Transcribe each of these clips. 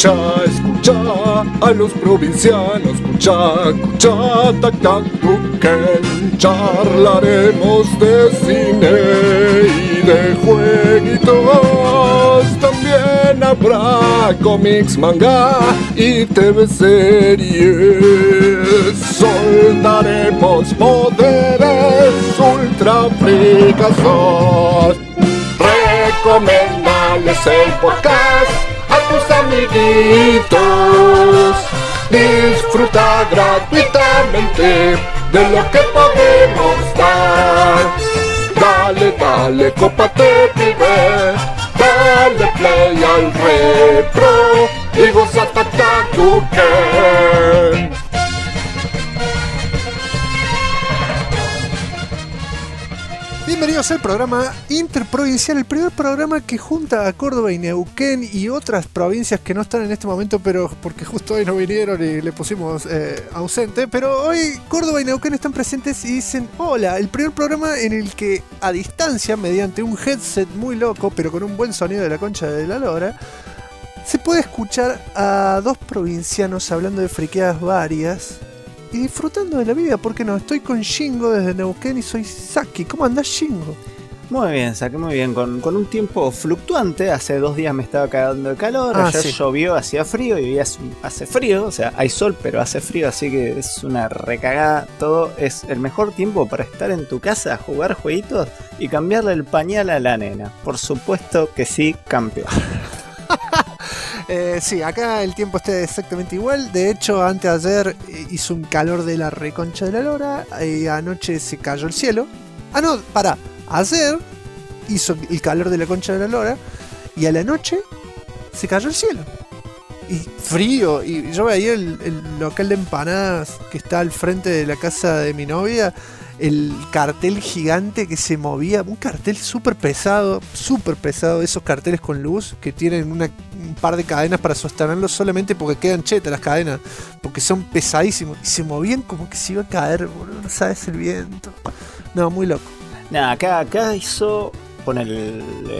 escucha a los provincianos, escucha, tac, tac, tuquen. Charlaremos de cine y de jueguitos. También habrá cómics, manga y TV series. Soltaremos poderes ultra fricazos. Recomendales el podcast a tus amiguitos. Disfruta gratuitamente de lo que podemos dar. Dale, cópate, pibe. Dale play al repro y goza Tuquen. Bienvenidos al programa interprovincial, el primer programa que junta a Córdoba y Neuquén y otras provincias que no están en este momento, pero porque justo hoy no vinieron y le pusimos ausente, pero hoy Córdoba y Neuquén están presentes y dicen hola, el primer programa en el que a distancia, mediante un headset muy loco, pero con un buen sonido de la concha de la lora, se puede escuchar a dos provincianos hablando de friqueadas varias y disfrutando de la vida. ¿Por qué no? Estoy con Shingo desde Neuquén y soy Saki. ¿Cómo andás, Shingo? Muy bien, Saki, muy bien. Con un tiempo fluctuante. Hace 2 días me estaba cagando de calor. Ayer sí llovió, hacía frío y hoy hace frío. O sea, hay sol, pero hace frío, así que es una recagada. Todo es el mejor tiempo para estar en tu casa, jugar jueguitos y cambiarle el pañal a la nena. Por supuesto que sí, campeón. Sí, acá el tiempo está exactamente igual. De hecho, antes de ayer hizo un calor de la reconcha de la lora. Anoche se cayó el cielo. Ah, no, pará. Ayer hizo el calor de la concha de la lora. Y a la noche se cayó el cielo. Y frío. Y yo veía el local de empanadas que está al frente de la casa de mi novia. El cartel gigante que se movía, un cartel súper pesado, esos carteles con luz que tienen un par de cadenas para sostenerlos solamente porque quedan chetas las cadenas, porque son pesadísimos y se movían como que se iba a caer, boludo, no sabes el viento. No, muy loco. Nada, acá hizo con el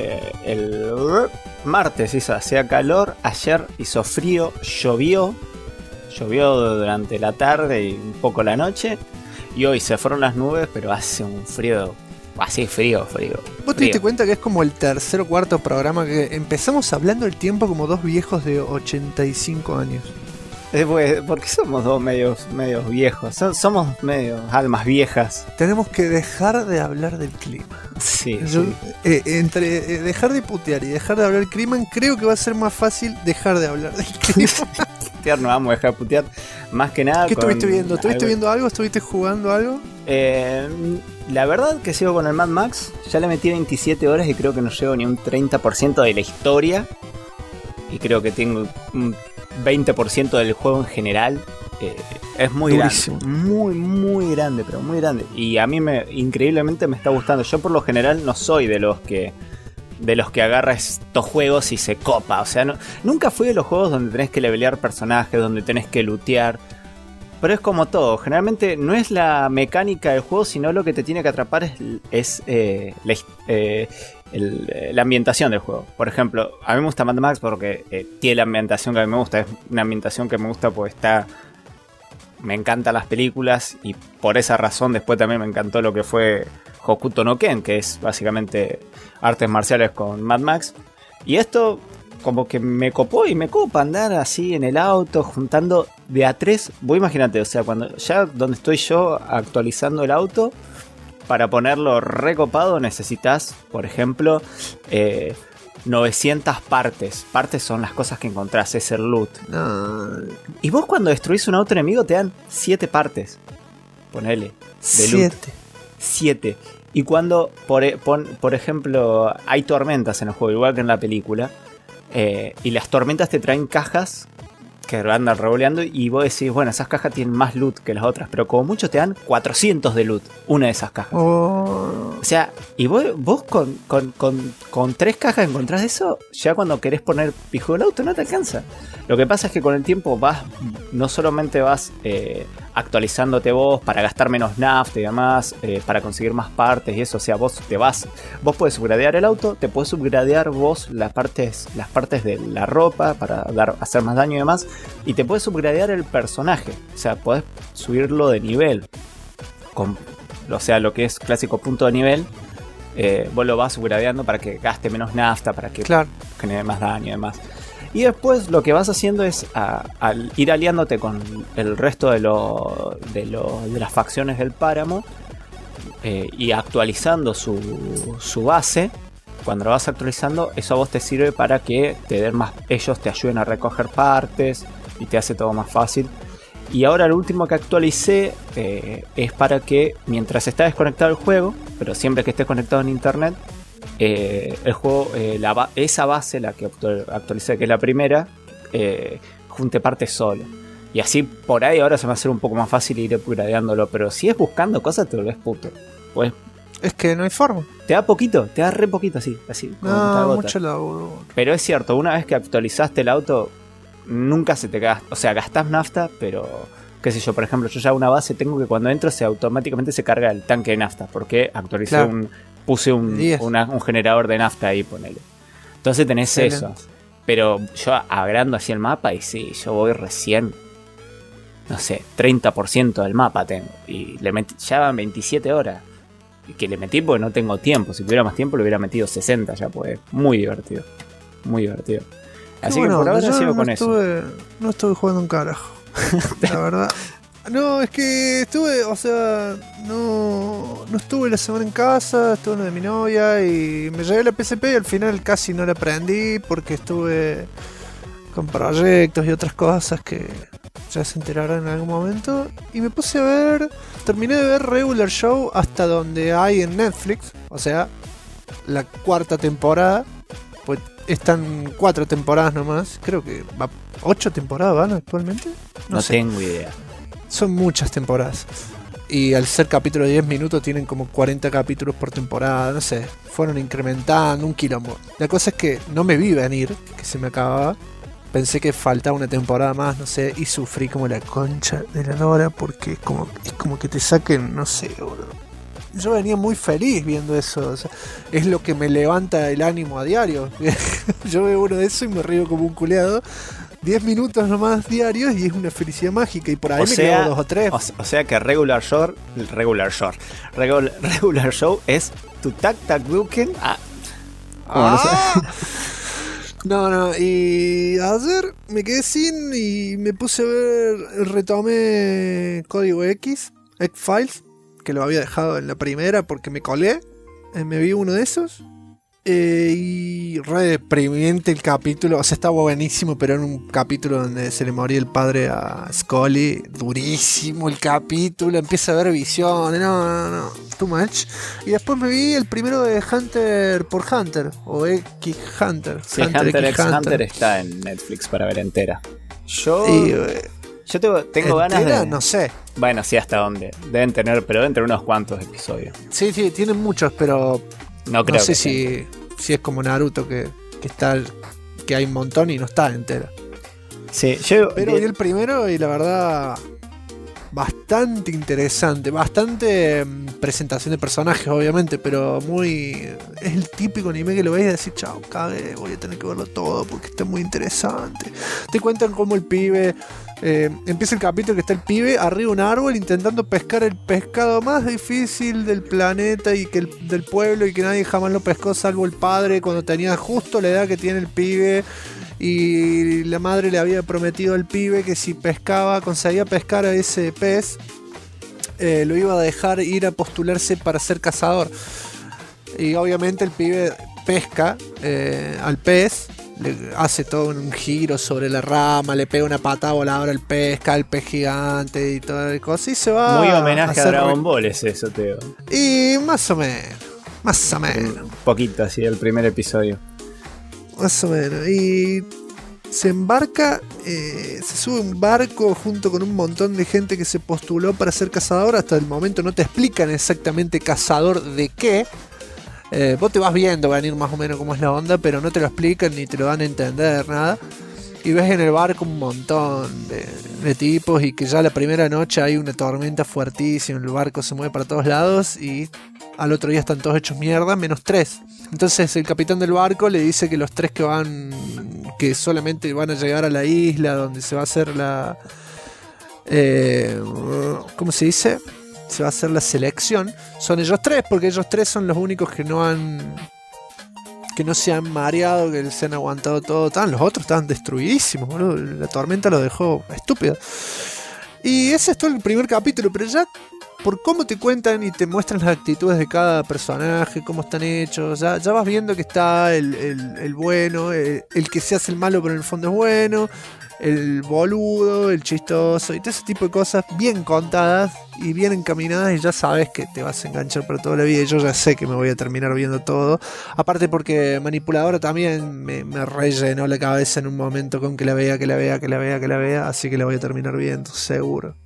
martes hacía calor, ayer hizo frío, llovió durante la tarde y un poco la noche. Y hoy se fueron las nubes, pero hace un frío, así frío. ¿Vos te diste cuenta que es como el tercer o cuarto programa que empezamos hablando del tiempo como dos viejos de 85 años? Porque somos dos medios viejos, somos medios almas viejas. Tenemos que dejar de hablar del clima. Sí. Entre dejar de putear y dejar de hablar del clima, creo que va a ser más fácil dejar de hablar del clima. No vamos a dejar de putear. Más que nada. ¿Qué estuviste viendo? ¿Estuviste viendo algo? ¿Estuviste jugando algo? La verdad que sigo con el Mad Max. Ya le metí 27 horas y creo que no llevo ni un 30% de la historia. Y creo que tengo un 20% del juego en general. Es muy durísimo, grande. Muy grande, pero muy grande. Y a mí increíblemente me está gustando. Yo por lo general no soy de los que agarra estos juegos y se copa. O sea, nunca fui de los juegos donde tenés que levelear personajes, donde tenés que lootear. Pero es como todo. Generalmente no es la mecánica del juego, sino lo que te tiene que atrapar es la ambientación del juego. Por ejemplo, a mí me gusta Mad Max porque tiene la ambientación que a mí me gusta. Es una ambientación que me gusta porque me encantan las películas y por esa razón después también me encantó lo que fue Hokuto no Ken, que es básicamente artes marciales con Mad Max. Y esto como que me copó y me copa andar así en el auto juntando de a 3. Vos imagínate, o sea, cuando ya donde estoy yo actualizando el auto, para ponerlo recopado necesitas, por ejemplo, 900 partes. Partes son las cosas que encontrás, es el loot. No. Y vos cuando destruís un auto enemigo te dan 7 partes. Ponele. De loot. 7. Y cuando, por ejemplo, hay tormentas en el juego, igual que en la película, y las tormentas te traen cajas que andan revoleando y vos decís, bueno, esas cajas tienen más loot que las otras, pero como mucho te dan 400 de loot, una de esas cajas. Oh. O sea, y vos con 3 cajas encontrás eso, ya cuando querés poner pijo el auto no te alcanza. Lo que pasa es que con el tiempo no solamente vas actualizándote vos para gastar menos nafta y demás, para conseguir más partes y eso. O sea, vos puedes upgradear el auto, te puedes upgradear vos las partes de la ropa para hacer más daño y demás, y te puedes upgradear el personaje. O sea, podés subirlo de nivel. O sea, lo que es clásico punto de nivel, vos lo vas upgradeando para que gaste menos nafta, para que genere más daño y demás. Y después lo que vas haciendo es al ir aliándote con el resto de las facciones del páramo, y actualizando su base. Cuando lo vas actualizando, eso a vos te sirve para que ellos te ayuden a recoger partes y te hace todo más fácil. Y ahora lo último que actualicé es para que mientras está desconectado el juego, pero siempre que estés conectado en internet, el juego, esa base, la que actualicé, que es la primera, junte partes solo. Y así por ahí ahora se me va a hacer un poco más fácil ir upgradeándolo. Pero si es buscando cosas, te volvés puto. Pues es que no hay forma. Te da poquito, te da re poquito así. No, mucho laburo. Pero es cierto, una vez que actualizaste el auto, nunca se te gasta. O sea, gastás nafta, pero qué sé yo, por ejemplo, yo ya una base tengo que cuando entro automáticamente se carga el tanque de nafta. Porque actualicé puse un generador de nafta ahí, ponele. Entonces tenés eso. Pero yo agrando así el mapa y sí, yo voy recién, no sé, 30% del mapa tengo. Y le metí, ya van 27 horas. Y que le metí porque no tengo tiempo. Si tuviera más tiempo le hubiera metido 60 ya, pues. Muy divertido. Muy divertido. Así que por ahora sigo con eso. No estuve jugando un carajo. La verdad. No, es que estuve, o sea, no estuve la semana en casa, estuve en lo de mi novia y me llevé la PSP y al final casi no la prendí porque estuve con proyectos y otras cosas que ya se enterarán en algún momento. Y me puse a terminé de ver Regular Show hasta donde hay en Netflix, o sea, la 4ª temporada, pues están 4 temporadas nomás, creo que 8 temporadas van actualmente. No sé. Tengo idea. Son muchas temporadas. Y al ser capítulo de 10 minutos tienen como 40 capítulos por temporada. No sé, fueron incrementando un quilombo. La cosa es que no me vi venir, que se me acababa. Pensé que faltaba una temporada más, no sé. Y sufrí como la concha de la lora. Porque es como que te saquen, no sé, boludo. Yo venía muy feliz viendo eso. O sea, es lo que me levanta el ánimo a diario. Yo veo uno de eso y me río como un culeado. 10 minutos nomás diarios y es una felicidad mágica. Y por ahí me quedo 2 o 3. O sea que Regular Show es tu tac duken. No, y ayer me quedé sin y me puse a ver, retomé Código X-Files, que lo había dejado en la primera porque me colé, me vi uno de esos. Y re deprimente el capítulo, o sea, estaba buenísimo, pero era un capítulo donde se le moría el padre a Scully, durísimo el capítulo, empieza a ver visiones, no, too much. Y después me vi el primero de Hunter por Hunter, o X Hunter. Sí, Hunter x Hunter está en Netflix para ver entera. Yo tengo ganas de... no sé. Bueno, sí, hasta dónde. Deben tener unos cuantos episodios. Sí, tienen muchos, pero... No sé si es como Naruto que hay un montón y no está entera. Sí, pero vi el primero y la verdad bastante interesante, bastante presentación de personajes obviamente, pero es el típico anime que lo ves y decís, chao, cague, voy a tener que verlo todo porque está muy interesante. Te cuentan cómo el pibe empieza el capítulo que está el pibe arriba de un árbol intentando pescar el pescado más difícil del planeta y del pueblo, y que nadie jamás lo pescó salvo el padre cuando tenía justo la edad que tiene el pibe. Y la madre le había prometido al pibe que si conseguía pescar a ese pez, lo iba a dejar ir a postularse para ser cazador. Y obviamente el pibe pesca al pez, le hace todo un giro sobre la rama, le pega una patada voladora al pez, cae el pez gigante y toda la cosa, y se va. Muy homenaje a Dragon Ball es eso, Teo. Y más o menos. Un poquito así el primer episodio. Más o menos. Y se embarca, se sube un barco junto con un montón de gente que se postuló para ser cazador. Hasta el momento no te explican exactamente cazador de qué. Vos te vas viendo venir más o menos cómo es la onda, pero no te lo explican ni te lo dan a entender, nada. y ves en el barco un montón de tipos y que ya la primera noche hay una tormenta fuertísima, el barco se mueve para todos lados y al otro día están todos hechos mierda, menos 3. Entonces el capitán del barco le dice que los 3 que van, que solamente van a llegar a la isla donde se va a hacer la... ¿cómo se dice? Se va a hacer la selección. Son ellos 3, porque ellos 3 son los únicos que no se han mareado, que se han aguantado todo. Los otros estaban destruidísimos, boludo. La tormenta los dejó estúpidos. Y ese es todo el primer capítulo, pero ya por cómo te cuentan y te muestran las actitudes de cada personaje, cómo están hechos, ya vas viendo que está el bueno, el que se hace el malo pero en el fondo es bueno, el boludo, el chistoso y todo ese tipo de cosas bien contadas y bien encaminadas, y ya sabes que te vas a enganchar para toda la vida. Y yo ya sé que me voy a terminar viendo todo, aparte porque Manipuladora también me rellenó la cabeza en un momento con que la vea, así que la voy a terminar viendo, seguro.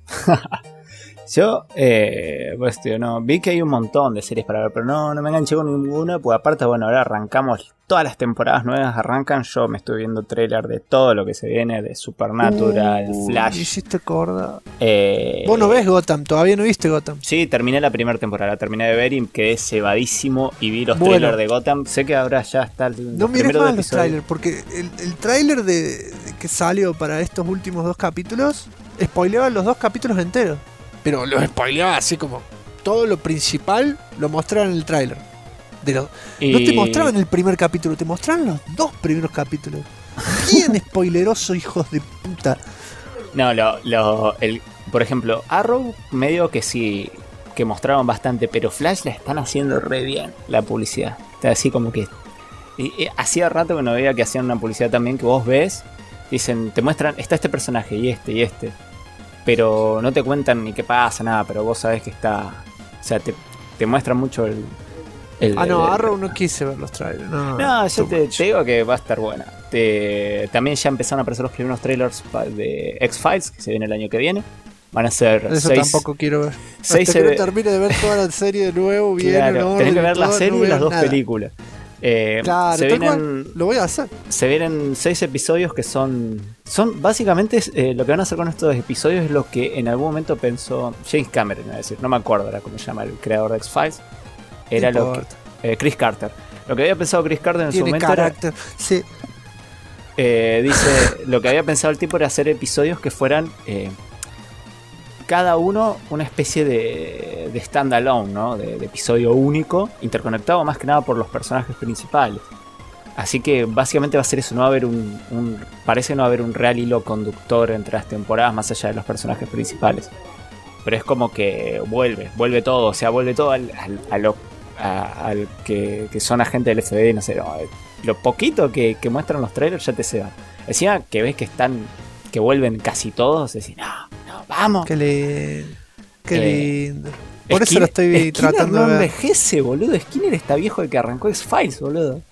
Yo, pues tío, no, vi que hay un montón de series para ver, pero no me enganché con ninguna, pues aparte, bueno, ahora arrancamos, todas las temporadas nuevas arrancan, yo me estoy viendo trailer de todo lo que se viene, de Supernatural, Flash. Me hiciste acordar. Vos no ves Gotham, todavía no viste Gotham. Sí, terminé la primera temporada, la terminé de ver y quedé cebadísimo y vi los trailers de Gotham. Sé que ahora ya está el no mires más los trailers, porque el trailer de que salió para estos últimos 2 capítulos spoileaba los 2 capítulos enteros. Pero lo spoileaba así como todo lo principal lo mostraban en el tráiler. No te mostraban el primer capítulo, te mostraban los 2 primeros capítulos. ¿Quién spoileroso, hijos de puta? No, por ejemplo, Arrow medio que sí, que mostraron bastante, pero Flash la están haciendo re bien la publicidad. Está así como que... hacía rato que no veía que hacían una publicidad también que vos ves, dicen, te muestran, está este personaje y este. Pero no te cuentan ni qué pasa, nada, pero vos sabés que está... O sea, te muestran mucho Arrow no quise ver los trailers. No, yo te digo que va a estar buena. También ya empezaron a aparecer los primeros trailers de X-Files, que se viene el año que viene. Van a ser eso 6... tampoco quiero ver. Hasta que no termine de ver toda la serie de nuevo, bien, claro, tenés que ver la serie y las 2 películas. Claro, lo voy a hacer. Se vienen 6 episodios que son básicamente lo que van a hacer con estos episodios es lo que en algún momento pensó James Cameron, es decir, no me acuerdo ahora cómo se llama el creador de X-Files, era lo que Chris Carter. Lo que había pensado Chris Carter en su momento carácter. Sí. Dice, lo que había pensado el tipo era hacer episodios que fueran cada uno una especie de standalone, ¿no? De episodio único, interconectado más que nada por los personajes principales. Así que básicamente va a ser eso, no va a haber parece no va a haber un real hilo conductor entre las temporadas más allá de los personajes principales. Pero es como que vuelve todo, o sea, vuelve todo al que son agentes del FBI, no sé, lo poquito que muestran los trailers ya te se va. Encima que ves que vuelven casi todos, decís, no, vamos. Qué lindo. Por eso lo estoy tratando de ver. No envejece, boludo. Skinner está viejo de que arrancó X-Files, boludo.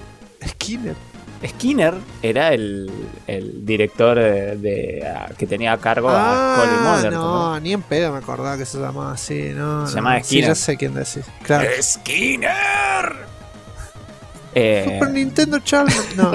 Skinner era el director que tenía a cargo a Colin Mulder. No, ni en pedo me acordaba que se llamaba así. Se llamaba Skinner. Sí, ya sé quién decís. Claro. ¡Skinner! Super Nintendo Charlie. No.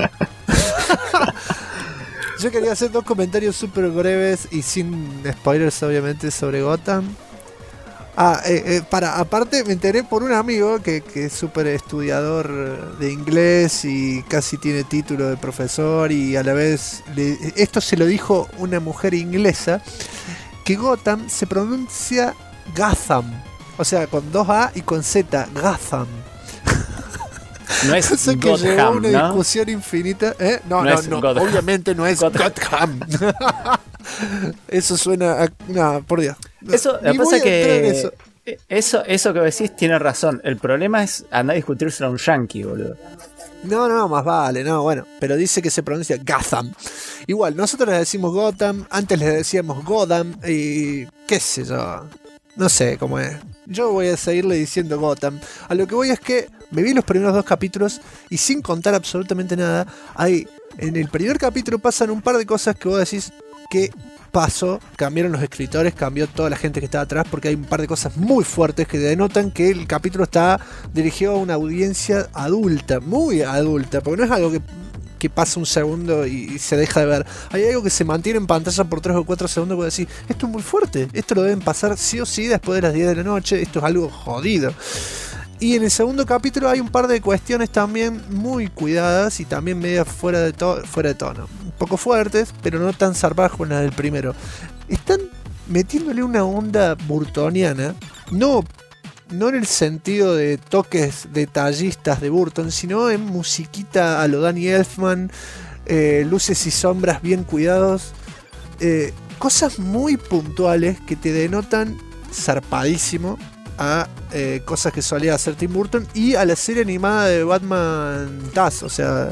Yo quería hacer 2 comentarios súper breves y sin spoilers, obviamente, sobre Gotham. Aparte me enteré por un amigo que es súper estudiador de inglés y casi tiene título de profesor, y a la vez esto se lo dijo una mujer inglesa, que Gotham se pronuncia Gotham, o sea, con 2A y con Z, Gotham. No es sé que Gotham, llegó una ¿no? discusión infinita. No, obviamente no es Gotham. Eso suena no, por Dios. Eso, lo que pasa que eso que decís tiene razón. El problema es andar a discutírselo a un yankee, boludo. No, más vale, bueno, pero dice que se pronuncia Gotham. Igual, nosotros le decimos Gotham, antes le decíamos Gotham y qué sé yo. No sé cómo es. Yo voy a seguirle diciendo Gotham. A lo que voy es que me vi los primeros 2 capítulos y sin contar absolutamente nada, en el primer capítulo pasan un par de cosas que vos decís que pasó, cambiaron los escritores, cambió toda la gente que estaba atrás, porque hay un par de cosas muy fuertes que denotan que el capítulo está dirigido a una audiencia adulta, muy adulta, porque no es algo que que pasa un segundo y se deja de ver. Hay algo que se mantiene en pantalla por 3 o 4 segundos, puedo decir, esto es muy fuerte, esto lo deben pasar sí o sí después de las 10 de la noche, esto es algo jodido. Y en el segundo capítulo hay un par de cuestiones también muy cuidadas y también media fuera de tono. Un poco fuertes, pero no tan zarpadas como las del primero. Están metiéndole una onda burtoniana, no en el sentido de toques detallistas de Burton, sino en musiquita a lo Danny Elfman, luces y sombras bien cuidados, cosas muy puntuales que te denotan zarpadísimo a cosas que solía hacer Tim Burton y a la serie animada de Batman Taz, o sea,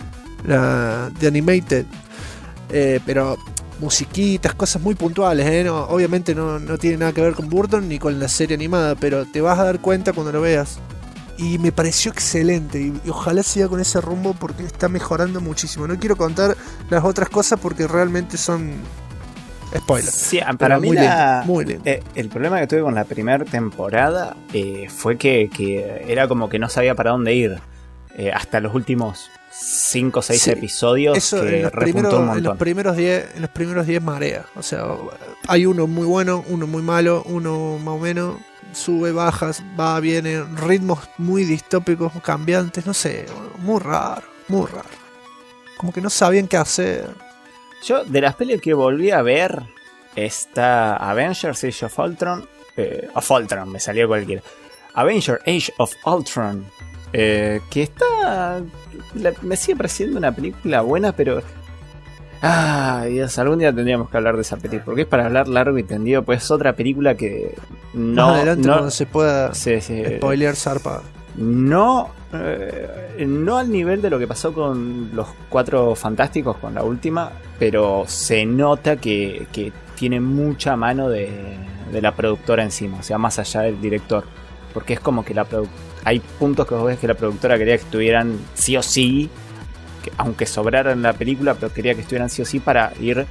la de Animated, pero musiquitas, cosas muy puntuales, no, obviamente no tiene nada que ver con Burton ni con la serie animada, pero te vas a dar cuenta cuando lo veas. Y me pareció excelente y ojalá siga con ese rumbo porque está mejorando muchísimo. No quiero contar las otras cosas porque realmente son spoilers. Sí, para mí muy lindo. El problema que tuve con la primera temporada fue que era como que no sabía para dónde ir. Hasta los últimos 5 o 6 episodios, eso que repuntó un montón. En los primeros 10 marea. O sea, hay uno muy bueno, uno muy malo, uno más o menos, sube, bajas, va, viene, ritmos muy distópicos, cambiantes, no sé, muy raro. Como que no sabían qué hacer. Yo, de las pelis que volví a ver, está Avengers Age of Ultron. Of Ultron, me salió cualquiera. Avengers Age of Ultron. Que está... me sigue pareciendo una película buena, pero... Ay, Dios, algún día tendríamos que hablar de esa película. Porque es para hablar largo y tendido, pues es otra película que... Más adelante cuando se pueda spoilear zarpa. No al nivel de lo que pasó con los Cuatro Fantásticos, con la última, pero se nota que tiene mucha mano de la productora encima, o sea, más allá del director, porque es como que hay puntos que vos ves que la productora quería que estuvieran sí o sí, que, aunque sobraran la película, pero quería que estuvieran sí o sí para ir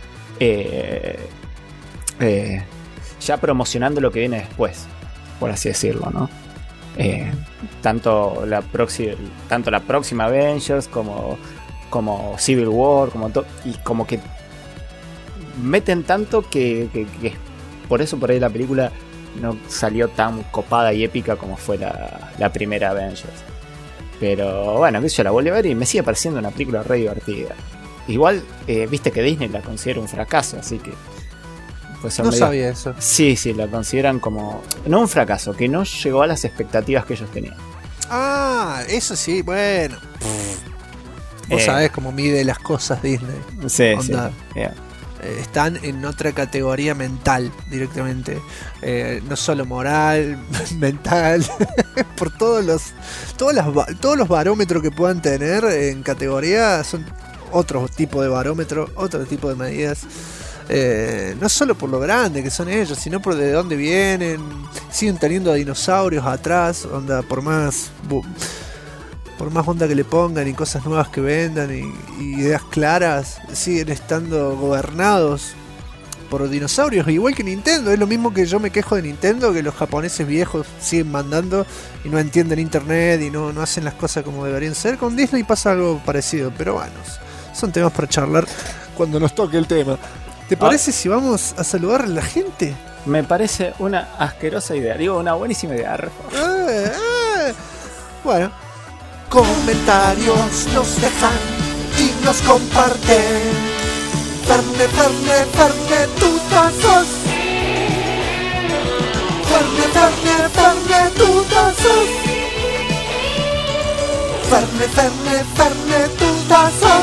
ya promocionando lo que viene después, por así decirlo, ¿no? Tanto la próxima Avengers como Civil War, y como que meten tanto que por eso por ahí la película no salió tan copada y épica como fue la primera Avengers. Pero bueno, que yo la volví a ver y me sigue pareciendo una película re divertida. Igual, viste que Disney la considera un fracaso, así que pues no sabía eso. Sí, la consideran como... No un fracaso, que no llegó a las expectativas que ellos tenían. Ah, eso sí, bueno. Vos sabés cómo mide las cosas Disney. Sí, onda. Sí. Están en otra categoría mental directamente. No solo moral, mental. Por todos los barómetros que puedan tener en categoría, son otro tipo de barómetro, otro tipo de medidas. No solo por lo grande que son ellos, sino por de dónde vienen. Siguen teniendo a dinosaurios atrás, onda, por más onda que le pongan y cosas nuevas que vendan y ideas claras, siguen estando gobernados por dinosaurios, igual que Nintendo. Es lo mismo que yo me quejo de Nintendo, que los japoneses viejos siguen mandando y no entienden internet y no hacen las cosas como deberían ser. Con Disney pasa algo parecido, pero bueno, son temas para charlar cuando nos toque el tema. ¿Te parece si vamos a saludar a la gente? Me parece una asquerosa idea. Digo, una buenísima idea. Bueno. Comentarios nos dejan y nos comparten. Ferne, tutazos. Ferne, tutazos. Ferne, tutazos.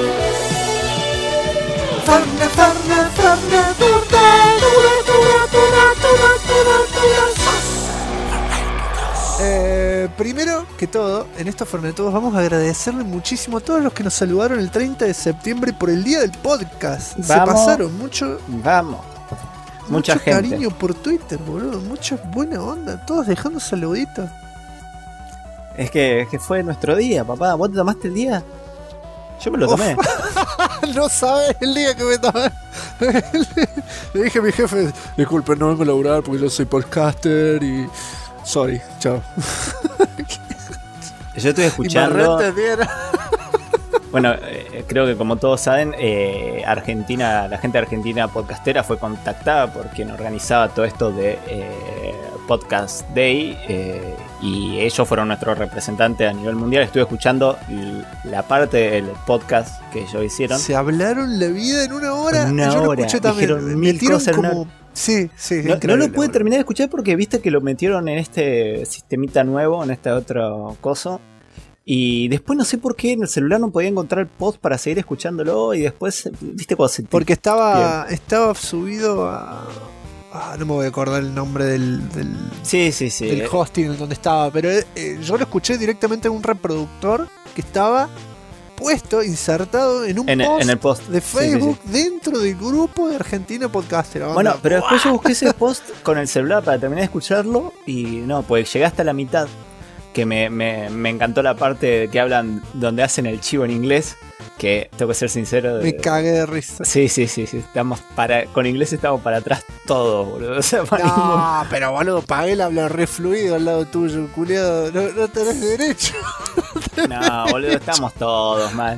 Primero que todo, en estos Fernetudos vamos a agradecerle muchísimo a todos los que nos saludaron el 30 de septiembre por el día del podcast. Se pasaron mucho. Mucha gente. Cariño por Twitter, boludo. Mucha buena onda. Todos dejando saluditos. Es que fue nuestro día, papá. ¿Vos te tomaste el día? Yo me lo tomé. No sabes el día que me tomé. Le dije a mi jefe, disculpe, no vengo a laburar porque yo soy podcaster y... Sorry, chao. Yo estoy escuchando... Y me bueno, creo que como todos saben, Argentina, la gente argentina podcastera fue contactada por quien organizaba todo esto de Podcast Day, y ellos fueron nuestros representantes a nivel mundial. Estuve escuchando la parte del podcast que ellos hicieron. Se hablaron la vida en una hora. En una yo lo hora. escuché también. Dijeron mil Metieron cosas en como... una... Sí, No increíble, lo pude boludo. terminar de escuchar porque viste que lo metieron en este sistemita nuevo, en este otro coso. Y después no sé por qué en el celular no podía encontrar el post para seguir escuchándolo. Y después, viste cuando se... Porque estaba subido a... no me voy a acordar el nombre del Sí. del hosting en donde estaba. Pero yo lo escuché directamente en un reproductor que estaba puesto, insertado en un En el post de sí, Facebook sí. dentro del grupo de Argentina Podcaster. Bueno, pero después yo busqué ese post con el celular para terminar de escucharlo. Y no, pues llegué hasta la mitad. Que me encantó la parte que hablan donde hacen el chivo en inglés. Que tengo que ser sincero. Me cagué de risa. Sí. Estamos con inglés estamos para atrás todos, boludo. O sea, No, pero boludo, Paguel habla re fluido al lado tuyo, culiado. No tenés derecho. No, boludo, estamos todos mal.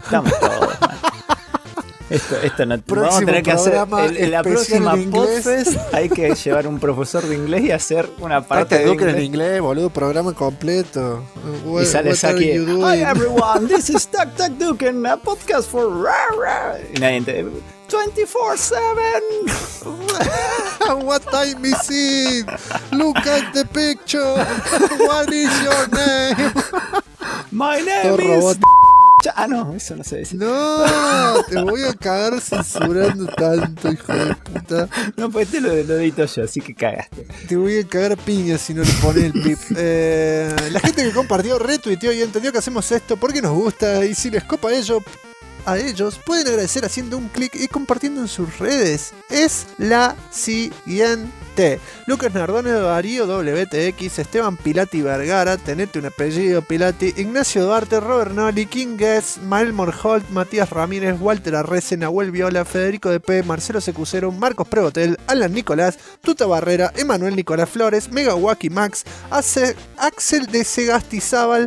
Esto no. Próximo Vamos a tener que hacer programa en la especial próxima en inglés. Podfest. Hay que llevar un profesor de inglés y hacer una parte de Duque en inglés. inglés, boludo, programa completo. Y sales aquí. Are you doing? Hi everyone, this is Tuck Duken, a podcast for rah. Y nadie entiende. 24/7. What time is it? Look at the picture. What is your name? My name Todo is. robot. Ah, no, eso no se dice. No, te voy a cagar censurando tanto, hijo de puta. No, pues lo edito yo, así que cagaste. Te voy a cagar piña si no le pones el pip. La gente que compartió, retuiteó y entendió que hacemos esto porque nos gusta. Y si les copa a ellos pueden agradecer haciendo un clic y compartiendo en sus redes. Es la siguiente: Lucas Nardone, Darío WTX, Esteban Pilati Vergara, tenete un apellido Pilati, Ignacio Duarte, Robert Noli, King Guess, Mael Morholt, Matías Ramírez, Walter Arrece, Nahuel Viola, Federico DP, Marcelo Secucero, Marcos Prebotel, Alan Nicolás, Tuta Barrera, Emanuel Nicolás Flores, Megawaki Max, Axel de Segastizábal.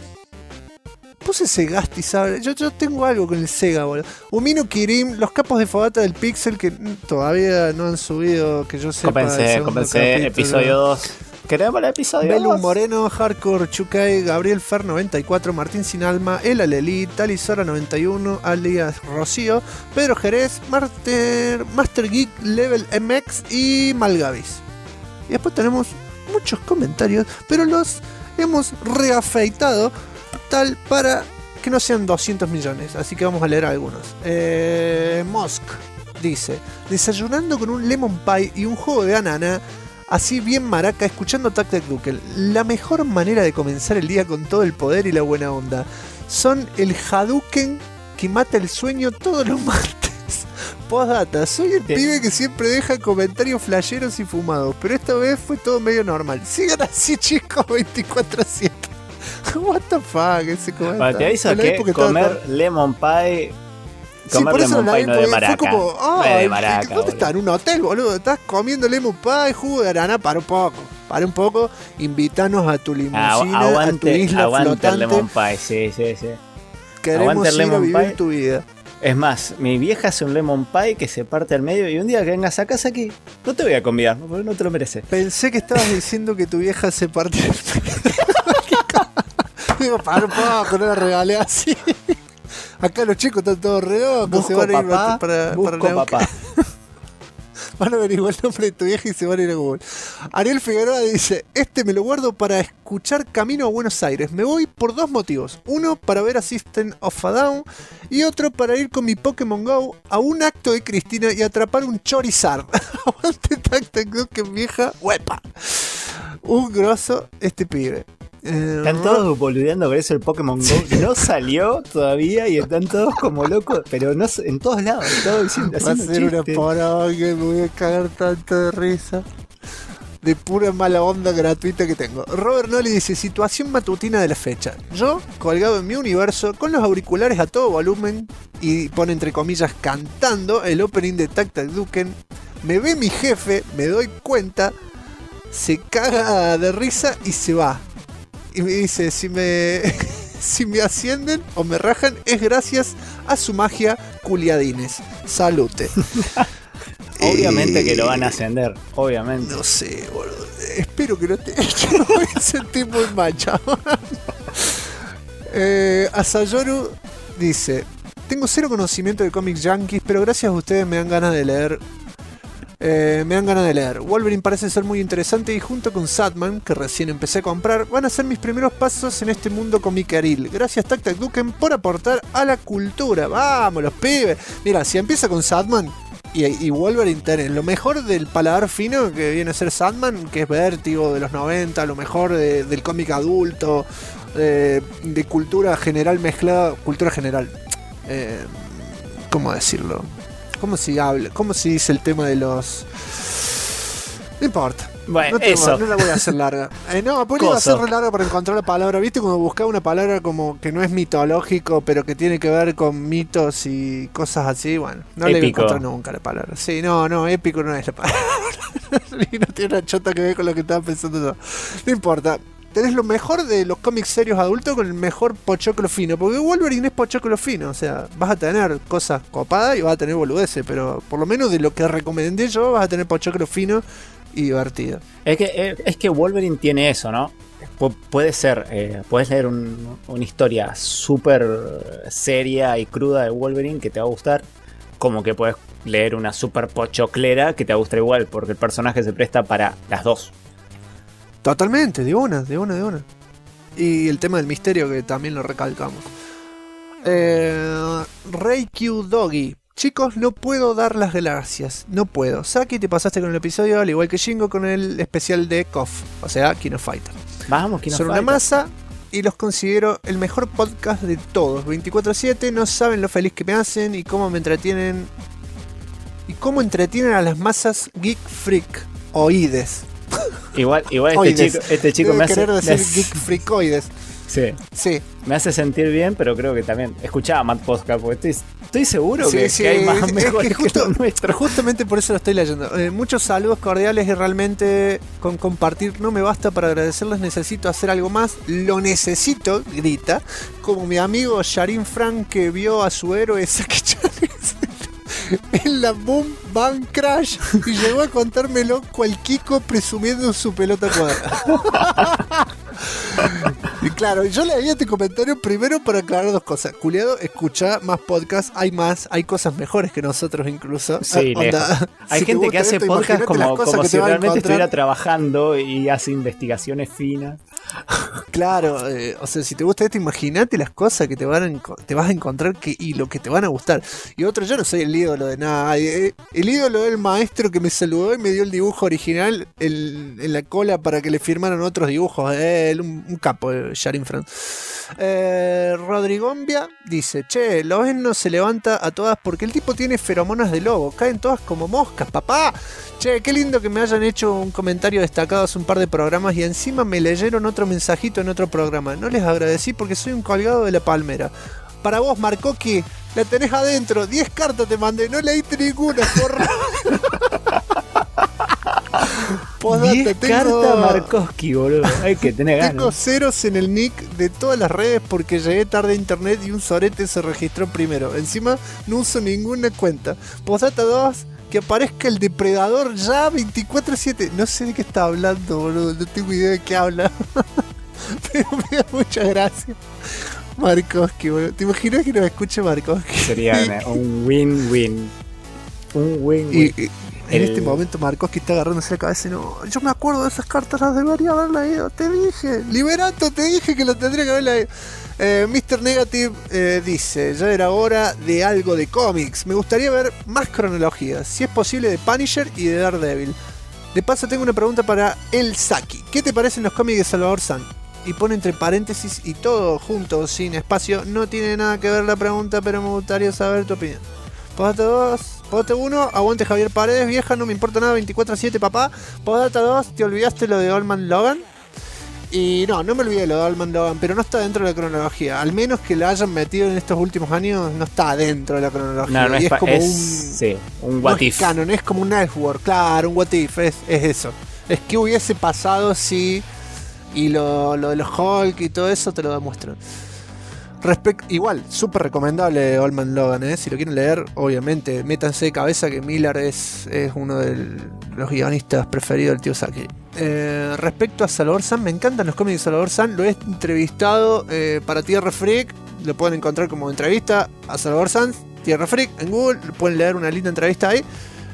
Puse Segastizábal, yo tengo algo con el Sega, boludo. Umino Kirim, los capos de Fogata del Pixel que todavía no han subido, que yo sepa. Compensé, episodio 2. ¿Queremos el episodio 2? Belum Moreno, Hardcore Chukai, Gabriel Fer 94, Martín Sin Alma, El Alelí, Talisora 91, alias Rocío, Pedro Jerez, Master Geek, Level MX y Malgavis. Y después tenemos muchos comentarios, pero los hemos reafeitado tal para que no sean 200 millones, así que vamos a leer algunos. Mosk dice: desayunando con un lemon pie y un jugo de banana, así bien maraca, escuchando Tac Tac Dukel. La mejor manera de comenzar el día con todo el poder y la buena onda. Son el Hadouken que mata el sueño todos los martes. Postdata, soy el pibe que siempre deja comentarios flasheros y fumados, pero esta vez fue todo medio normal. Sigan así, chicos, 24/7. What the fuck, ese comentario. Te aviso que comer lemon pie. Comer lemon pie no de maraca. Fue como, no es de maraca. ¿dónde está? En un hotel, boludo. Estás comiendo lemon pie, jugo de arana. Para un poco. Invítanos a tu limusina, a tu isla flotante. El lemon pie, sí. Queremos ir a vivir tu vida. Es más, mi vieja hace un lemon pie que se parte al medio y un día que vengas a casa aquí, no te voy a convidar, porque no te lo mereces. Pensé que estabas diciendo que tu vieja se parte al medio. Digo, para un poco, no la regalé así. Acá los chicos están todos re locos, se van a ir para papá. Van a averiguar el nombre de tu vieja y se van a ir a Google. Ariel Figueroa dice: me lo guardo para escuchar camino a Buenos Aires. Me voy por dos motivos. Uno, para ver a System of a Down. Y otro, para ir con mi Pokémon Go a un acto de Cristina y atrapar un Charizard. Aguante Tac Tac Duken, vieja. ¡Huepa! Un grosso este pibe. Están todos boludeando con eso el Pokémon Go. No salió todavía y están todos como locos, pero no en todos lados. Todos diciendo, va a ser una poronga, me voy a cagar tanto de risa. De pura mala onda gratuita que tengo. Robert Noli dice: situación matutina de la fecha. Yo, colgado en mi universo, con los auriculares a todo volumen, y pone entre comillas cantando el opening de Tac Tac Duken. Me ve mi jefe, me doy cuenta, se caga de risa y se va. Y me dice: si Si me ascienden o me rajan es gracias a su magia culiadines. Salute. Obviamente que lo van a ascender, obviamente. No sé, boludo. Espero que no te... Yo me voy a sentir muy mal, chaval. Asayoru dice: tengo cero conocimiento de cómics yankees, pero gracias a ustedes me dan ganas de leer. Wolverine parece ser muy interesante y junto con Sandman, que recién empecé a comprar, van a ser mis primeros pasos en este mundo comicaril. Gracias Tac Tac Duken por aportar a la cultura. Vamos, los pibes. Mira, si empieza con Sandman y Wolverine tenés lo mejor del paladar fino que viene a ser Sandman, que es Vértigo de los 90, lo mejor del cómic adulto, de cultura general mezclada, cultura general. ¿Cómo decirlo? ¿Cómo se dice el tema de los...? No importa. Bueno, no la voy a hacer larga. No, pues iba a ser re larga para encontrar la palabra. ¿Viste? Cuando buscaba una palabra como que no es mitológico, pero que tiene que ver con mitos y cosas así, bueno, no le voy a encontrar nunca la palabra. Sí, no, épico no es la palabra. Y no tiene una chota que ver con lo que estaba pensando yo. No importa. Tenés lo mejor de los cómics serios adultos con el mejor pochoclo fino. Porque Wolverine es pochoclo fino. O sea, vas a tener cosas copadas y vas a tener boludeces. Pero por lo menos de lo que recomendé yo, vas a tener pochoclo fino y divertido. Es que Wolverine tiene eso, ¿no? Puede ser, puedes leer una historia súper seria y cruda de Wolverine que te va a gustar. Como que puedes leer una súper pochoclera que te va a gustar igual. Porque el personaje se presta para las dos. Totalmente, de una. Y el tema del misterio que también lo recalcamos. Rey Q Doggy. Chicos, no puedo dar las gracias. No puedo. Saki, te pasaste con el episodio, al igual que Shingo con el especial de KOF. O sea, King of Fighter. Vamos, King of Son Fighter. una masa y los considero el mejor podcast de todos. 24/7, no saben lo feliz que me hacen y cómo me entretienen. Y cómo entretienen a las masas geek freak. Oídes. Igual este chico debe me hace... querer decir geek freakoides. Sí. Me hace sentir bien, pero creo que también... Escuchaba Matt Podcast, porque estoy seguro que hay más mejores que los nuestros. Justamente por eso lo estoy leyendo. Muchos saludos cordiales y realmente con compartir no me basta para agradecerles. Necesito hacer algo más. Lo necesito, grita. Como mi amigo Sharin Frank que vio a su héroe Saki Chan en la Boom Bang Crash y llegó a contármelo cual Kiko presumiendo su pelota cuadrada. Y claro, yo leí este comentario primero para aclarar dos cosas. Culiado, escucha más podcasts, hay cosas mejores que nosotros incluso. Sí, hay si gente que hace esto, podcast como si realmente estuviera trabajando y hace investigaciones finas. Claro, o sea, si te gusta esto, imagínate las cosas que te vas a encontrar y lo que te van a gustar. Y otro, yo no soy el ídolo de nadie. El ídolo del maestro que me saludó y me dio el dibujo original en la cola para que le firmaran otros dibujos. Un capo, Sharin Frank. Rodrigombia dice: che, Loen no se levanta a todas porque el tipo tiene feromonas de lobo. Caen todas como moscas, papá. Che, qué lindo que me hayan hecho un comentario destacado hace un par de programas y encima me leyeron otro mensajito en otro programa. No les agradecí porque soy un colgado de la palmera. Para vos, Marcoqui, la tenés adentro. 10 cartas te mandé, no leíste ninguna, porra. 10 cartas Markoski, boludo. Hay que tener ganas. Tengo ceros en el nick de todas las redes porque llegué tarde a internet y un sorete se registró primero. Encima no uso ninguna cuenta. Posdata 2, que aparezca el depredador ya 24/7. No sé de qué está hablando, boludo. No tengo idea de qué habla. Pero me da muchas gracias. Markoski, boludo. ¿Te imaginas que nos escuche Markoski? Sería un win-win. Un win-win. En este momento Markoski está agarrándose la cabeza y no, yo me acuerdo de esas cartas, las debería haber leído, te dije, Liberato, te dije que lo tendría que haber leído. Mr. Negative dice: ya era hora de algo de cómics, me gustaría ver más cronologías, si es posible de Punisher y de Daredevil. De paso tengo una pregunta para el Saki: ¿qué te parecen los cómics de Salvador San? Y pone entre paréntesis y todo junto, sin espacio. No tiene nada que ver la pregunta, pero me gustaría saber tu opinión. Postdata 2, Postdata 1, aguante Javier Paredes, vieja, no me importa nada, 24/7, papá. Postdata 2, te olvidaste lo de Old Man Logan. Y no me olvidé de lo de Old Man Logan, pero no está dentro de la cronología. Al menos que la hayan metido en estos últimos años, no está dentro de la cronología. No y es como un what if. Es canon, es como un Elseworld, claro, un what if, es eso. Es que hubiese pasado si... Y lo de los Hulk y todo eso te lo demuestran. Igual, súper recomendable Old Man Logan, si lo quieren leer, obviamente, métanse de cabeza que Miller es uno de los guionistas preferidos del tío Saki. Respecto a Salvador San, me encantan los cómics de Salvador San, lo he entrevistado para Tierra Freak, lo pueden encontrar como entrevista a Salvador San, Tierra Freak en Google, pueden leer una linda entrevista ahí.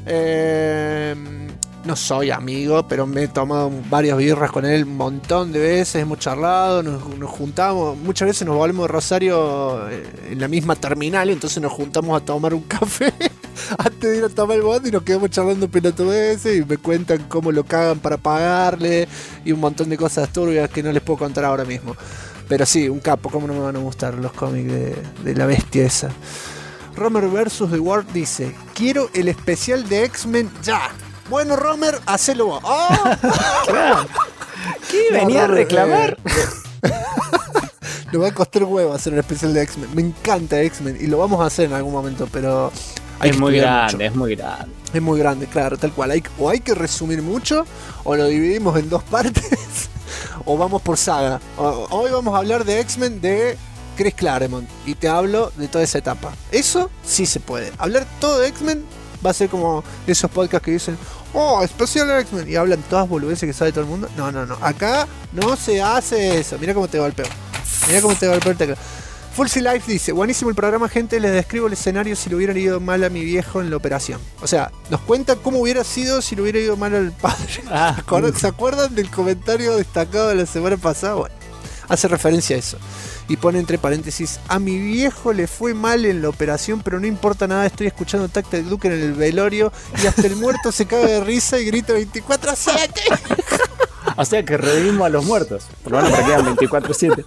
No soy amigo, pero me he tomado varias birras con él un montón de veces, hemos charlado, nos juntamos, muchas veces nos volvemos de Rosario en la misma terminal, y entonces nos juntamos a tomar un café antes de ir a tomar el bondi y nos quedamos charlando pelotudeces y me cuentan cómo lo cagan para pagarle y un montón de cosas turbias que no les puedo contar ahora mismo. Pero sí, un capo, cómo no me van a gustar los cómics de la bestia esa. Romer vs. The World dice: quiero el especial de X-Men ya. Bueno, Romer, hacelo vos. ¡Oh! Claro. ¿Qué venía a reclamar? Nos va a costar huevo hacer un especial de X-Men. Me encanta X-Men y lo vamos a hacer en algún momento, pero es muy grande, es muy grande. Es muy grande, claro, tal cual. O hay que resumir mucho, o lo dividimos en dos partes, o vamos por saga. Hoy vamos a hablar de X-Men de Chris Claremont y te hablo de toda esa etapa. Eso sí se puede. Hablar todo de X-Men va a ser como esos podcasts que dicen: oh, especial X-Men, y hablan todas boludeces que sabe todo el mundo. No. Acá no se hace eso. Mira cómo te golpeo. El teclado. Fulsy Life dice: buenísimo el programa, gente. Les describo el escenario si le hubieran ido mal a mi viejo en la operación. O sea, nos cuenta cómo hubiera sido si le hubiera ido mal al padre. ¿Se acuerdan del comentario destacado de la semana pasada? Bueno, hace referencia a eso. Y pone entre paréntesis: a mi viejo le fue mal en la operación, pero no importa nada, estoy escuchando Tactic Duke en el velorio y hasta el muerto se caga de risa y grita 24/7. O sea que revivimos a los muertos, por lo menos me quedan 24/7.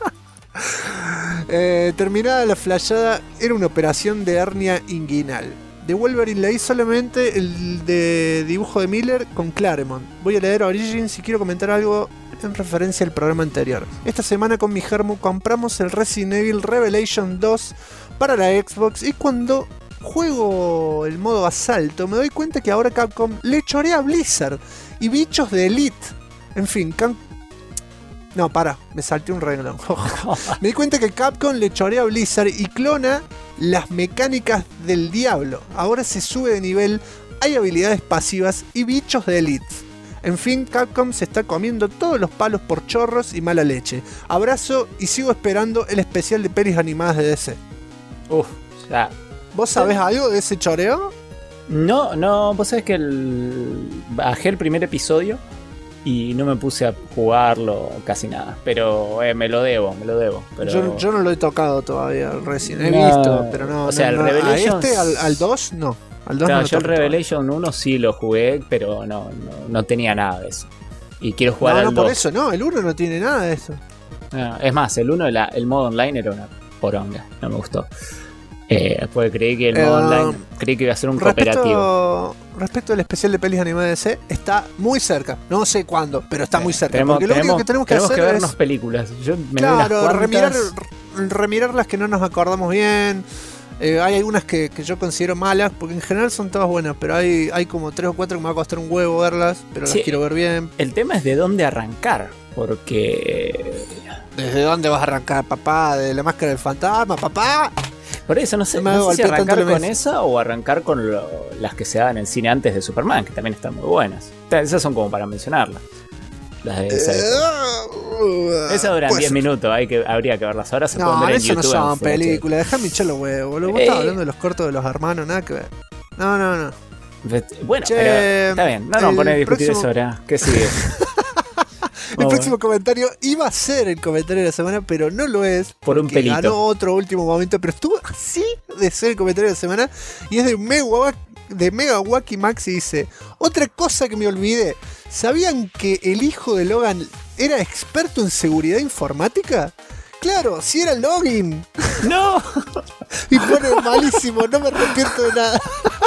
Terminada la flashada, era una operación de hernia inguinal. De Wolverine leí solamente el de dibujo de Miller con Claremont. Voy a leer Origins y quiero comentar algo en referencia al programa anterior. Esta semana con mi germu compramos el Resident Evil Revelation 2 para la Xbox, y cuando juego el modo asalto me doy cuenta que ahora Capcom le chorea a Blizzard y bichos de Elite. En fin, no, me salté un renglón. Me di cuenta que Capcom le chorea a Blizzard y clona las mecánicas del diablo. Ahora se sube de nivel, hay habilidades pasivas y bichos de Elite. En fin, Capcom se está comiendo todos los palos por chorros y mala leche. Abrazo y sigo esperando el especial de pelis animadas de DC. Ya. ¿Vos sabés algo de ese choreo? No, vos sabés que bajé el primer episodio y no me puse a jugarlo casi nada. Pero me lo debo. Pero... Yo no lo he tocado todavía, recién he visto, pero no. O sea, el Revelation... al 2 no. Claro, yo el Revelation 1 sí lo jugué, pero no tenía nada de eso. Y quiero jugar al 2. No, por eso no, el 1 no tiene nada de eso. Es más, el 1, el modo online era una poronga, no me gustó. Porque creí que el modo online, creí que iba a ser un cooperativo. Respecto al especial de pelis animadas de DC, está muy cerca. No sé cuándo, pero está muy cerca. Porque lo único que tenemos que hacer vernos es películas. Yo me claro, remirar las que no nos acordamos bien. Hay algunas que yo considero malas, porque en general son todas buenas, pero hay como 3 o 4 que me va a costar un huevo verlas, pero sí, las quiero ver bien. El tema es de dónde arrancar, porque... ¿Desde dónde vas a arrancar, papá? ¿De la máscara del fantasma, papá? Por eso no sé si arrancar con esa o arrancar con las que se daban en el cine antes de Superman, que también están muy buenas. Esas son como para mencionarlas. Las de esa duran pues, 10 minutos, habría que verlas. Ahora se pueden ver en YouTube. No, eso no son películas, déjame echar los huevos. Vos estabas hablando de los cortos de los hermanos, nada que ver. No. Bueno, pero está bien, no nos ponés a discutir eso ahora. ¿Qué sigue? El próximo comentario iba a ser el comentario de la semana, pero no lo es. Por un pelito. Ganó otro último momento, pero estuvo así de ser el comentario de la semana. Y es de Mega Wacky Max y dice: otra cosa que me olvidé. ¿Sabían que el hijo de Logan era experto en seguridad informática? Claro, si era Login. ¡No! Y pone malísimo, no me arrepiento de nada.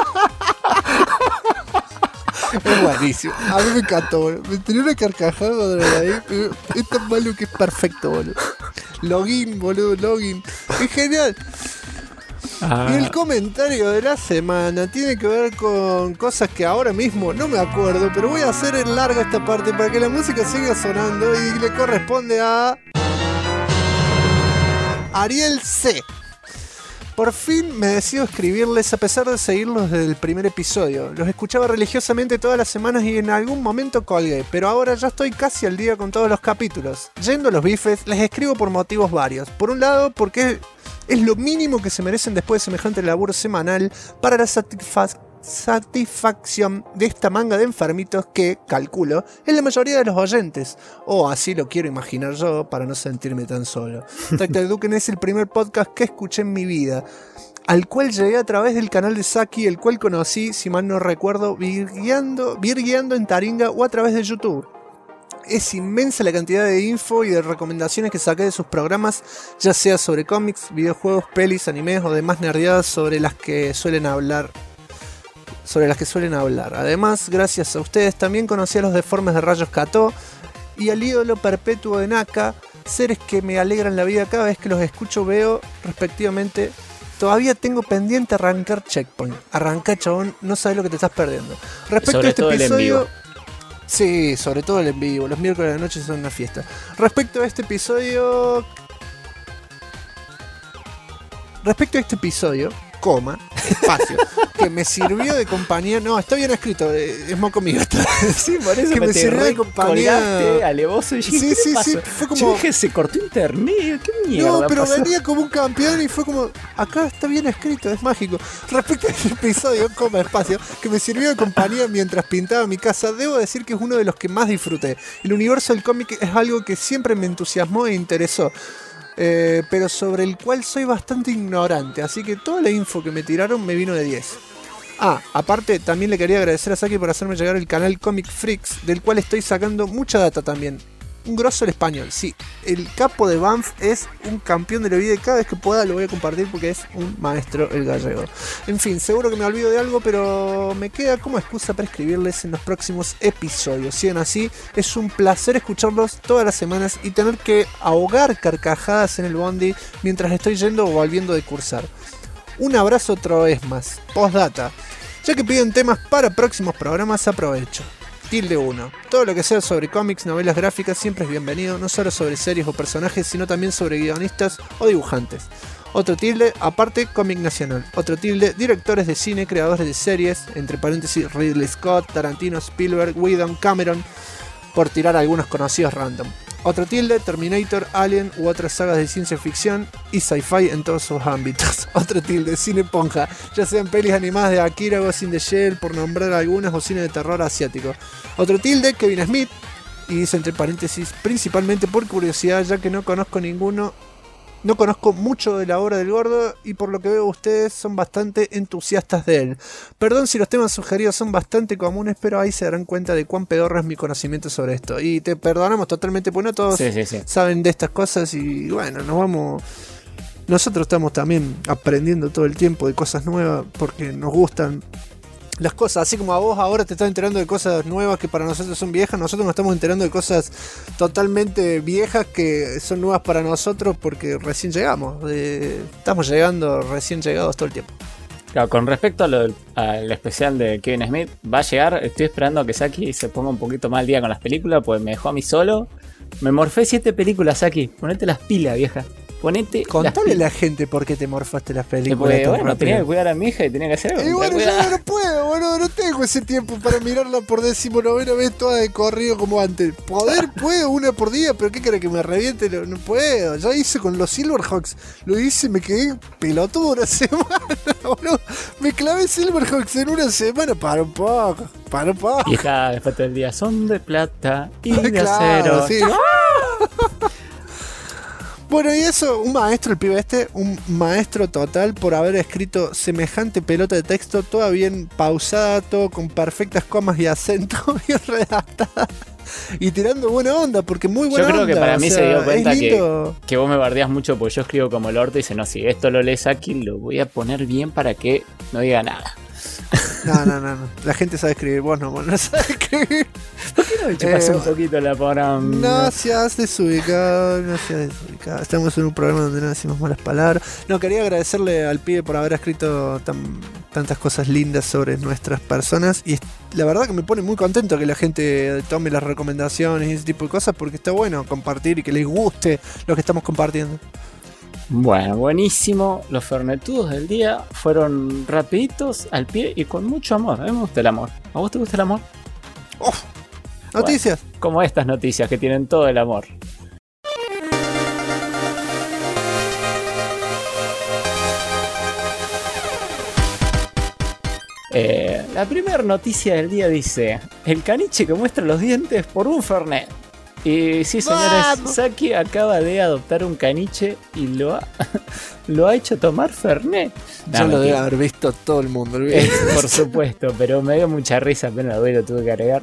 Es buenísimo. A mí me encantó, boludo. Me tenía una carcajada cuando lo leí. Es tan malo que es perfecto, boludo. Login, boludo, login. Es genial. Y el comentario de la semana tiene que ver con cosas que ahora mismo no me acuerdo, pero voy a hacer en larga esta parte para que la música siga sonando y le corresponde a Ariel C. Por fin me decido escribirles a pesar de seguirlos desde el primer episodio. Los escuchaba religiosamente todas las semanas y en algún momento colgué, pero ahora ya estoy casi al día con todos los capítulos. Yendo a los bifes, les escribo por motivos varios. Por un lado, porque es lo mínimo que se merecen después de semejante laburo semanal para la satisfacción de esta manga de enfermitos que, calculo, es la mayoría de los oyentes. O así lo quiero imaginar yo para no sentirme tan solo. Tactical Duken es el primer podcast que escuché en mi vida, al cual llegué a través del canal de Saki, el cual conocí, si mal no recuerdo, virgueando en Taringa o a través de YouTube. Es inmensa la cantidad de info y de recomendaciones que saqué de sus programas, ya sea sobre cómics, videojuegos, pelis, animes o demás nerdeadas sobre las que suelen hablar. Además, gracias a ustedes también conocí a los deformes de Rayos Cató y al ídolo perpetuo de Naka, seres que me alegran la vida cada vez que los escucho, veo, respectivamente. Todavía tengo pendiente arrancar Checkpoint. Arranca, chabón, no sabes lo que te estás perdiendo. Respecto a este episodio... Sí, sobre todo el en vivo. Los miércoles de la noche son una fiesta. Respecto a este episodio, coma, espacio, que me sirvió de compañía. No, está bien escrito, es moco mío. Sí, por eso que me sirvió de compañía. Alevoso y sí, fue como. Yo dije, se cortó internet, qué mierda. No, pero pasó? venía como un campeón y fue como, acá está bien escrito, es mágico. Respecto a este episodio, coma, espacio, que me sirvió de compañía mientras pintaba mi casa, debo decir que es uno de los que más disfruté. El universo del cómic es algo que siempre me entusiasmó e interesó. Pero sobre el cual soy bastante ignorante, así que toda la info que me tiraron me vino de 10. Aparte también le quería agradecer a Saki por hacerme llegar el canal Comic Freaks, del cual estoy sacando mucha data también. Un grosso el español, sí. El capo de Banff es un campeón de la vida y cada vez que pueda lo voy a compartir porque es un maestro el gallego. En fin, seguro que me olvido de algo, pero me queda como excusa para escribirles en los próximos episodios. Sigan así, es un placer escucharlos todas las semanas y tener que ahogar carcajadas en el bondi mientras estoy yendo o volviendo de cursar. Un abrazo otra vez más. Postdata. Ya que piden temas para próximos programas, aprovecho. Tilde 1. Todo lo que sea sobre cómics, novelas gráficas siempre es bienvenido, no solo sobre series o personajes, sino también sobre guionistas o dibujantes. Otro tilde, aparte, cómic nacional. Otro tilde, directores de cine, creadores de series, entre paréntesis Ridley Scott, Tarantino, Spielberg, Whedon, Cameron, por tirar algunos conocidos random. Otro tilde, Terminator, Alien u otras sagas de ciencia ficción y sci-fi en todos sus ámbitos. Otro tilde, cine ponja, ya sean pelis animadas de Akira, Ghost in the Shell, por nombrar algunas, o cine de terror asiático. Otro tilde, Kevin Smith, y dice entre paréntesis, principalmente por curiosidad, ya que no conozco mucho de la obra del gordo y por lo que veo ustedes son bastante entusiastas de él. Perdón si los temas sugeridos son bastante comunes, pero ahí se darán cuenta de cuán pedorro es mi conocimiento sobre esto. Y te perdonamos totalmente, pues no todos saben de estas cosas y bueno, nosotros estamos también aprendiendo todo el tiempo de cosas nuevas porque nos gustan las cosas, así como a vos ahora te estás enterando de cosas nuevas que para nosotros son viejas, nosotros nos estamos enterando de cosas totalmente viejas que son nuevas para nosotros porque recién llegamos, estamos llegando recién llegados todo el tiempo. Claro, con respecto al especial de Kevin Smith, va a llegar, estoy esperando a que Saki se ponga un poquito más al día con las películas, pues me dejó a mí solo, me morfé 7 películas, Saki, ponete las pilas, vieja. Contale a la gente por qué te morfaste las películas. Bueno, tenía que cuidar a mi hija y tenía que hacer algo. Y bueno, yo no puedo, boludo, no tengo ese tiempo para mirarla por 19ª vez toda de corrido como antes. Puedo una por día, pero ¿qué crees que me reviente? No puedo. Ya hice con los Silverhawks, lo hice, me quedé pelotudo una semana, boludo. Me clavé Silverhawks en una semana, para un poco. Y está después del día, son de plata y de acero. Sí. Bueno, y eso, un maestro, el pibe un maestro total por haber escrito semejante pelota de texto, toda bien pausada, todo con perfectas comas y acento, bien redactada. Y tirando buena onda, porque muy buena onda. Yo creo que para mí se dio cuenta que vos me bardeás mucho porque yo escribo como el orto y dice, no, si esto lo lees aquí, lo voy a poner bien para que no diga nada. No. La gente sabe escribir, vos no sabes escribir. ¿Por qué no me chupas un poquito la porra? No seas desubicado. Estamos en un programa donde no decimos malas palabras. No, quería agradecerle al pibe por haber escrito tantas cosas lindas sobre nuestras personas. Y la verdad que me pone muy contento que la gente tome las recomendaciones y ese tipo de cosas, porque está bueno compartir y que les guste lo que estamos compartiendo. Bueno, buenísimo. Los fernetudos del día fueron rapiditos, al pie y con mucho amor. A mí me gusta el amor. ¿A vos te gusta el amor? Uf. Noticias. Bueno, como estas noticias que tienen todo el amor. La primera noticia del día dice: el caniche que muestra los dientes por un fernet. Y sí, señores, ¡vamos! Saki acaba de adoptar un caniche y lo ha hecho tomar fernet. Ya lo debe haber visto todo el mundo. Por supuesto, pero me dio mucha risa, apenas lo tuve que agregar.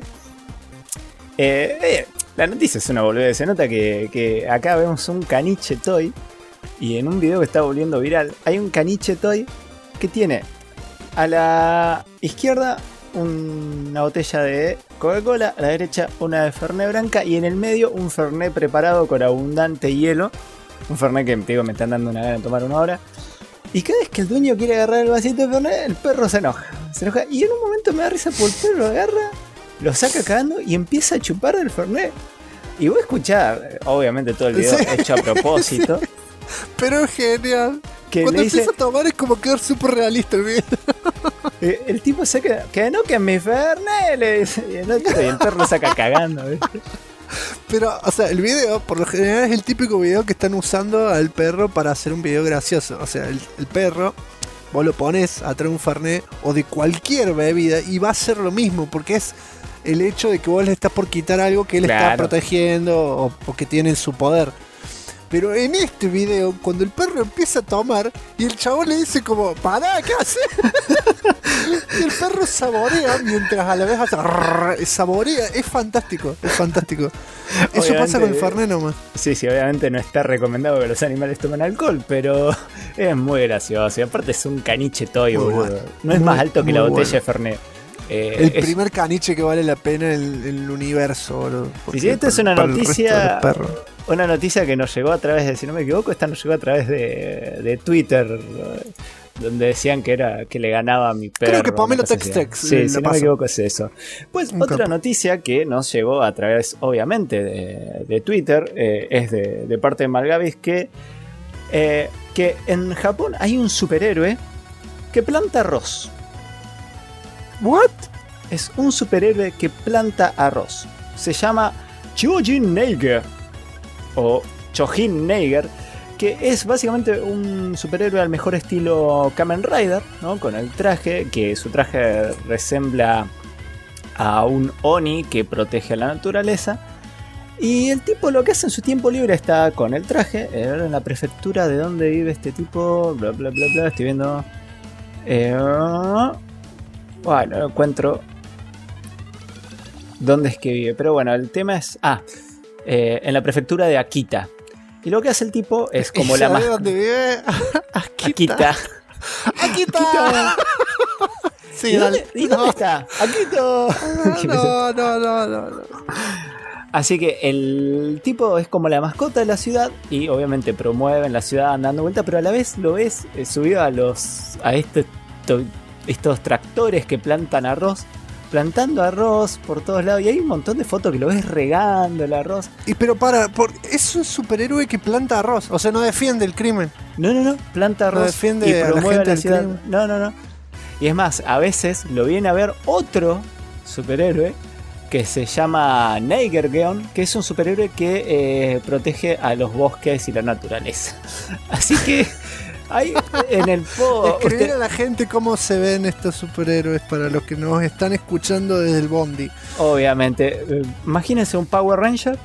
La noticia es una boludez. Se nota que acá vemos un caniche toy. Y en un video que está volviendo viral, hay un caniche toy que tiene a la izquierda una botella de Coca-Cola, a la derecha una de Fernet Branca y en el medio un Fernet preparado con abundante hielo. Un Fernet que te digo, me están dando una gana de tomar una hora. Y cada vez que el dueño quiere agarrar el vasito de Fernet, el perro se enoja. Y en un momento me da risa porque el perro lo agarra, lo saca cagando y empieza a chupar del Fernet. Y voy a escuchar, obviamente todo el video hecho a propósito. Pero es genial. Cuando empieza a tomar es como quedar súper realista el video. El tipo saca, que no, que mi Fernet, le dice, y el perro lo saca cagando, ¿viste? Pero, o sea, el video, por lo general, es el típico video que están usando al perro para hacer un video gracioso. O sea, el perro, vos lo pones a traer un Fernet o de cualquier bebida y va a ser lo mismo, porque es el hecho de que vos le estás por quitar algo que él está protegiendo o que tiene en su poder. Pero en este video, cuando el perro empieza a tomar y el chabón le dice como, ¡pará, qué haces! Y el perro saborea mientras a la vez hace saborea. Es fantástico, es fantástico. Eso obviamente pasa con el Fernet nomás. Sí, obviamente no está recomendado que los animales tomen alcohol, pero es muy gracioso. Y aparte es un caniche toy, boludo. Bueno. No es más alto que la botella de Fernet. El primer caniche que vale la pena en el universo, boludo. Sí, esta es una noticia. Una noticia que nos llegó a través de, si no me equivoco, esta nos llegó a través de Twitter, donde decían que le ganaba a mi perro. Creo que Pamelo Tex-Tex. Sí, si no me equivoco es eso. Pues otra noticia que nos llegó a través, obviamente, de Twitter, es de parte de Malgavis, que en Japón hay un superhéroe que planta arroz. ¿What? Es un superhéroe que planta arroz. Se llama Chojin Neiger o Chojin Neiger, que es básicamente un superhéroe al mejor estilo Kamen Rider, ¿no? Con el traje, que su traje resembla a un Oni que protege a la naturaleza. Y el tipo lo que hace en su tiempo libre está con el traje, en la prefectura de donde vive este tipo, bla bla bla bla, estoy viendo... Bueno, no encuentro dónde es que vive, pero bueno, el tema es... en la prefectura de Akita. Y lo que hace el tipo es como la más... ¿Dónde vive? Akita. Akita. Sí, ¿Y dónde está? Akita. No. Así que el tipo es como la mascota de la ciudad y obviamente promueve en la ciudad andando vuelta, pero a la vez lo ves subido a estos tractores que plantan arroz, plantando arroz por todos lados, y hay un montón de fotos que lo ves regando el arroz. Pero es un superhéroe que planta arroz, o sea, no defiende el crimen. No, planta arroz, no defiende y promueve a la ciudad. crimen. No. Y es más, a veces lo viene a ver otro superhéroe que se llama Neigergeon, que es un superhéroe que protege a los bosques y la naturaleza. Así que ahí en el escribir a la gente cómo se ven estos superhéroes para los que nos están escuchando desde el Bondi. Obviamente, imagínense un Power Ranger.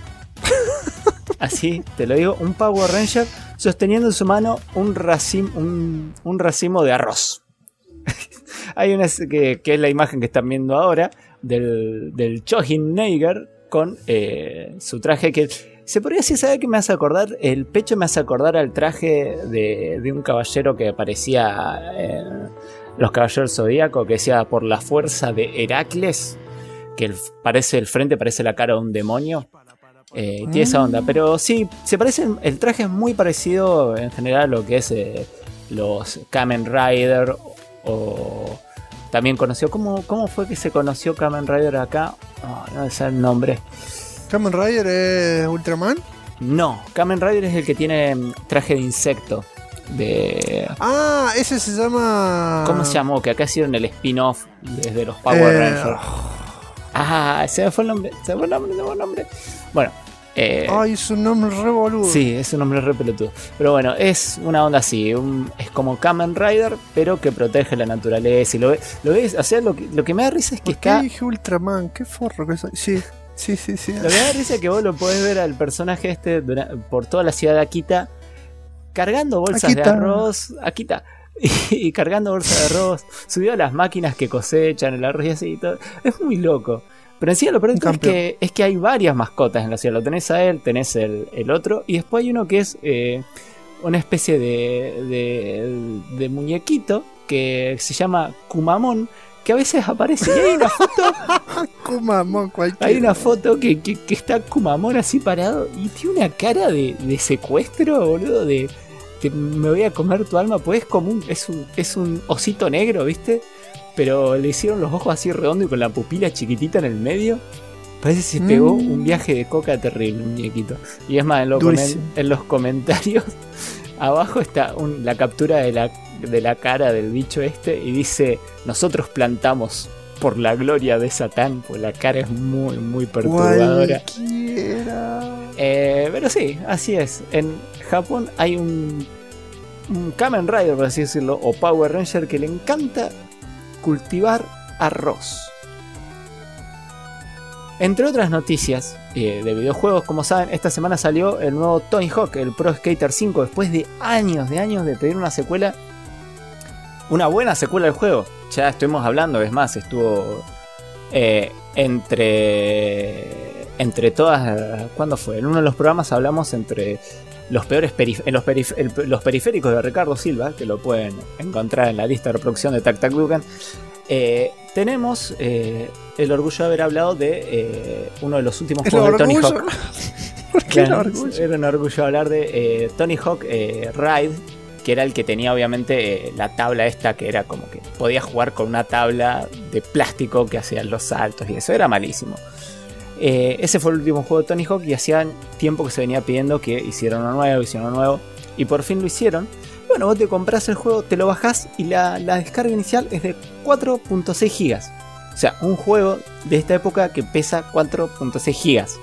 Así, te lo digo, un Power Ranger sosteniendo en su mano un racimo de arroz. Hay una que es la imagen que están viendo ahora del Chojin Neiger con su traje que se podría decir, ¿sabe qué me hace acordar? El pecho me hace acordar al traje de un caballero que aparecía en los Caballeros Zodíaco, que decía por la fuerza de Heracles, que el frente parece la cara de un demonio. Tiene esa onda, pero sí, se parecen. El traje es muy parecido en general a lo que es los Kamen Rider, o también conocido. ¿Cómo fue que se conoció Kamen Rider acá? No sé el nombre. ¿Kamen Rider es Ultraman? No, Kamen Rider es el que tiene traje de insecto. Ah, ese se llama... ¿Cómo se llamó? Que acá hicieron el spin-off desde los Power Rangers. Se me fue el nombre. Bueno. Ay, es un nombre re boludo. Sí, es un nombre re pelotudo. Pero bueno, es una onda así. Es como Kamen Rider, pero que protege la naturaleza. Y lo ves, o sea, lo que me da risa es que ¿Por qué dije Ultraman? Qué forro que soy. Sí. Lo que me da risa es que vos lo podés ver al personaje por toda la ciudad de Akita cargando bolsas de arroz. Akita. Y cargando bolsas de arroz, subido a las máquinas que cosechan el arroz y así y todo. Es muy loco. Pero encima lo peor es que hay varias mascotas en la ciudad. Lo tenés a él, tenés el otro. Y después hay uno que es una especie de muñequito que se llama Kumamon, que a veces aparece. Y hay una foto. Kumamon, cualquiera. Hay una foto que está Kumamon así parado y tiene una cara de secuestro, boludo. De me voy a comer tu alma. Pues es un osito negro, ¿viste? Pero le hicieron los ojos así redondos y con la pupila chiquitita en el medio. Parece que se pegó un viaje de coca terrible, un muñequito. Y es más, en los comentarios abajo está la captura de la cara del bicho este y dice: nosotros plantamos por la gloria de Satán. Pues la cara es muy, muy perturbadora. Pero sí, así es. En Japón hay un Kamen Rider, por así decirlo, o Power Ranger, que le encanta cultivar arroz. Entre otras noticias de videojuegos, como saben, esta semana salió el nuevo Tony Hawk, el Pro Skater 5, después de años de pedir una secuela, una buena secuela del juego. Ya estuvimos hablando, es más, estuvo entre todas, ¿cuándo fue? En uno de los programas hablamos entre los peores los periféricos de Ricardo Silva, que lo pueden encontrar en la lista de reproducción de Tac Tac Dukan. Tenemos el orgullo de haber hablado de uno de los últimos juegos de Tony Hawk. ¿Por qué el orgullo? Era un orgullo hablar de Tony Hawk Ride, que era el que tenía obviamente la tabla esta, que era como que podías jugar con una tabla de plástico que hacían los saltos y eso era malísimo. Ese fue el último juego de Tony Hawk y hacían tiempo que se venía pidiendo que hicieran uno nuevo y por fin lo hicieron. Bueno, vos te compras el juego, te lo bajás y la descarga inicial es de 4.6 gigas. O sea, un juego de esta época que pesa 4.6 gigas.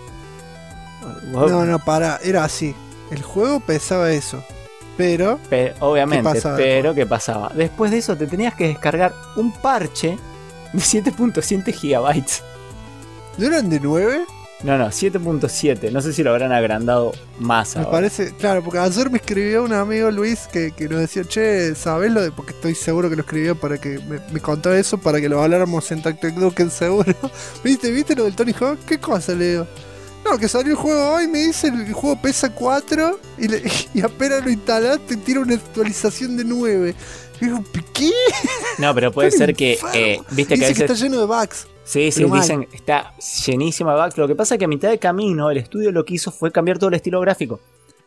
No, era así. El juego pesaba eso. Pero obviamente, ¿qué pasaba? Después de eso te tenías que descargar un parche de 7.7 gigabytes. ¿No eran de 9? No, 7.7. No sé si lo habrán agrandado más. Me parece, claro, porque ayer me escribió un amigo Luis que nos decía: che, ¿sabés lo de...? Porque estoy seguro que lo escribió para que me contara eso, para que lo habláramos en Tac Tac Duken, seguro. ¿Viste lo del Tony Hawk? ¿Qué cosa le digo? No, que salió el juego hoy, me dice, el juego pesa 4 y apenas lo instalás te tira una actualización de 9. Y digo, ¿qué? No, pero puede ser que... viste dice que está lleno de bugs. Sí, dicen está llenísima de bugs. Lo que pasa es que a mitad de camino el estudio lo que hizo fue cambiar todo el estilo gráfico.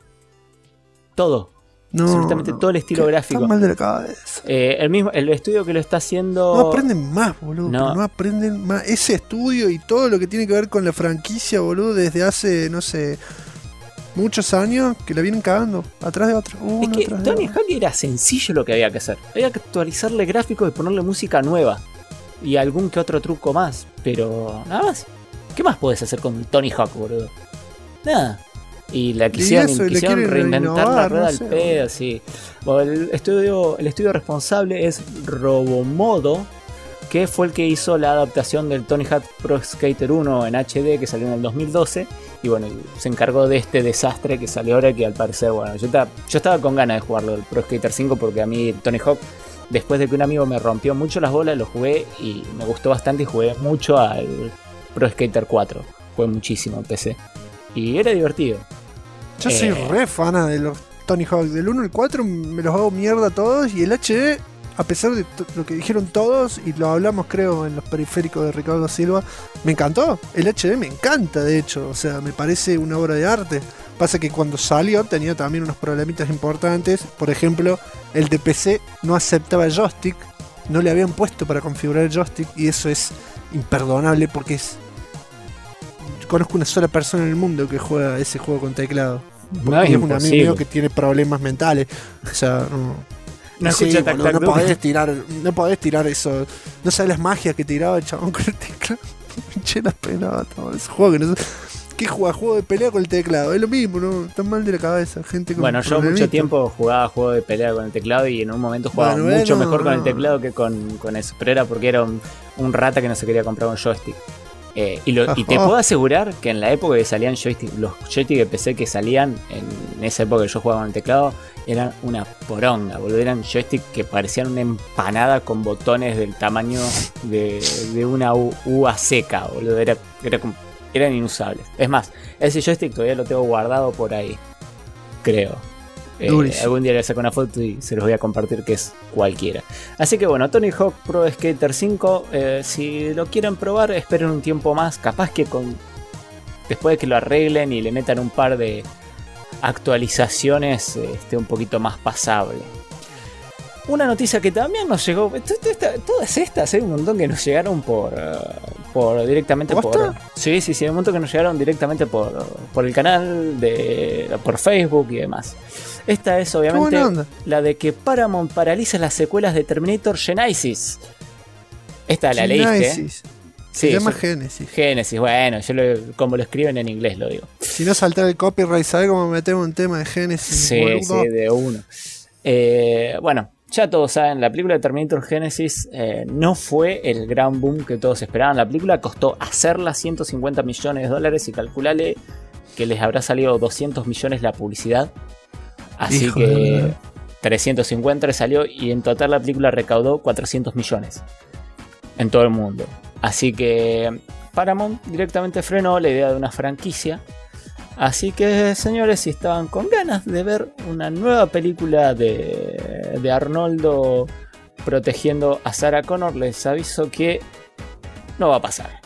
Todo. Absolutamente todo el estilo gráfico. Está mal de la cabeza. El estudio que lo está haciendo... No aprenden más, boludo. No aprenden más. Ese estudio y todo lo que tiene que ver con la franquicia, boludo, desde hace, no sé, muchos años que la vienen cagando. Atrás de otro. Es que Tony Hawk era sencillo lo que había que hacer. Había que actualizarle gráficos y ponerle música nueva. Y algún que otro truco más. Pero nada más. ¿Qué más podés hacer con Tony Hawk, boludo? Nada. Y la quisieron reinventar la rueda al pedo, sí. Bueno, el estudio responsable es Robomodo, que fue el que hizo la adaptación del Tony Hawk Pro Skater 1 en HD, que salió en el 2012. Y bueno, se encargó de este desastre que salió ahora, que al parecer, bueno, yo estaba con ganas de jugarlo, el Pro Skater 5, porque a mí Tony Hawk, después de que un amigo me rompió mucho las bolas, lo jugué y me gustó bastante y jugué mucho al Pro Skater 4. Jugué muchísimo en PC. Y era divertido. Yo soy re fana de los Tony Hawk. Del 1 al 4 me los hago mierda todos. Y el HD, a pesar de lo que dijeron todos, y lo hablamos creo en los periféricos de Ricardo Silva, me encantó. El HD me encanta, de hecho. O sea, me parece una obra de arte. Pasa que cuando salió tenía también unos problemitas importantes. Por ejemplo, el de PC no aceptaba el joystick. No le habían puesto para configurar el joystick. Y eso es imperdonable porque es... conozco una sola persona en el mundo que juega ese juego con teclado. Porque No, es es un amigo imposible. mío que tiene problemas mentales. O sea, No sí, escucha boludo, no tac-tac-tuc. podés tirar eso. No sabes las magias que tiraba el chabón con el teclado. Che, las pelotas, boludo. Ese juego que no sé. ¿Qué juega? Juego de pelea con el teclado. Es lo mismo, ¿no? Están mal de la cabeza, gente con Bueno, yo mucho problemitas. tiempo jugaba juegos de pelea con el teclado y en un momento jugaba mucho mejor con el teclado que con eso. Pero era porque era un rata que no se quería comprar un joystick. Y te puedo asegurar que en la época que salían joystick, los joysticks de PC que salían, en esa época que yo jugaba con el teclado, eran una poronga, boludo. Eran joysticks que parecían una empanada con botones del tamaño de una uva seca, boludo. Eran inusables. Es más, ese joystick todavía lo tengo guardado por ahí, creo. Algún día le saco una foto y se los voy a compartir, que es cualquiera. Así que bueno, Tony Hawk Pro Skater 5, si lo quieren probar, esperen un tiempo más. Capaz que después de que lo arreglen y le metan un par de actualizaciones, esté un poquito más pasable. Una noticia que también nos llegó, todas estas, hay un montón que nos llegaron por directamente por... Sí, hay un montón que nos llegaron directamente por el canal, por Facebook y demás. Esta es obviamente la de que Paramount paraliza las secuelas de Terminator Genesis. Esta la leíste. Se llama Genesis. Genesis, bueno, como lo escriben en inglés lo digo. Si no saltar el copyright, ¿sabes cómo metemos un tema de Genesis? Sí, de uno. Bueno, ya todos saben, la película de Terminator Genesis no fue el gran boom que todos esperaban. La película costó hacerla $150 millones y calculale que les habrá salido 200 millones la publicidad. Así Hijo que 350 salió y en total la película recaudó 400 millones en todo el mundo. Así que Paramount directamente frenó la idea de una franquicia. Así que, señores, si estaban con ganas de ver una nueva película de Arnoldo protegiendo a Sarah Connor, les aviso que no va a pasar.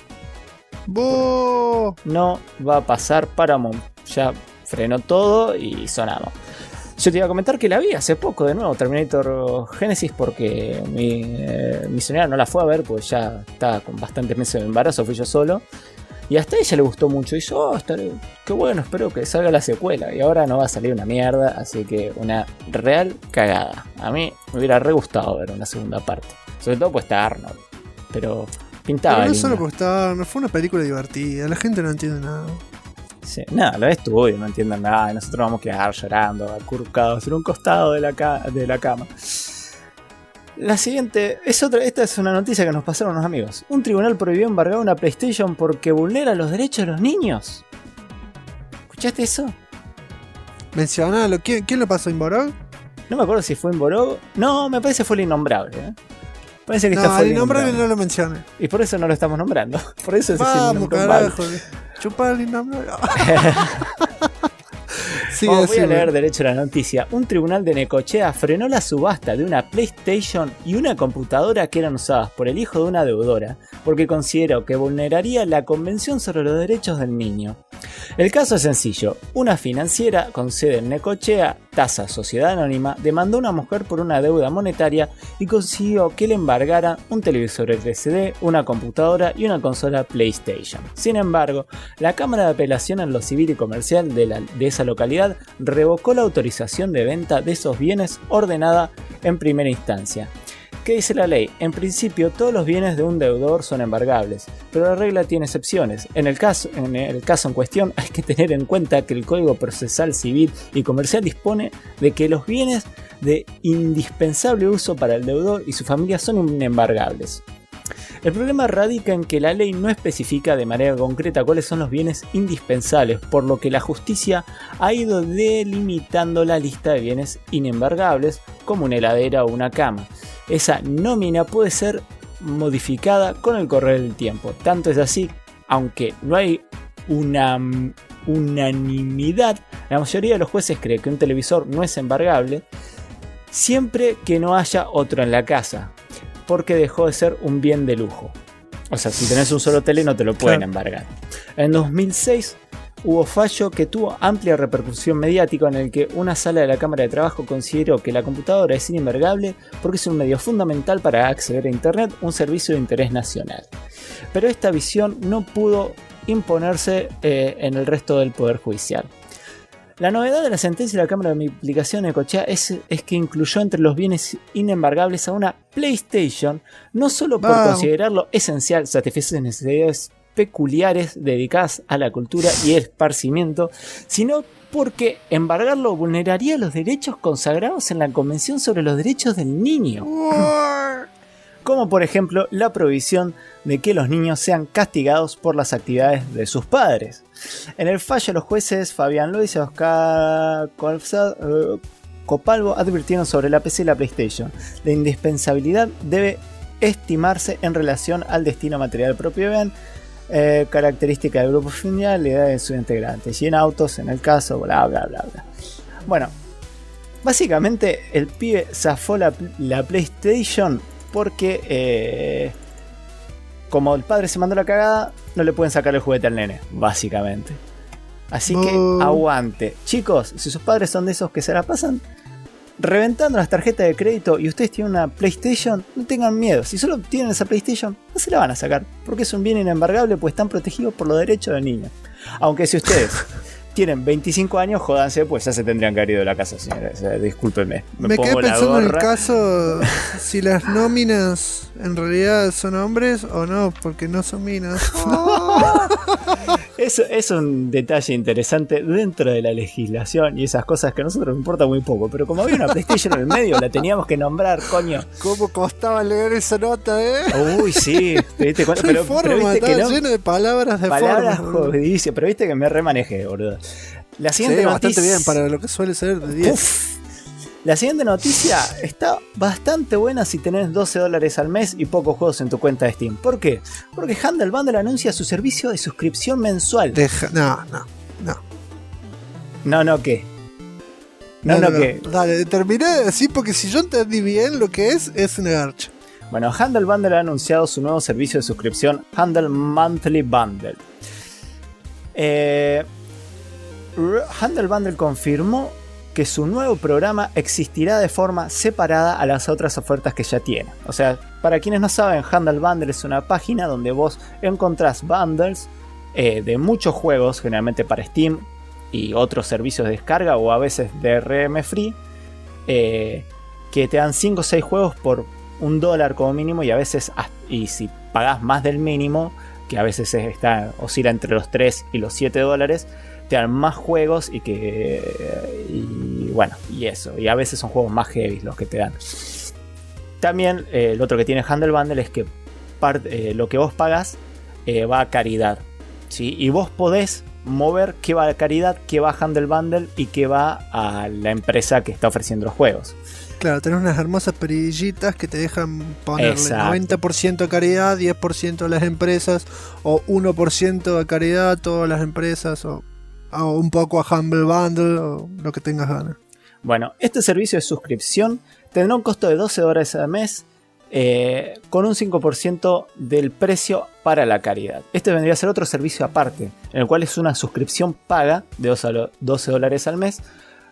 ¡Bo! No va a pasar. Paramount ya frenó todo y sonamos. Yo te iba a comentar que la vi hace poco de nuevo, Terminator Genesis, porque mi señora no la fue a ver, pues ya estaba con bastantes meses de embarazo, fui yo solo. Y hasta a ella le gustó mucho. Y yo, qué bueno, espero que salga la secuela. Y ahora no va a salir una mierda, así que una real cagada. A mí me hubiera re gustado ver una segunda parte. Sobre todo pues está Arnold. Pero pintaba. Pero no linda. solo porque está Arnold, fue una película divertida. La gente no entiende nada. Sí, nada, lo estudio, no entiendan nada. Y nosotros vamos a quedar llorando, acurrucados en un costado de la cama. La siguiente esta es una noticia que nos pasaron unos amigos. Un tribunal prohibió embargar una PlayStation porque vulnera los derechos de los niños. ¿Escuchaste eso? Mencionalo. ¿Quién lo pasó? ¿Inborog? No me acuerdo si fue en Borog. No, me parece que fue el Innombrable. Parece que No, el Innombrable no lo menciona. Y por eso no lo estamos nombrando. Por eso es Vamos, el Innombrable. carajo. Chupar el Innombrable. Voy a leer derecho la noticia. Un tribunal de Necochea frenó la subasta de una PlayStation y una computadora que eran usadas por el hijo de una deudora porque consideró que vulneraría la Convención sobre los Derechos del Niño. El caso es sencillo. Una financiera con sede en Necochea, Tasa Sociedad Anónima, demandó a una mujer por una deuda monetaria y consiguió que le embargaran un televisor LCD, una computadora y una consola PlayStation. Sin embargo, la Cámara de Apelación en lo Civil y Comercial de esa localidad revocó la autorización de venta de esos bienes ordenada en primera instancia. ¿Qué dice la ley? En principio todos los bienes de un deudor son embargables, pero la regla tiene excepciones. En el caso en cuestión hay que tener en cuenta que el Código Procesal Civil y Comercial dispone de que los bienes de indispensable uso para el deudor y su familia son inembargables. El problema radica en que la ley no especifica de manera concreta cuáles son los bienes indispensables, por lo que la justicia ha ido delimitando la lista de bienes inembargables, como una heladera o una cama. Esa nómina puede ser modificada con el correr del tiempo. Tanto es así, aunque no hay una unanimidad, la mayoría de los jueces cree que un televisor no es embargable, siempre que no haya otro en la casa, porque dejó de ser un bien de lujo. O sea, si tenés un solo tele no te lo pueden embargar. En 2006 hubo fallo que tuvo amplia repercusión mediática en el que una sala de la Cámara de Trabajo consideró que la computadora es inembargable porque es un medio fundamental para acceder a Internet, un servicio de interés nacional. Pero esta visión no pudo imponerse en el resto del Poder Judicial. La novedad de la sentencia de la Cámara de Aplicación de Necochea es que incluyó entre los bienes inembargables a una PlayStation, no solo por considerarlo esencial, satisfacer necesidades peculiares dedicadas a la cultura y el esparcimiento, sino porque embargarlo vulneraría los derechos consagrados en la Convención sobre los Derechos del Niño. Como por ejemplo la prohibición de que los niños sean castigados por las actividades de sus padres. En el fallo, los jueces Fabián Luis y Oscar Copalvo advirtieron sobre la PC y la PlayStation. La indispensabilidad debe estimarse en relación al destino material propio de bien, característica del grupo familiar, la edad de sus integrantes, y en autos, en el caso, bla bla bla bla. Bueno, básicamente el pibe zafó la PlayStation porque como el padre se mandó la cagada, no le pueden sacar el juguete al nene, básicamente. Así que aguante. Chicos, si sus padres son de esos que se la pasan reventando las tarjetas de crédito y ustedes tienen una PlayStation, no tengan miedo. Si solo tienen esa PlayStation, no se la van a sacar, porque es un bien inembargable, pues están protegidos por los derechos del niño. Aunque si ustedes tienen 25 años, jódanse, pues ya se tendrían que haber ido de la casa, señores. Discúlpenme. Me quedé pensando en el caso si las nóminas en realidad son hombres o no, porque no son minas. Eso es un detalle interesante dentro de la legislación y esas cosas que a nosotros nos importa muy poco. Pero como había una PlayStation en el medio, la teníamos que nombrar, coño. ¿Cómo costaba leer esa nota, Uy, sí. ¿Te diste cuenta? Pero viste que no. Lleno de palabras de palabras jodidísimas. Pero viste que me remanejé, boludo. La siguiente noticia, bastante bien para lo que suele ser de 10. La siguiente noticia está bastante buena si tenés $12 al mes y pocos juegos en tu cuenta de Steam. ¿Por qué? Porque Humble Bundle anuncia su servicio de suscripción mensual. No, ¿qué? No, ¿qué? Dale, terminé de decir porque si yo entendí bien lo que es una garcha. Bueno, Humble Bundle ha anunciado su nuevo servicio de suscripción Humble Monthly Bundle. Humble Bundle confirmó que su nuevo programa existirá de forma separada a las otras ofertas que ya tiene. O sea, para quienes no saben, Humble Bundle es una página donde vos encontrás bundles de muchos juegos, generalmente para Steam y otros servicios de descarga o a veces DRM free, que te dan 5 o 6 juegos por $1 como mínimo, y a veces, y si pagás más del mínimo, que a veces oscila entre los 3 y los $7, te dan más juegos y eso. Y a veces son juegos más heavy los que te dan. También lo otro que tiene Humble Bundle es que lo que vos pagas va a caridad, ¿sí? Y vos podés mover qué va a caridad, qué va a Humble Bundle y qué va a la empresa que está ofreciendo los juegos. Claro, tenés unas hermosas perillitas que te dejan ponerle 90% a caridad, 10% a las empresas, o 1% a caridad a todas las empresas, o un poco a Humble Bundle, o lo que tengas ganas. Bueno, este servicio de suscripción tendrá un costo de $12 al mes, con un 5% del precio para la caridad. Este vendría a ser otro servicio aparte, en el cual es una suscripción paga de $12 al mes,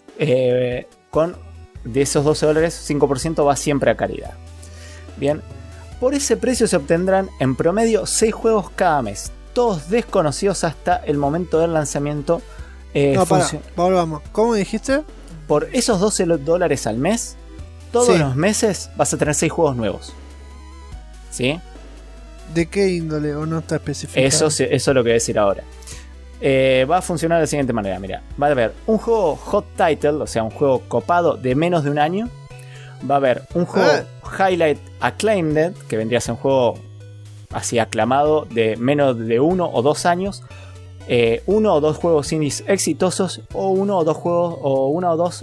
con de esos $12, 5% va siempre a caridad. Bien, por ese precio se obtendrán en promedio 6 juegos cada mes, todos desconocidos hasta el momento del lanzamiento. Volvamos. ¿Cómo dijiste? Por esos $12 al mes, todos los meses vas a tener 6 juegos nuevos. ¿Sí? ¿De qué índole o no está especificado? Eso es lo que voy a decir ahora. Va a funcionar de la siguiente manera. Mira, va a haber un juego hot title, o sea, un juego copado de menos de un año. Va a haber un juego highlight acclaimed, que vendría a ser un juego así aclamado de menos de 1 o 2 años. 1 o 2 juegos indies exitosos, o 1 o 2 juegos, o 1 o 2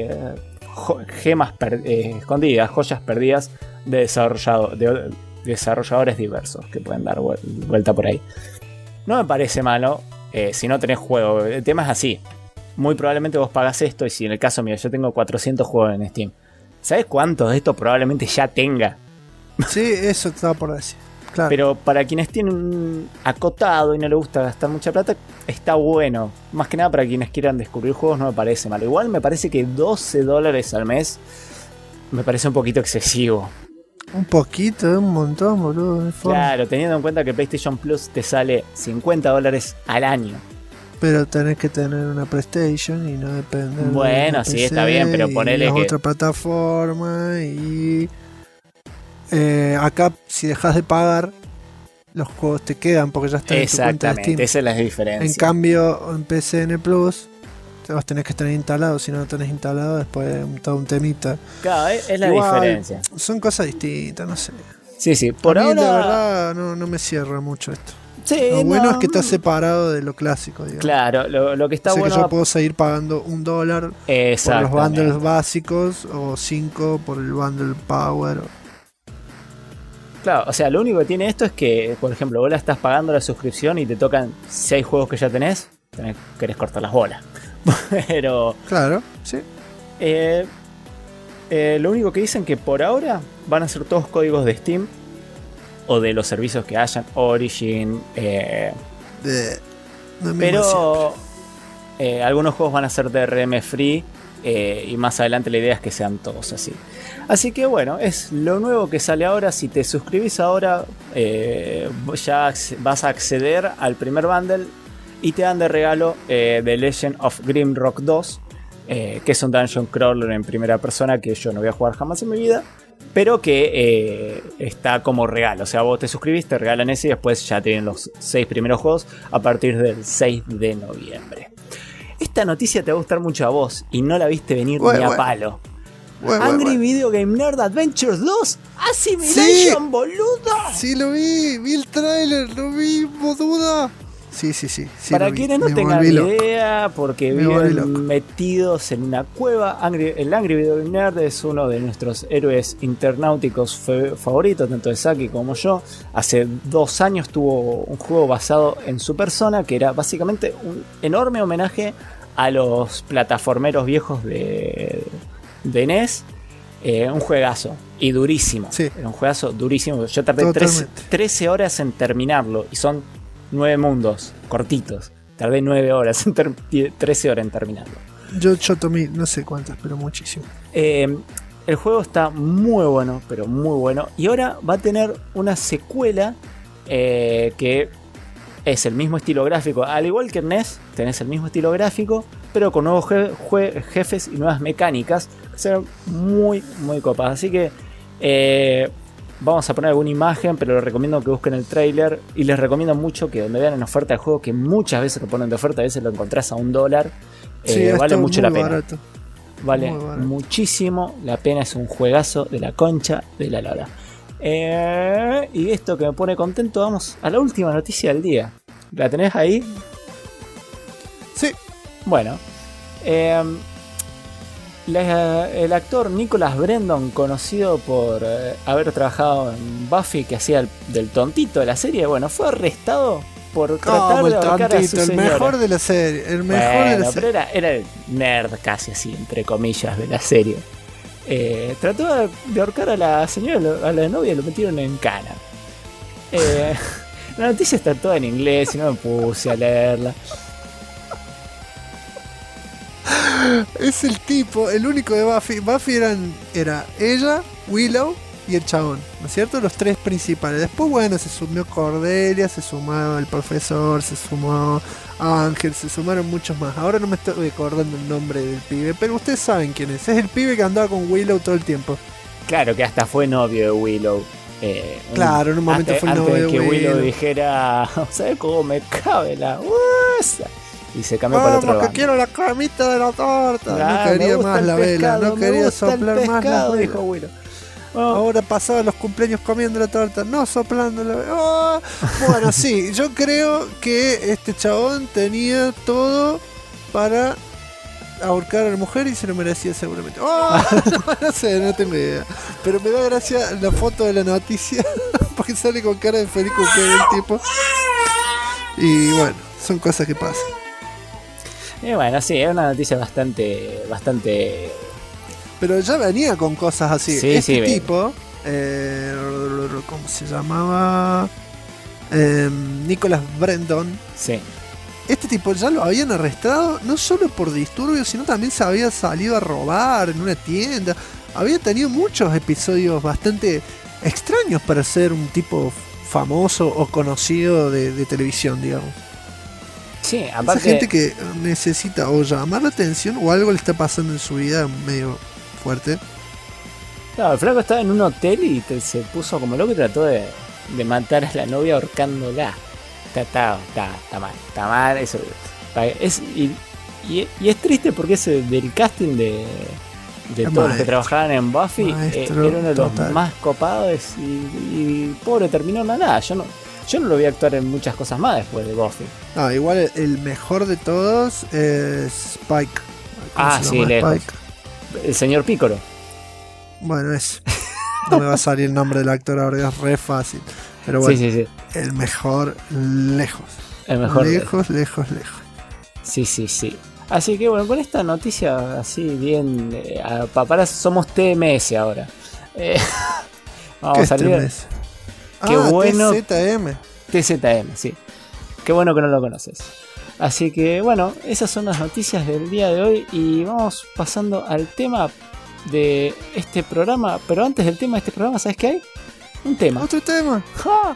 gemas escondidas, joyas perdidas de desarrolladores diversos que pueden dar vuelta por ahí. No me parece malo si no tenés juego. El tema es así: muy probablemente vos pagás esto, y si en el caso mío yo tengo 400 juegos en Steam, ¿sabés cuántos de estos probablemente ya tenga? Sí, eso estaba por decir. Claro. Pero para quienes tienen acotado y no les gusta gastar mucha plata, está bueno. Más que nada para quienes quieran descubrir juegos, no me parece malo. Igual me parece que $12 al mes me parece un poquito excesivo. Un poquito, un montón, boludo. No hay forma. Claro, teniendo en cuenta que PlayStation Plus te sale $50 al año. Pero tenés que tener una PlayStation y no depende. Bueno, sí, está bien, pero ponele y que... otra plataforma y... acá, si dejas de pagar, los juegos te quedan porque ya están en tu cuenta de Exactamente, Steam. esa es la diferencia. En cambio, en PCN Plus, los tenés que tener instalados. Si no lo tenés instalado, después todo un temita. Claro, es la Igual, diferencia. Son cosas distintas, no sé. Sí, sí, por A mí, ahora... la verdad, no me cierra mucho esto. Sí, Lo bueno no. es que está separado de lo clásico, digamos. Claro, lo que está O sea bueno... que yo puedo seguir pagando $1 por los Exactamente. bundles básicos o 5 por el bundle Power. Claro, o sea, lo único que tiene esto es que, por ejemplo, vos la estás pagando la suscripción y te tocan 6 juegos que ya querés cortar las bolas. Pero Claro, sí. lo único que dicen que por ahora van a ser todos códigos de Steam o de los servicios que hayan, Origin, No me pero algunos juegos van a ser DRM free y más adelante la idea es que sean todos así. Así que bueno, es lo nuevo que sale ahora. Si te suscribís ahora, ya vas a acceder al primer bundle y te dan de regalo The Legend of Grimrock 2, que es un dungeon crawler en primera persona que yo no voy a jugar jamás en mi vida, pero que está como regalo. O sea, vos te suscribís, te regalan ese y después ya tienen los 6 primeros juegos a partir del 6 de noviembre. Esta noticia te va a gustar mucho a vos y no la viste venir ni a palo. Angry Video Game Nerd Adventures 2 Assimilation, boludo. Sí, lo vi el tráiler, lo vi, boluda. Sí. Para quienes no tengan idea, porque viven metidos en una cueva, el Angry Video Game Nerd es uno de nuestros héroes internauticos favoritos, tanto de Saki como yo. Hace 2 años tuvo un juego basado en su persona, que era básicamente un enorme homenaje a los plataformeros viejos de NES. Un juegazo y durísimo. Sí. Era un juegazo durísimo. Yo tardé 13 horas en terminarlo y son 9 mundos cortitos. Tardé 9 horas, 13 horas en terminarlo. Yo tomé no sé cuántas, pero muchísimo. El juego está muy bueno, pero muy bueno. Y ahora va a tener una secuela que es el mismo estilo gráfico. Al igual que en NES, tenés el mismo estilo gráfico, pero con nuevos jefes y nuevas mecánicas que serán muy, muy copadas. Así que vamos a poner alguna imagen, pero les recomiendo que busquen el trailer. Y les recomiendo mucho que donde vean en oferta el juego, que muchas veces lo ponen de oferta, a veces lo encontrás a $1. Vale mucho la pena. Barato. Vale muchísimo la pena. Es un juegazo de la concha de la lora. Y esto que me pone contento, vamos a la última noticia del día. ¿La tenés ahí? Sí. Bueno, el actor Nicholas Brendon, conocido por haber trabajado en Buffy, que hacía del tontito de la serie, bueno, fue arrestado por tratar de ahorcar a su señora. El mejor de la serie. El mejor de la serie. Pero era el nerd casi así, entre comillas, de la serie. Trató de ahorcar a la señora, a la novia, y lo metieron en cana. La noticia está toda en inglés y no me puse a leerla. Es el tipo, el único de Buffy. Buffy era ella, Willow y el chabón, ¿no es cierto? Los 3 principales. Después, bueno, se sumió Cordelia, se sumó el profesor, se sumó Ángel, se sumaron muchos más. Ahora no me estoy acordando el nombre del pibe, pero ustedes saben quién es. Es el pibe que andaba con Willow todo el tiempo. Claro, que hasta fue novio de Willow. Claro, en un momento fue el novio de que Willow Willow. Dijera, ¿sabes cómo me cabe la huesa? Y se cambió para el otro lado. Que quiero la cremita de la torta. Claro, no quería más la vela, no quería soplar más la vela. Dijo Willow. Ahora pasaba los cumpleaños comiendo la torta, no soplando la vela. Bueno, sí, yo creo que este chabón tenía todo para ahorcar a la mujer y se lo merecía seguramente. No sé, no tengo idea. Pero me da gracia la foto de la noticia porque sale con cara de feliz cumpleaños el tipo. Y bueno, son cosas que pasan. Y bueno, sí, es una noticia bastante. Pero ya venía con cosas así. Sí, este sí, tipo, ¿cómo se llamaba? Nicholas Brendon. Sí. Este tipo ya lo habían arrestado no solo por disturbios, sino también se había salido a robar en una tienda. Había tenido muchos episodios bastante extraños para ser un tipo famoso o conocido de televisión, digamos. Sí, Esa aparte. gente que necesita o llamar la atención o algo le está pasando en su vida medio fuerte. No, el flaco estaba en un hotel y se puso como loco y trató de matar a la novia ahorcándola. Está mal, eso. Y es triste porque ese del casting de todos los que trabajaban en Buffy era uno de los más copados y pobre, terminó en la nada. Yo no lo vi actuar en muchas cosas más después de Buffy. No, igual el mejor de todos es Spike. Sí, lejos. Spike? El señor Piccolo. Bueno, no me va a salir el nombre del actor ahora, es re fácil. Pero bueno, Sí. el mejor lejos. El mejor. Lejos. Sí. Así que bueno, con esta noticia así bien... para somos TMS ahora. Vamos a salir... Qué bueno. TZM, sí. Qué bueno que no lo conoces. Así que bueno, esas son las noticias del día de hoy y vamos pasando al tema de este programa. Pero antes del tema de este programa, ¿sabes qué hay? Un tema. Otro tema. ¡Ja!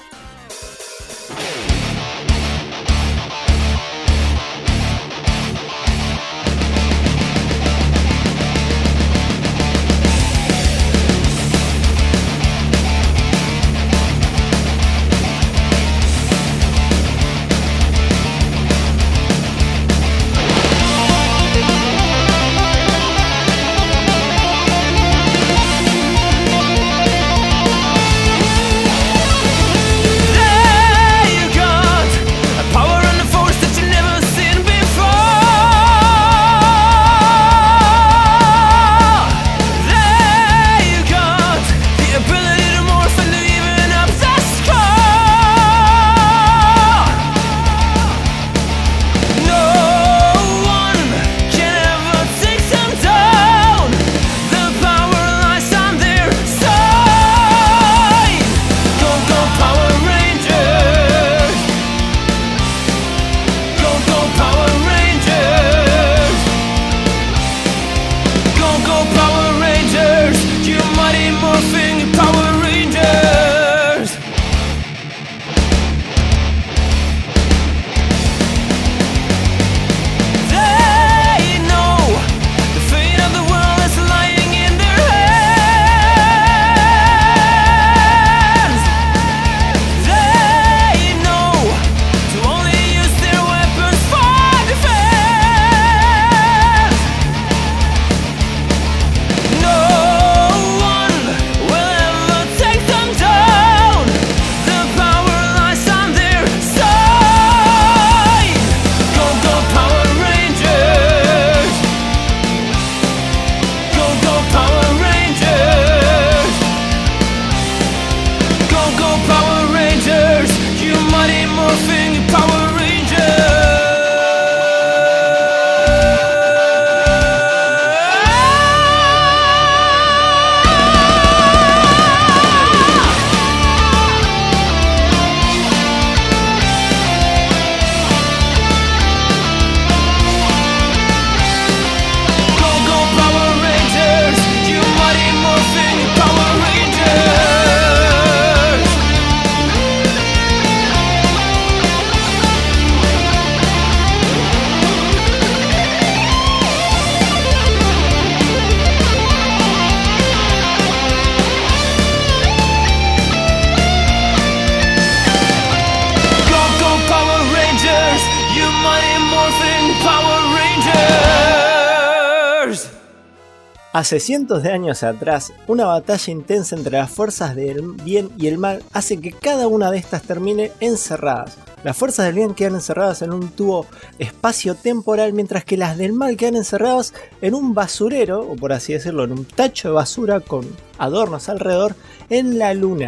Hace cientos de años atrás, una batalla intensa entre las fuerzas del bien y el mal hace que cada una de estas termine encerradas. Las fuerzas del bien quedan encerradas en un tubo espacio-temporal, mientras que las del mal quedan encerradas en un basurero, o por así decirlo, en un tacho de basura con adornos alrededor, en la luna.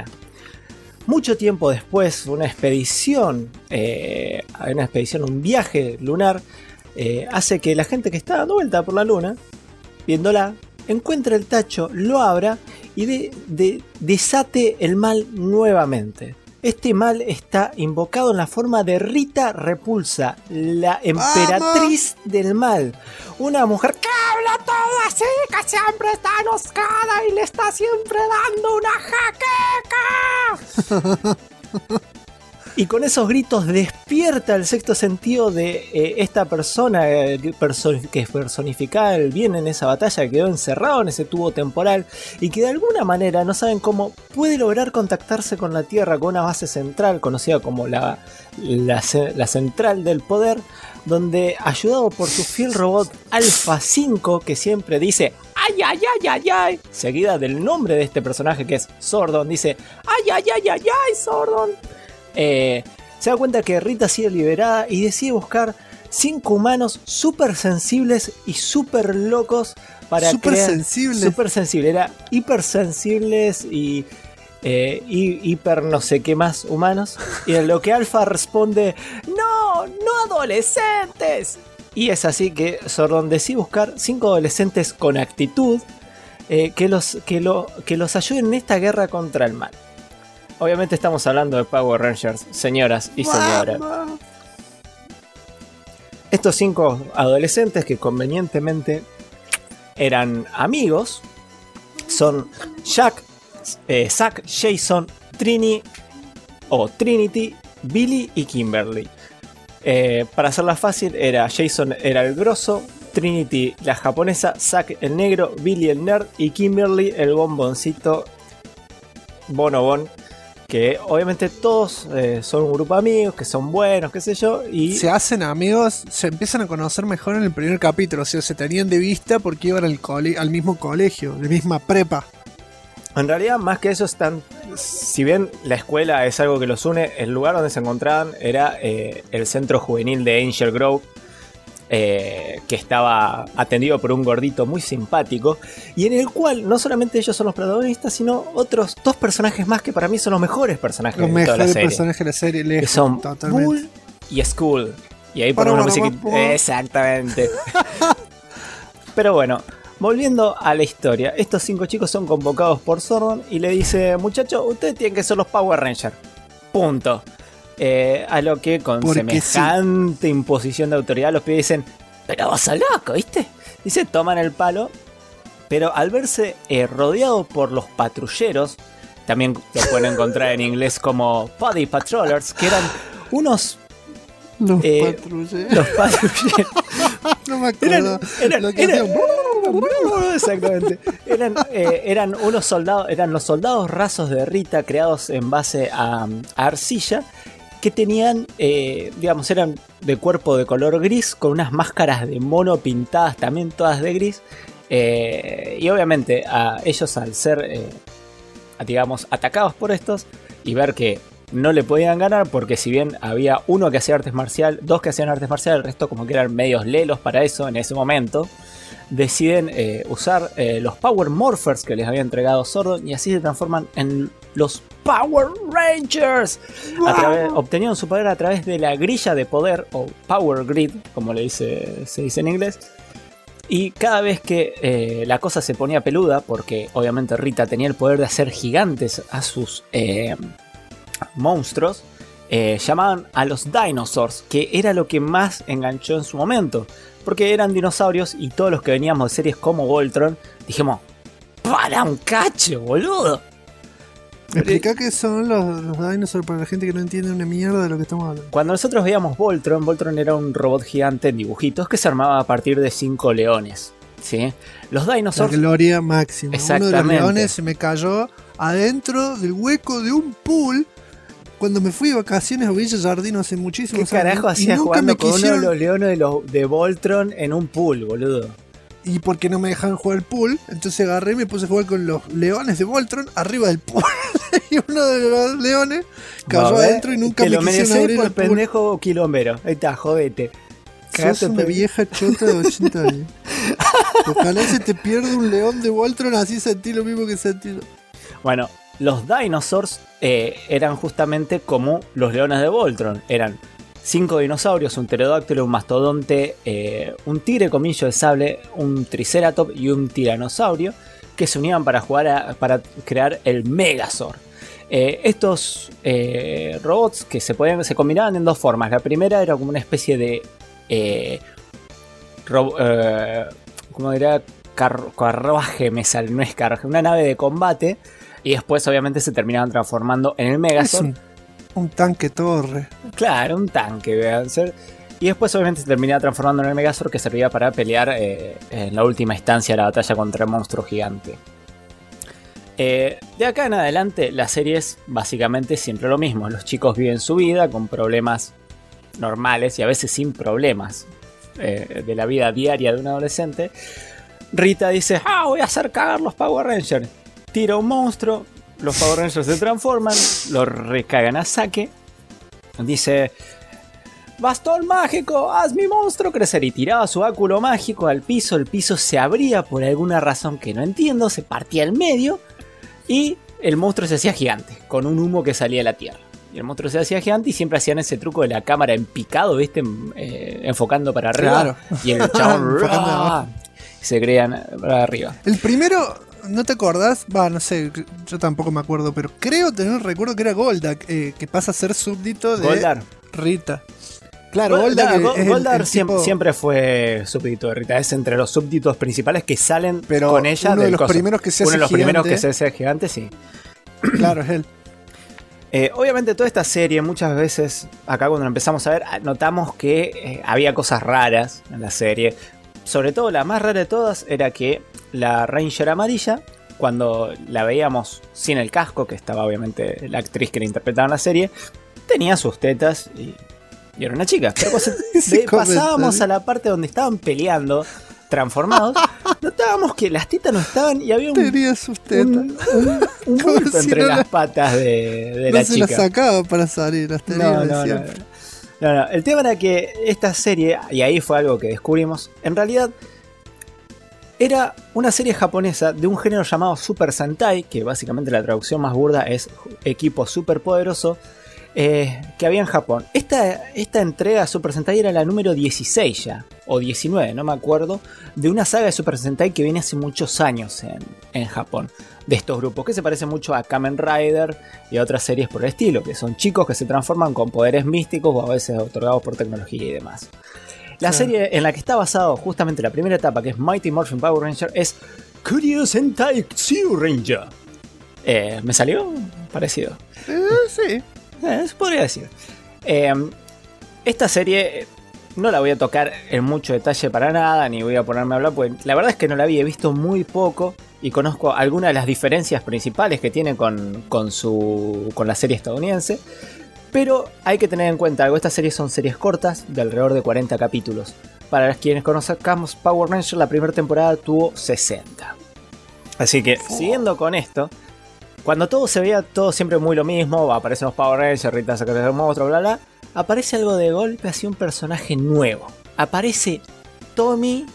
Mucho tiempo después, un viaje lunar, hace que la gente que está dando vuelta por la luna, viéndola, encuentre el tacho, lo abra y desate el mal nuevamente. este mal está invocado en la forma de Rita Repulsa, la emperatriz del mal. Una mujer que habla todo así, que siempre está enojada y le está siempre dando una jaqueca. Y con esos gritos despierta el sexto sentido de esta persona que es personificada el bien en esa batalla, que quedó encerrado en ese tubo temporal y que de alguna manera no saben cómo puede lograr contactarse con la Tierra, con una base central conocida como la central del poder, donde ayudado por su fiel robot Alpha 5, que siempre dice ¡ay, ay, ay, ay, ay!, seguida del nombre de este personaje que es Zordon, dice ¡ay, ay, ay, ay, ay, Zordon! Se da cuenta que Rita ha sido liberada y decide buscar 5 humanos súper sensibles y súper locos para crear... Súper sensibles, era hipersensibles y hiper no sé qué más humanos. Y a lo que Alpha responde, ¡no, no adolescentes! Y es así que Zordon decide buscar 5 adolescentes con actitud que los ayuden en esta guerra contra el mal. Obviamente estamos hablando de Power Rangers, señoras y señores. Estos 5 adolescentes que convenientemente eran amigos son Zack, Jason, Trinity, Billy y Kimberly. Para hacerla fácil, Jason era el grosso, Trinity la japonesa, Zack el negro, Billy el nerd y Kimberly el bomboncito bonobón. Que obviamente todos son un grupo de amigos, que son buenos, qué sé yo, y... Se hacen amigos, se empiezan a conocer mejor en el primer capítulo, o sea, se tenían de vista porque iban al mismo colegio, la misma prepa. En realidad, más que eso, están... Si bien la escuela es algo que los une, el lugar donde se encontraban era el centro juvenil de Angel Grove, que estaba atendido por un gordito muy simpático y en el cual no solamente ellos son los protagonistas, sino otros 2 personajes más que para mí son los mejores personajes de toda la serie, personajes de la serie lejos, que son Bull y Skull, y ahí ponemos una musiquita. Exactamente. Pero bueno, volviendo a la historia, estos 5 chicos son convocados por Zordon y le dice: muchachos, ustedes tienen que ser los Power Rangers, punto. A lo que con semejante imposición de autoridad los pibes dicen: pero vos sos loco, ¿viste? Dice, toman el palo, pero al verse rodeado por los patrulleros, también lo pueden encontrar en inglés como Body Patrollers, que eran unos... Los patrulleros. No me acuerdo. Exactamente. Eran unos soldados, eran los soldados rasos de Rita creados en base a arcilla, que tenían, digamos, eran de cuerpo de color gris, con unas máscaras de mono pintadas también todas de gris. Y obviamente a ellos, al ser, digamos, atacados por estos y ver que no le podían ganar, porque si bien había uno que hacía artes marciales, 2 que hacían artes marciales, el resto como que eran medios lelos para eso en ese momento, deciden usar los Power Morphers que les había entregado Zordon, y así se transforman en los Power Rangers. Obtenieron su poder a través de la grilla de poder, o Power Grid, como se dice en inglés. Y cada vez que la cosa se ponía peluda, porque obviamente Rita tenía el poder de hacer gigantes a sus monstruos, llamaban a los Dinosaurs, que era lo que más enganchó en su momento, porque eran dinosaurios, y todos los que veníamos de series como Voltron dijimos: ¡para un cacho, boludo! Explica qué son los Dinosaurs para la gente que no entiende una mierda de lo que estamos hablando. Cuando nosotros veíamos Voltron era un robot gigante en dibujitos que se armaba a partir de 5 leones, ¿sí? Los Dinosaurs... La gloria máxima. Exactamente. Uno de los leones se me cayó adentro del hueco de un pool cuando me fui de vacaciones a Villa Jardino hace muchísimos años. ¿Qué carajo hacías jugando con uno de los leones de Voltron en un pool, boludo? Y porque no me dejaban jugar el pool, entonces agarré y me puse a jugar con los leones de Voltron arriba del pool. Y uno de los leones cayó adentro y nunca me quisieron abrir el pool. Pendejo quilombero. Ahí está, jodete. Sos una vieja chota de 80 años. Ojalá se te pierda un león de Voltron, así sentí lo mismo que sentí. Bueno, los Dinosaurs eran justamente como los leones de Voltron. Eran 5 dinosaurios, un pterodáctilo, un mastodonte, un tigre colmillo de sable, un triceratops y un tiranosaurio, que se unían para crear el Megazord. Estos robots que se combinaban en dos formas. La primera era como una especie de ¿cómo dirá? Carruaje, no es carruaje, una nave de combate. Y después obviamente se terminaban transformando en el Megazord. Es un tanque torre. Claro, un tanque, vean ser. Y después obviamente se terminaba transformando en el Megazord, que servía para pelear en la última instancia de la batalla contra el monstruo gigante. De acá en adelante la serie es básicamente siempre lo mismo. Los chicos viven su vida con problemas normales y a veces sin problemas de la vida diaria de un adolescente. Rita dice, voy a hacer cagar los Power Rangers. Tira un monstruo, los Power Rangers se transforman, lo recagan a saque. Dice, bastón mágico, haz mi monstruo crecer. Y tiraba su báculo mágico al piso. El piso se abría por alguna razón que no entiendo, se partía al medio. Y el monstruo se hacía gigante, con un humo que salía de la tierra. Y el monstruo se hacía gigante y siempre hacían ese truco de la cámara en picado, ¿viste? Enfocando para arriba. Claro. Y el chabón se crean para arriba. El primero, ¿no te acordás? No sé, yo tampoco me acuerdo, pero creo tener recuerdo que era Goldak, que pasa a ser súbdito de Goldar. Rita. Claro, Goldak Goldar tipo... siempre fue súbdito de Rita. Es entre los súbditos principales que salen pero con ella. Uno de los primeros que se hace Uno de los gigante. primeros que se hace gigante, sí. Claro, es él. Obviamente toda esta serie muchas veces, acá cuando la empezamos a ver, notamos que había cosas raras en la serie. Sobre todo la más rara de todas era que la Ranger amarilla, cuando la veíamos sin el casco, que estaba obviamente la actriz que la interpretaba en la serie, tenía sus tetas y era una chica. Pero pasábamos a la parte donde estaban peleando, transformados, notábamos que las tetas no estaban y había tenía sus tetas. un bulto entre las patas de la chica. No se las sacaba para salir, las tenía de siempre. No. El tema era que esta serie, y ahí fue algo que descubrimos, en realidad era una serie japonesa de un género llamado Super Sentai, que básicamente la traducción más burda es equipo superpoderoso, que había en Japón. Esta entrega de Super Sentai era la número 16 ya, o 19, no me acuerdo, de una saga de Super Sentai que viene hace muchos años en Japón, de estos grupos, que se parece mucho a Kamen Rider y a otras series por el estilo, que son chicos que se transforman con poderes místicos o a veces otorgados por tecnología y demás. La serie en la que está basado justamente la primera etapa, que es Mighty Morphin Power Ranger, es Kuryu Sentai Zyu Ranger. ¿Me salió? Parecido. Sí. Se podría decir. Esta serie no la voy a tocar en mucho detalle para nada, ni voy a ponerme a hablar, porque la verdad es que no la vi, he visto muy poco y conozco algunas de las diferencias principales que tiene con la serie estadounidense. Pero hay que tener en cuenta algo, estas series son series cortas de alrededor de 40 capítulos. Para quienes conozcamos Power Rangers, la primera temporada tuvo 60. Así que, siguiendo con esto, cuando todo se veía todo siempre muy lo mismo, aparecen los Power Rangers, Rita saca el monstruo, bla bla, aparece algo de golpe, así un personaje nuevo. Aparece Tommy,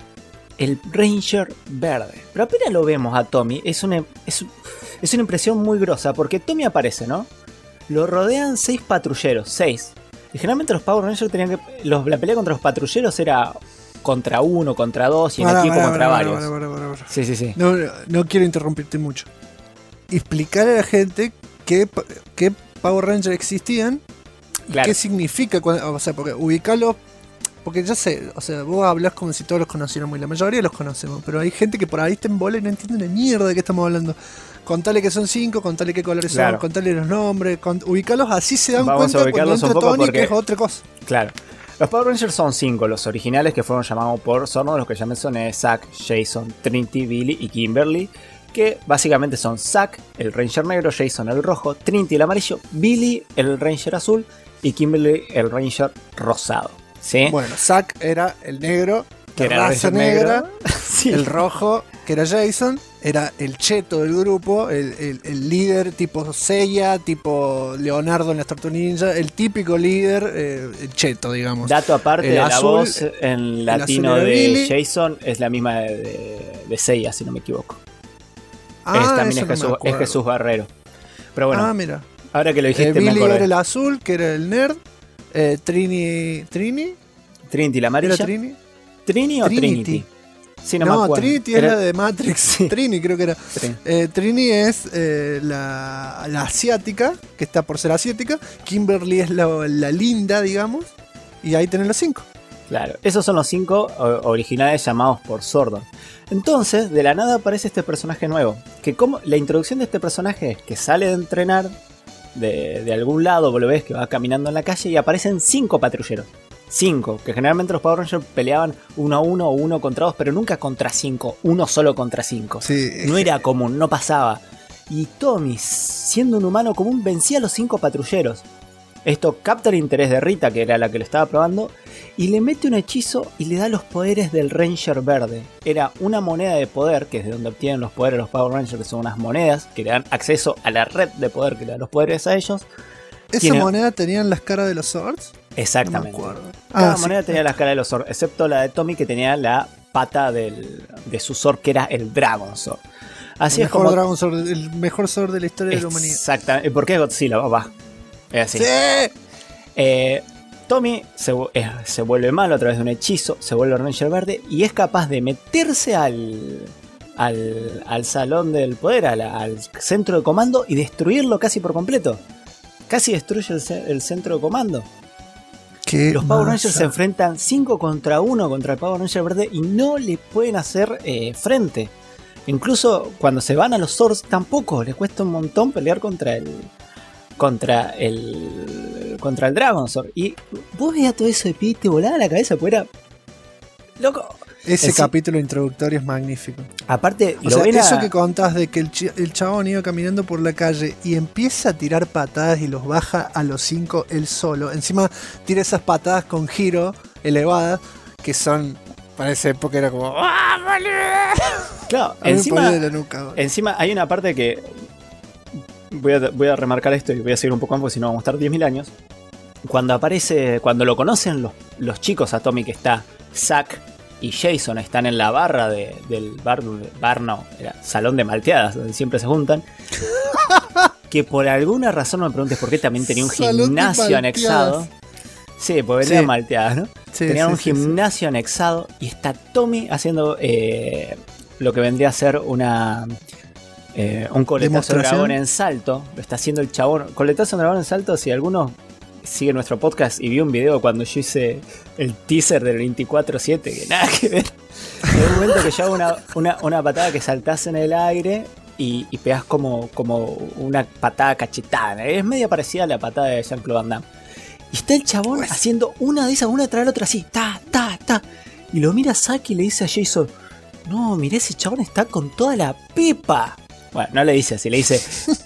el Ranger verde. Pero apenas lo vemos a Tommy, es una impresión muy grosa, porque Tommy aparece, ¿no? Lo rodean 6 patrulleros, 6. Y generalmente los Power Rangers tenían que... la pelea contra los patrulleros era contra 1, contra 2 y en equipo contra varios. Sí. No quiero interrumpirte mucho. Explicarle a la gente qué Power Rangers existían, claro. Qué significa, o sea, porque ubicarlos, porque ya sé, o sea, vos hablas como si todos los conociéramos y la mayoría los conocemos, pero hay gente que por ahí está en bola y no entiende una mierda de qué estamos hablando. Contale que son 5, contale qué colores son, contale los nombres, ubicarlos, así se dan cuenta cuando entra Tony, que es otra cosa. Claro. Los Power Rangers son 5, los originales que fueron llamados por Sorno, los que ya mencioné, Zack, Jason, Trinity, Billy y Kimberly, que básicamente son Zack, el Ranger negro, Jason el rojo, Trinity el amarillo, Billy el Ranger azul y Kimberly el Ranger rosado. ¿Sí? Bueno, Zack era el negro, que era la raza negra, sí. El rojo, que era Jason, era el cheto del grupo, el líder tipo Seiya, tipo Leonardo en las Tortugas Ninja, el típico líder, el cheto, digamos. Dato aparte, el de azul, la voz en latino de Jason es la misma de Seiya, si no me equivoco. También es Jesús Barrero. Pero bueno, mira. Ahora que lo dijiste, Billy me acordé. era el azul, que era el nerd. Trinity la amarilla. ¿Era Trini? ¿Trini o Trinity? Sí, no, No, me acuerdo. Trinity Era- es la de Matrix. Sí. Trini creo que era. Sí. Trini es la asiática, que está por ser asiática. Kimberly es la linda, digamos. Y ahí tenés los 5. Claro, esos son los 5 originales llamados por Zordon. Entonces, de la nada aparece este personaje nuevo. Que como la introducción de este personaje es que sale de entrenar de algún lado, vos lo ves que va caminando en la calle y aparecen 5 patrulleros. 5, que generalmente los Power Rangers peleaban 1 a 1 o 1 contra 2, pero nunca contra 5, uno solo contra 5. Sí. No era común, no pasaba. Y Tommy, siendo un humano común, vencía a los 5 patrulleros. Esto capta el interés de Rita, que era la que lo estaba probando, y le mete un hechizo y le da los poderes del Ranger verde. Era una moneda de poder, que es de donde obtienen los poderes los Power Rangers, que son unas monedas que le dan acceso a la red de poder que le da los poderes a ellos. ¿Esa Tiene- moneda tenían las caras de los Swords? Exactamente. No me acuerdo. Cada Sí. moneda tenía las caras de los Zord, excepto la de Tommy, que tenía la pata de su Zord, que era el Dragon Zord. Así el es mejor como... Dragon Sword, el mejor Sword de la historia de la humanidad. Exactamente. ¿Por qué Godzilla? Va. Es así. ¡Sí! Tommy se vuelve malo a través de un hechizo, se vuelve Ranger verde y es capaz de meterse al salón del poder, al centro de comando y destruirlo casi por completo. Casi destruye el centro de comando. ¿Qué Los Power Rangers masa? se enfrentan 5 contra 1 contra el Power Ranger verde y no le pueden hacer frente. Incluso cuando se van a los Zords tampoco les cuesta un montón pelear contra el Dragon Zord. Y vos veías todo eso de pie y te volaba la cabeza, porque era loco. Ese Sí. capítulo introductorio es magnífico. Aparte, O lo sea, ven a- eso que contás de que el chabón iba caminando por la calle y empieza a tirar patadas y los baja a los 5 él solo. Encima tira esas patadas con giro elevadas que son... Para esa época era como... ¡Ah, boludo! Claro, A mí me ponía encima, de la nuca, boludo. encima hay una parte que voy a remarcar esto y voy a seguir un poco más porque si no vamos a estar 10.000 años. Cuando lo conocen los chicos a Tommy, que está Zack y Jason, están en la barra del bar no, era salón de malteadas, donde siempre se juntan. Que por alguna razón, no me preguntes por qué, también tenía un Salón de gimnasio malteadas. anexado. Sí, pues venían Sí. malteadas, ¿no? Sí, Tenían sí, un sí, sí. gimnasio anexado y está Tommy haciendo lo que vendría a ser un coletazo de ¿Demostración? dragón en salto. Lo está haciendo el chabón. Coletazo de dragón en salto, si alguno sigue nuestro podcast y vio un video cuando yo hice el teaser del 24/7, que nada que ver. En un momento que yo hago una patada que saltás en el aire y pegás como una patada cachetada. Es media parecida a la patada de Jean-Claude Van Damme. Y está el chabón Pues. haciendo una de esas, una tras la otra, así, ta. Y lo mira Zack y le dice a Jason: no, mirá, ese chabón está con toda la pepa. Bueno, no le dice así, le dice: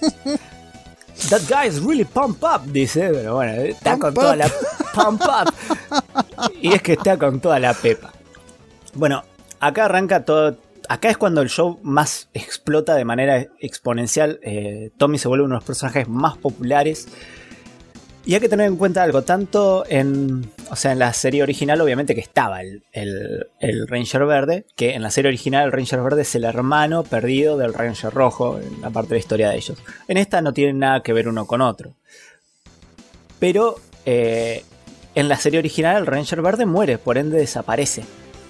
that guy is really pump up, dice, pero bueno, está Pump con toda up. la pump up. Y es que está con toda la pepa. Bueno, acá arranca todo. Acá es cuando el show más explota de manera exponencial. Tommy se vuelve uno de los personajes más populares. Y hay que tener en cuenta algo, tanto en la serie original, obviamente que estaba el Ranger Verde, que en la serie original el Ranger Verde es el hermano perdido del Ranger Rojo, en la parte de la historia de ellos. En esta no tienen nada que ver uno con otro. Pero en la serie original el Ranger Verde muere, por ende desaparece.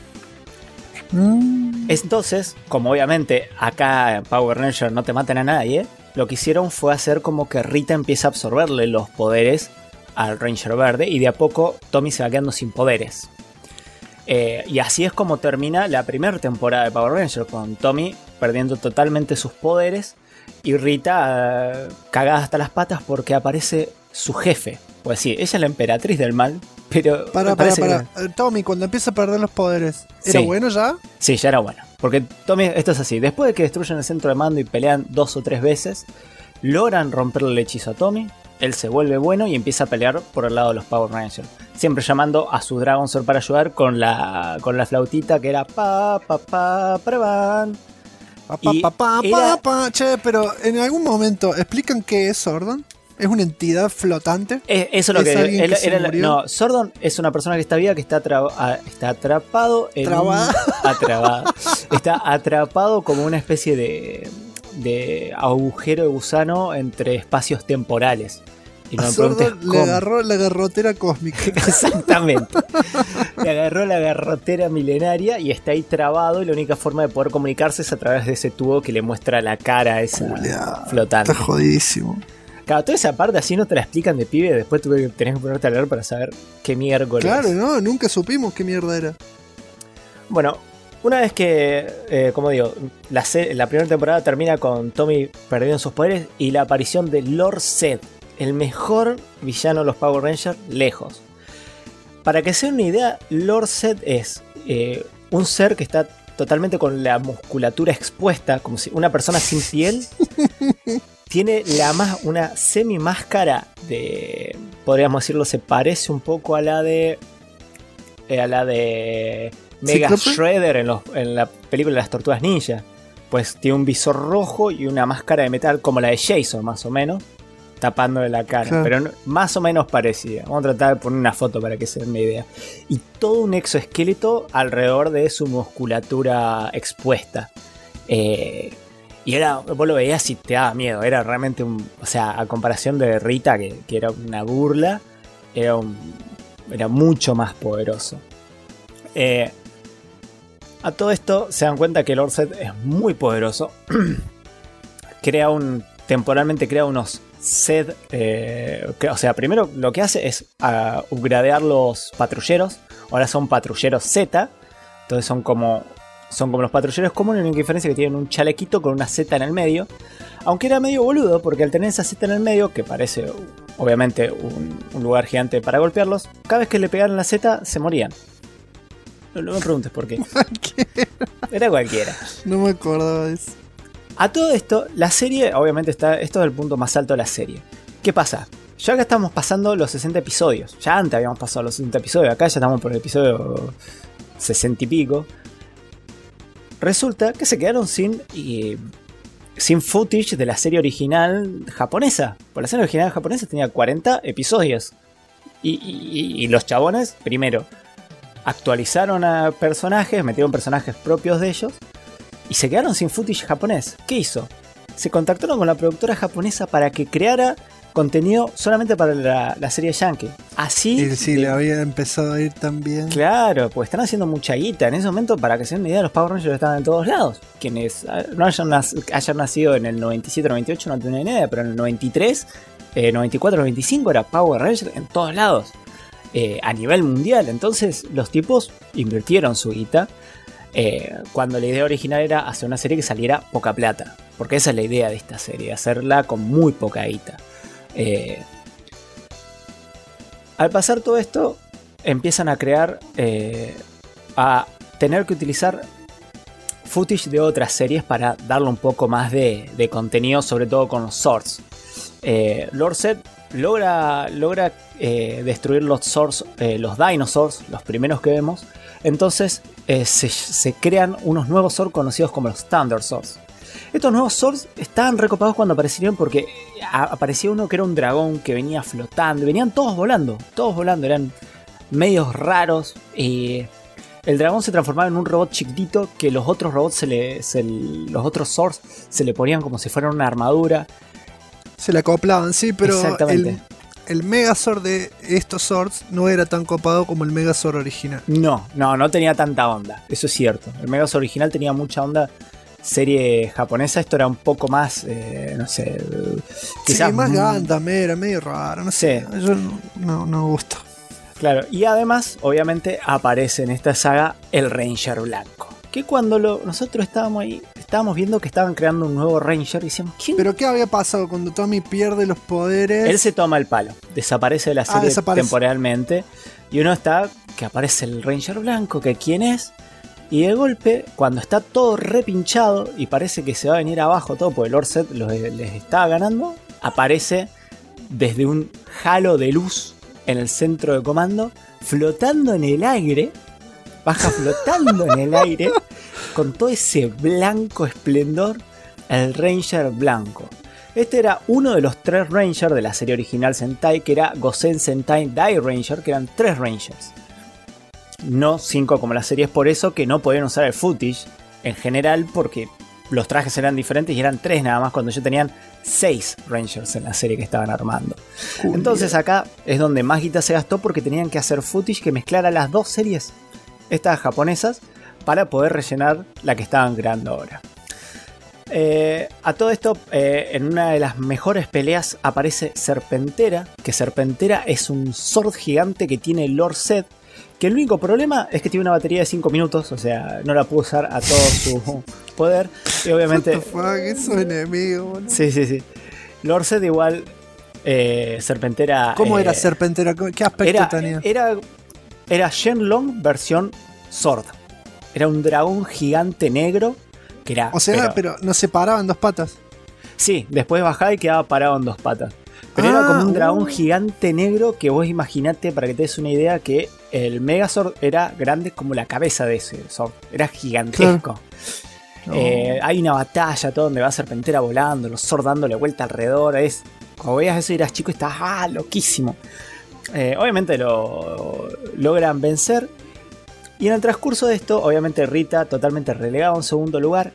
Entonces, como obviamente acá en Power Ranger no te matan a nadie, lo que hicieron fue hacer como que Rita empieza a absorberle los poderes al Ranger Verde y de a poco Tommy se va quedando sin poderes. Y así es como termina la primera temporada de Power Ranger, con Tommy perdiendo totalmente sus poderes y Rita cagada hasta las patas porque aparece su jefe. Pues sí, ella es la emperatriz del mal, pero... Para. parece que- Tommy, cuando empieza a perder los poderes, ¿era Sí. bueno ya? Sí, ya era bueno. Porque Tommy, esto es así. Después de que destruyen el centro de mando y pelean 2 o 3 veces, logran romperle el hechizo a Tommy. Él se vuelve bueno y empieza a pelear por el lado de los Power Rangers. Siempre llamando a su Dragon Zord para ayudar con la flautita que era prevan. Y era- Che, pero en algún momento explican qué es Zordon. ¿Es una entidad flotante? Eso es lo ¿Es que alguien que se murió? no, Zordon es una persona que está viva, que está atrapado en ¿Trabada? Está atrapado como una especie de agujero de gusano entre espacios temporales. Y no A me Zordon preguntes le cómo. agarró la garrotera cósmica. Exactamente. Le agarró la garrotera milenaria y está ahí trabado. Y la única forma de poder comunicarse es a través de ese tubo que le muestra la cara esa Julia, flotante. está jodidísimo. Claro, toda esa parte así no te la explican de pibe. Después tenés que ponerte a leer para saber qué miércoles. Claro, no, nunca supimos qué mierda era. Bueno, una vez que, como digo, la primera temporada termina con Tommy perdiendo sus poderes y la aparición de Lord Zed, el mejor villano de los Power Rangers, lejos. Para que se den una idea, Lord Zed es un ser que está totalmente con la musculatura expuesta, como si una persona sin piel. Tiene una semi máscara de, podríamos decirlo, se parece un poco a la de Mega ¿Cíclope? Shredder en la película de las Tortugas Ninja. Pues tiene un visor rojo y una máscara de metal como la de Jason, más o menos, tapándole la cara. Claro. Pero más o menos parecida. Vamos a tratar de poner una foto para que se den una idea. Y todo un exoesqueleto alrededor de su musculatura expuesta. Y vos lo veías y te daba miedo. Era realmente o sea, a comparación de Rita, que era una burla, era mucho más poderoso. A todo esto se dan cuenta que Lord Zed es muy poderoso. Temporalmente crea unos Zed. O sea, primero lo que hace es upgradear los patrulleros. Ahora son patrulleros Z. Entonces son como los patrulleros comunes. La única diferencia es que tienen un chalequito con una Z en el medio. Aunque era medio boludo, porque al tener esa Z en el medio, que parece obviamente un lugar gigante para golpearlos, cada vez que le pegaran la Z se morían. No me preguntes por qué. Era cualquiera. No me acordaba de eso. A todo esto, la serie, obviamente esto es el punto más alto de la serie. ¿Qué pasa? Ya que estamos pasando los 60 episodios. Ya antes habíamos pasado los 60 episodios. Acá ya estamos por el episodio 60 y pico. Resulta que se quedaron sin footage de la serie original japonesa. Porque la serie original japonesa tenía 40 episodios. Y los chabones, primero, actualizaron a personajes, metieron personajes propios de ellos. Y se quedaron sin footage japonés. ¿Qué hizo? Se contactaron con la productora japonesa para que creara contenido solamente para la serie yankee. Así. Y sí, le había empezado a ir tan bien. Claro, pues están haciendo mucha guita. En ese momento, para que se den una idea, los Power Rangers estaban en todos lados. Quienes no hayan nacido en el 97, 98 no tienen idea, pero en el 93, 94, 95 era Power Rangers en todos lados. A nivel mundial. Entonces los tipos invirtieron su guita. Cuando la idea original era hacer una serie que saliera poca plata. Porque esa es la idea de esta serie, hacerla con muy poca guita. Al pasar todo esto, empiezan a crear, a tener que utilizar footage de otras series para darle un poco más de contenido, sobre todo con los Zords. Lord Zed logra destruir los Zords, los Dinosaurs, los primeros que vemos. Entonces se crean unos nuevos Zords conocidos como los Thunder Zords. Estos nuevos Zords estaban recopados cuando aparecieron porque aparecía uno que era un dragón que venía flotando. Venían todos volando, eran medios raros. El dragón se transformaba en un robot chiquitito que los otros robots, los otros Zords se le ponían como si fueran una armadura. Se le acoplaban, sí, pero Exactamente. el Megazord de estos Zords no era tan copado como el Megazord original. No tenía tanta onda, eso es cierto. El Megazord original tenía mucha onda serie japonesa, esto era un poco más, no sé, quizás sí, más Gundam, era medio raro, no sé. Sí. Yo no me gusta. Claro, y además, obviamente, aparece en esta saga el Ranger Blanco. Que cuando nosotros estábamos ahí, estábamos viendo que estaban creando un nuevo Ranger y decíamos, ¿quién? ¿Pero qué había pasado cuando Tommy pierde los poderes? Él se toma el palo, desaparece de la serie temporalmente. Y uno está, que aparece el Ranger Blanco, que quién es. Y de golpe, cuando está todo repinchado y parece que se va a venir abajo todo, porque Lord Zed les está ganando, aparece desde un halo de luz en el centro de comando, flotando en el aire, baja flotando en el aire, con todo ese blanco esplendor, el Ranger Blanco. Este era uno de los 3 Rangers de la serie original Sentai, que era Gosen Sentai Dai Ranger, que eran 3 Rangers. No 5 como la serie, es por eso que no podían usar el footage en general, porque los trajes eran diferentes y eran 3 nada más cuando yo tenían 6 Rangers en la serie que estaban armando. Entonces acá es donde más guita se gastó porque tenían que hacer footage que mezclara las dos series, estas japonesas, para poder rellenar la que estaban creando ahora. A todo esto, en una de las mejores peleas aparece Serpentera, que Serpentera es un sword gigante que tiene Lord Zed, que el único problema es que tiene una batería de 5 minutos, o sea, no la pudo usar a todo su poder, y obviamente... What the fuck, es un enemigo, boludo. Sí. Lord Zed igual, Serpentera... ¿Cómo era Serpentera? ¿Qué aspecto tenía? Era Shenlong versión Sword. Era un dragón gigante negro que era... O sea, pero no se paraba en 2 patas. Sí, después bajaba y quedaba parado en 2 patas. Pero era como un dragón gigante negro que vos imaginate, para que te des una idea, que el Megazord era grande como la cabeza de ese Sword. Era gigantesco. Claro. Hay una batalla todo donde va Serpentera volando, los Sword dándole vuelta alrededor. Cuando veías eso y eras chico, estabas loquísimo. Obviamente lo logran vencer. Y en el transcurso de esto, obviamente Rita totalmente relegada a un segundo lugar.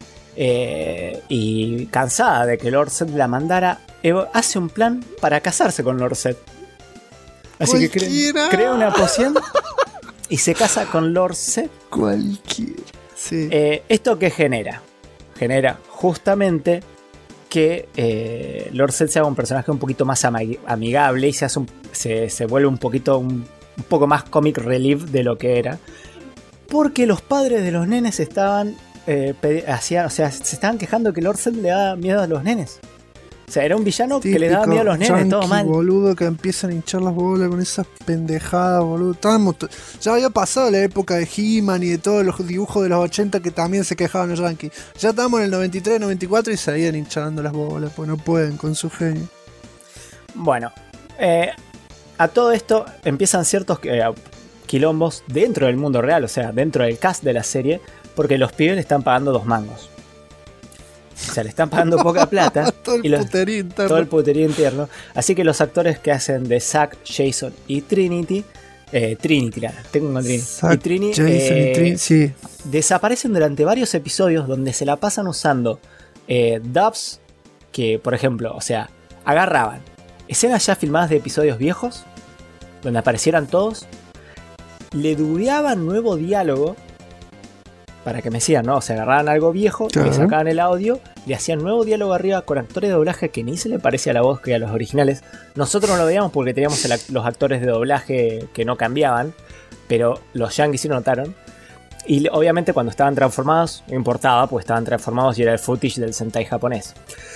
Y cansada de que Lord Zed la mandara, hace un plan para casarse con Lord Zed. Así que crea una poción y se casa con Lord Zed. Cualquiera. Sí. ¿Esto qué genera? Genera justamente que Lord Zed se haga un personaje un poquito más amigable y se vuelve un poco más comic relief de lo que era. Porque los padres de los nenes estaban se estaban quejando que Lord Zed le daba miedo a los nenes. O sea, era un villano típico, que le daba miedo a los nenes, todo mal. Boludo, que empiezan a hinchar las bolas con esas pendejadas, boludo. Ya había pasado la época de He-Man y de todos los dibujos de los 80 que también se quejaban los yankees. Ya estamos en el 93, 94 y seguían hinchando las bolas, pues no pueden con su genio. Bueno, a todo esto empiezan ciertos quilombos dentro del mundo real, o sea, dentro del cast de la serie, porque los pibes le están pagando 2 mangos. O sea, le están pagando poca plata. Todo el puterío interno. Así que los actores que hacen de Zack, Jason y Trinity, tengo un Trinity. Zack, y Trini, Jason, sí. desaparecen durante varios episodios donde se la pasan usando dubs que, por ejemplo, o sea, agarraban escenas ya filmadas de episodios viejos, donde aparecieran todos, le dubeaban nuevo diálogo para que me sigan, ¿no? O sea, agarraban algo viejo, le sacaban el audio, le hacían nuevo diálogo arriba con actores de doblaje que ni se le parecía a la voz que a los originales. Nosotros no lo veíamos porque teníamos los actores de doblaje que no cambiaban, pero los yankees sí lo notaron. Y obviamente cuando estaban transformados, no importaba, pues estaban transformados y era el footage del Sentai japonés.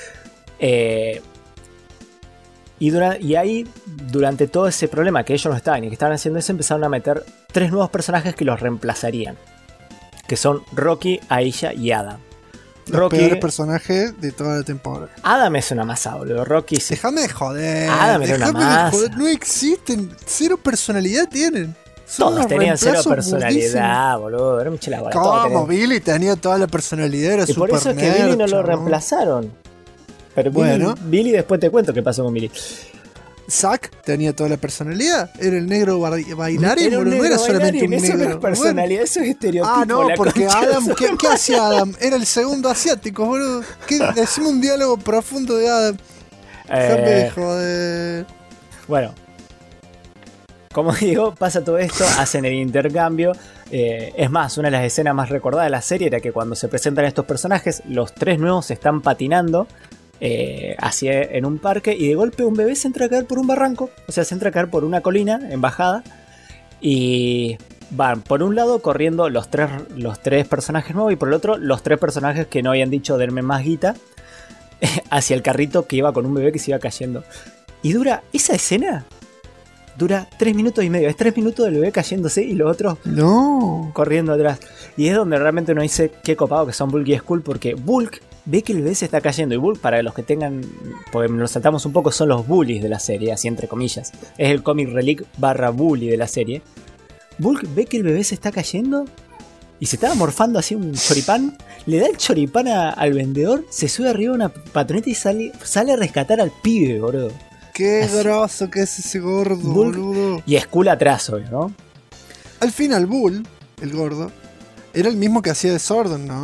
Y ahí, durante todo ese problema que ellos no estaban y que estaban haciendo eso, empezaron a meter 3 nuevos personajes que los reemplazarían. Que son Rocky, Aisha y Adam. Los peores personajes de toda la temporada. Adam es una masa, boludo. Rocky sí. Déjame de joder. Adam era una masa. No existen. 0 personalidad tienen. Todos tenían 0 personalidad, boludo. Era un chelabola. ¿Cómo? Billy tenía toda la personalidad. Era y por eso es que Billy no lo reemplazaron. Pero bueno, Billy después te cuento qué pasó con Billy. Zack tenía toda la personalidad. Era el negro bailarín, boludo. No era solamente un negro. Eso no es personalidad, eso es estereotipo. Ah, no, porque Adam, ¿qué hacía Adam? Era el segundo asiático, boludo. Decimos un diálogo profundo de Adam. Déjame de joder. Bueno, como digo, pasa todo esto, hacen el intercambio. Es más, una de las escenas más recordadas de la serie era que cuando se presentan estos personajes, los 3 nuevos se están patinando en un parque y de golpe un bebé se entra a caer por un barranco, o sea, se entra a caer por una colina en bajada y van por un lado corriendo los tres personajes nuevos y por el otro los 3 personajes que no habían dicho denme más guita hacia el carrito que iba con un bebé que se iba cayendo. Y esa escena dura 3 minutos y medio, es 3 minutos del bebé cayéndose y los otros corriendo atrás. Y es donde realmente uno dice qué copado que son Bulk y Skull, porque Bulk ve que el bebé se está cayendo y Bulk, para los que tengan, porque nos saltamos un poco, son los bullies de la serie, así entre comillas, es el comic relic / bully de la serie. Bulk ve que el bebé se está cayendo y se estaba morfando así un choripán, le da el choripán al vendedor, se sube arriba a una patoneta y sale a rescatar al pibe, boludo. Qué groso que es ese gordo, boludo. Y Skull atrás, obvio, ¿no? Al final Bull, el gordo, era el mismo que hacía de Sordon, ¿no?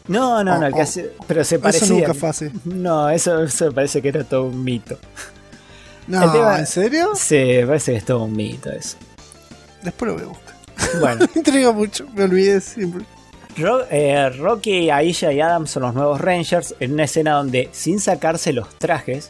No, el que hace, pero se parecía. Eso nunca fue así. No, eso me parece que era todo un mito. No, ¿en serio? Sí, me parece que es todo un mito eso. Después lo voy a buscar. Bueno. Me intriga mucho, me olvidé siempre. Rocky, Aisha y Adam son los nuevos Rangers en una escena donde, sin sacarse los trajes,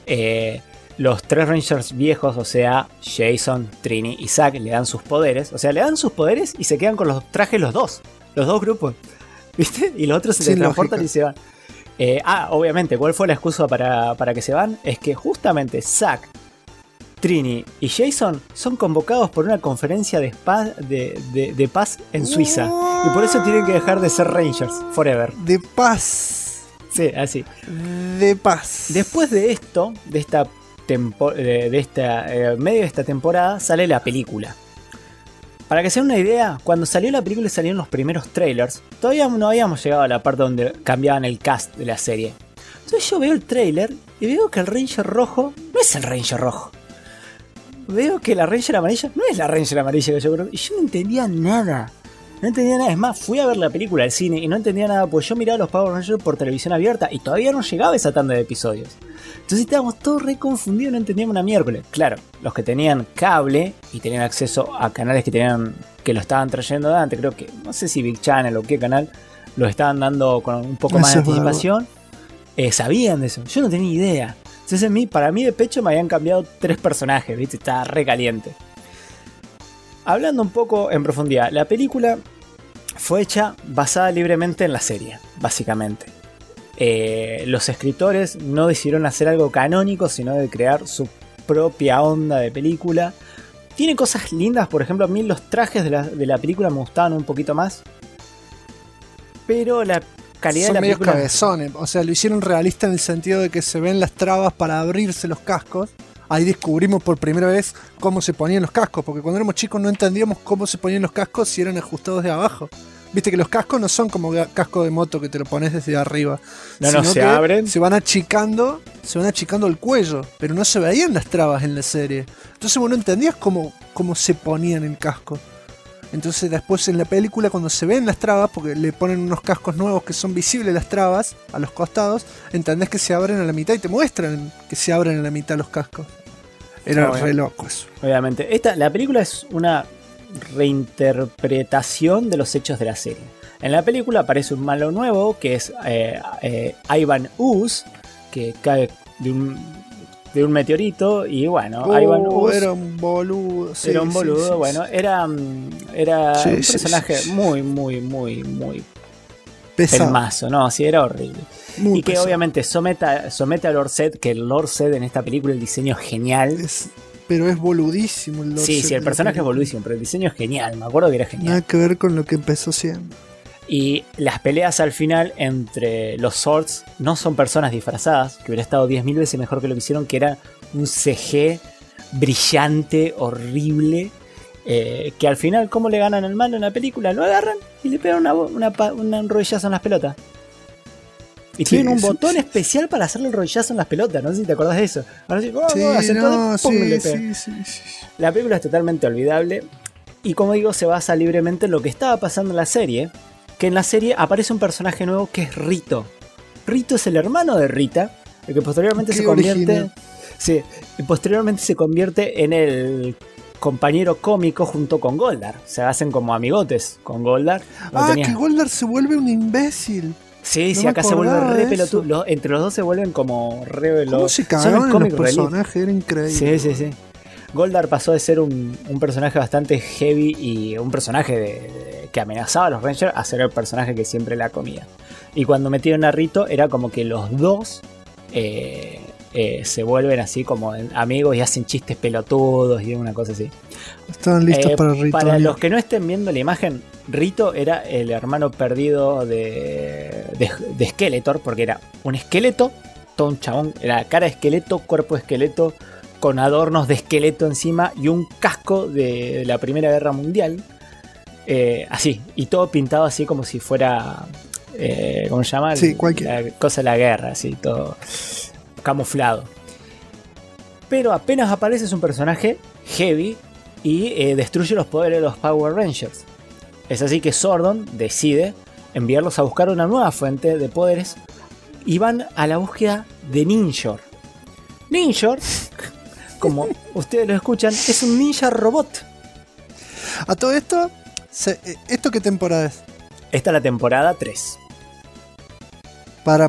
los 3 Rangers viejos, o sea, Jason, Trini y Zack, le dan sus poderes. O sea, le dan sus poderes y se quedan con los trajes los dos grupos. ¿Viste? Y los otros se transportan y se van. Obviamente, ¿cuál fue la excusa para que se van? Es que justamente Zack, Trini y Jason son convocados por una conferencia de paz en Suiza. Y por eso tienen que dejar de ser Rangers forever. De paz. Sí, así. De paz. Después de esto, medio de esta temporada, sale la película. Para que se den una idea, cuando salió la película y salieron los primeros trailers, todavía no habíamos llegado a la parte donde cambiaban el cast de la serie. Entonces yo veo el trailer y veo que el Ranger rojo no es el Ranger rojo. Veo que la Ranger amarilla no es la Ranger amarilla que yo creo. Y yo no entendía nada. Es más, fui a ver la película al cine y no entendía nada, pues yo miraba los Power Rangers por televisión abierta y todavía no llegaba esa tanda de episodios. Entonces estábamos todos re confundidos, no entendíamos una miércoles. Claro, los que tenían cable y tenían acceso a canales que lo estaban trayendo de antes, creo que, no sé si Big Channel o qué canal, los estaban dando con un poco más de anticipación, sabían de eso. Yo no tenía idea. Entonces para mí de pecho me habían cambiado 3 personajes, ¿viste? Estaba re caliente. Hablando un poco en profundidad, la película fue hecha basada libremente en la serie, básicamente. Los escritores no decidieron hacer algo canónico, sino de crear su propia onda de película. Tiene cosas lindas, por ejemplo, a mí los trajes de la película me gustaban un poquito más. Pero la calidad de la película... Son medios cabezones, o sea, lo hicieron realista en el sentido de que se ven las trabas para abrirse los cascos. Ahí descubrimos por primera vez cómo se ponían los cascos, porque cuando éramos chicos no entendíamos cómo se ponían los cascos si eran ajustados de abajo. Viste que los cascos no son como casco de moto que te lo pones desde arriba. No, se abren. Se van achicando el cuello, pero no se veían las trabas en la serie. Entonces vos no entendías cómo se ponían el casco. Entonces después en la película cuando se ven las trabas, porque le ponen unos cascos nuevos que son visibles las trabas a los costados, entendés que se abren a la mitad y te muestran que se abren a la mitad los cascos. Era re loco eso. Obviamente. La película es una reinterpretación de los hechos de la serie. En la película aparece un malo nuevo que es Ivan Ooze, que cae de un meteorito y bueno, Ivan Ooze era un boludo. Sí, era un boludo, sí, bueno, era un personaje muy pesado. pelmazo, no, sí, era horrible. Muy y que pesado. obviamente somete a Lord Zed, que el Lord Zed en esta película el diseño es genial. Pero es boludísimo el Lord Sí, Zed el personaje es boludísimo, pero el diseño es genial, me acuerdo que era genial. Nada que ver con lo que empezó siendo. Y las peleas al final entre los Swords no son personas disfrazadas, que hubiera estado 10.000 veces mejor que lo que hicieron, que era un CG brillante, horrible, que al final, ¿cómo le ganan al malo en la película? Lo agarran y le pegan un rodillazo en las pelotas. Y tienen un botón especial para hacerle el rodillazo en las pelotas, no sé si te acordás de eso. Ahora La película es totalmente olvidable y como digo, se basa libremente en lo que estaba pasando en la serie, que en la serie aparece un personaje nuevo que es Rito. Rito es el hermano de Rita, el que posteriormente se convierte en el compañero cómico junto con Goldar. Se hacen como amigotes con Goldar. Que Goldar se vuelve un imbécil. Sí, acá se vuelve re pelotudo. Entre los dos se vuelven como re... ¿Cómo se cagaron en los personajes? Era increíble. Sí. Goldar pasó de ser un personaje bastante heavy y un personaje que amenazaba a los Rangers a ser el personaje que siempre la comía. Y cuando metieron a Rito era como que los dos se vuelven así como amigos y hacen chistes pelotudos y una cosa así. Estaban listos para Rito. Para los que no estén viendo la imagen, Rito era el hermano perdido de Skeletor, porque era un esqueleto, todo un chabón, era cara de esqueleto, cuerpo de esqueleto, con adornos de esqueleto encima y un casco de la Primera Guerra Mundial, así, y todo pintado así como si fuera, ¿cómo se llama? Sí, la cosa de la guerra, así, todo camuflado. Pero apenas aparece es un personaje heavy y destruye los poderes de los Power Rangers. Es así que Zordon decide enviarlos a buscar una nueva fuente de poderes y van a la búsqueda de Ninjor. Ninjor, como ustedes lo escuchan, es un ninja robot. A todo esto, ¿esto qué temporada es? Esta es la temporada 3. Para.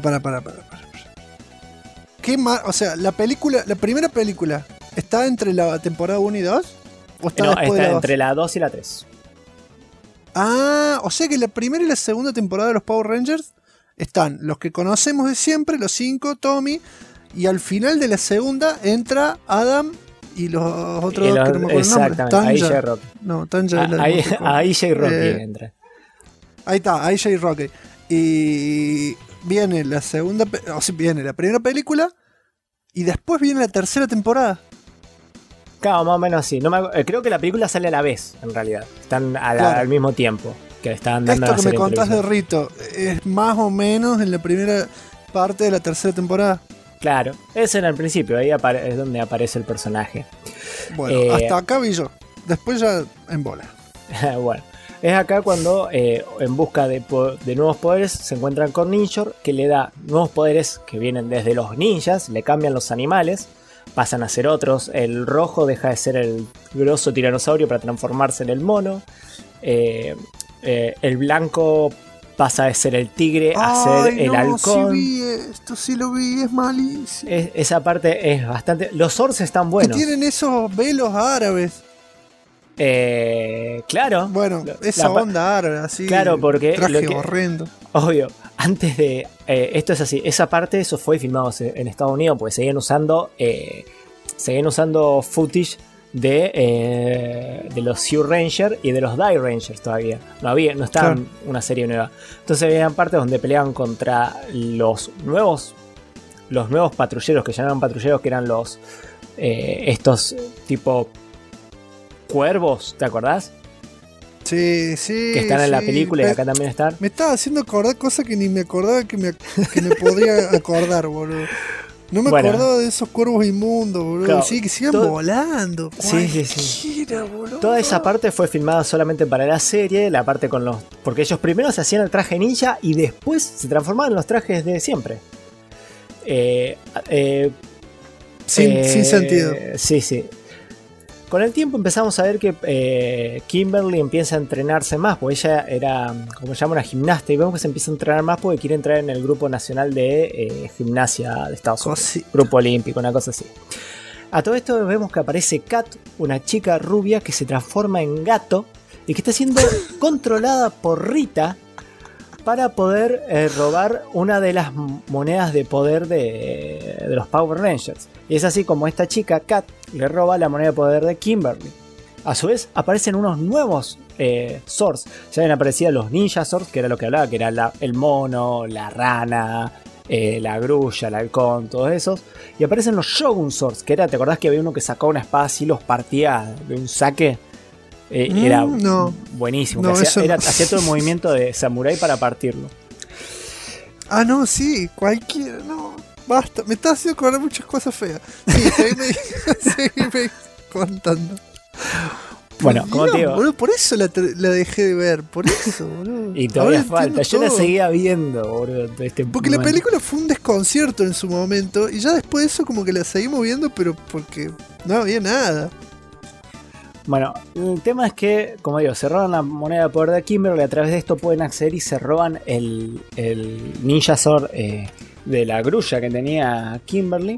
¿Qué más? O sea, la primera película, ¿está entre la temporada 1 y 2? ¿O está después está de la 2? entre la 2 y la 3. Ah, o sea que la primera y la segunda temporada de los Power Rangers están los que conocemos de siempre, los 5, Tommy, y al final de la segunda entra Adam y los otros dos que no me acuerdo el nombre. Exactamente, Aisha y Rocky. No, Tanja es la Aisha y Rocky entra. Ahí está, Aisha y Rocky. Y viene la segunda, o sea, viene la primera película y después viene la tercera temporada. Claro, más o menos así. Creo que la película sale a la vez, en realidad. Están al mismo tiempo que están dando Esto la que me serie contás de televisiva. Rito es más o menos en la primera parte de la tercera temporada. Claro, es en el principio, ahí es donde aparece el personaje. Bueno, hasta acá vi yo. Después ya en bola. Bueno, es acá cuando en busca de nuevos poderes se encuentran con Ninjor, que le da nuevos poderes que vienen desde los ninjas, le cambian los animales, pasan a ser otros. El rojo deja de ser el grosso tiranosaurio para transformarse en el mono. El blanco pasa de ser el tigre a ser el halcón. Sí vi esto, sí lo vi, es malísimo. Esa parte es bastante... Los Zords están buenos. Que tienen esos velos árabes. Claro. Bueno, esa onda árabe, así. Claro, porque... Traje horrendo. Obvio, antes de... esto es así, esa parte, eso fue filmado en Estados Unidos, porque seguían usando footage de los Zeo Ranger y de los Die Rangers todavía. No estaba una serie nueva. Entonces habían partes donde peleaban contra los nuevos patrulleros, que llamaban patrulleros, que eran los estos tipo cuervos, ¿te acordás? Sí. Que están en la película y acá también están. Me estaba haciendo acordar cosas que ni me acordaba que me podría acordar, boludo. No me acordaba de esos cuervos inmundos, boludo. Claro, sí, que sigan volando. Sí. Boludo. Toda esa parte fue filmada solamente para la serie, la parte con los... Porque ellos primero se hacían el traje ninja y después se transformaban en los trajes de siempre. Sin sentido. Sí. Con el tiempo empezamos a ver que Kimberly empieza a entrenarse más, porque ella era, como se llama, una gimnasta, y vemos que se empieza a entrenar más porque quiere entrar en el grupo nacional de gimnasia de Estados Unidos, grupo olímpico, una cosa así. A todo esto vemos que aparece Kat, una chica rubia que se transforma en gato y que está siendo controlada por Rita para poder robar una de las monedas de poder de los Power Rangers. Y es así como esta chica, Kat, le roba la moneda de poder de Kimberly. A su vez aparecen unos nuevos Zords. Ya habían aparecido los Ninja Zords, que era lo que hablaba, que era el mono, la rana, la grulla, el halcón, todos esos. Y aparecen los Shogun Zords, que era, ¿te acordás que había uno que sacaba una espada así, los partía de un saque? Era buenísimo. Hacía todo el movimiento de samurái para partirlo. Ah, no, sí, cualquiera, no. Basta, me estás haciendo acordar muchas cosas feas. Sí, seguime contando. Bueno, como te digo. Boludo, por eso la dejé de ver, por eso, boludo. Y todavía falta, yo la seguía viendo, boludo. Porque la película fue un desconcierto en su momento, y ya después de eso como que la seguimos viendo, pero porque no había nada. Bueno, el tema es que, como digo, se roban la moneda de poder de Kimberly. A través de esto pueden acceder y se roban el Ninja Zord de la grulla que tenía Kimberly.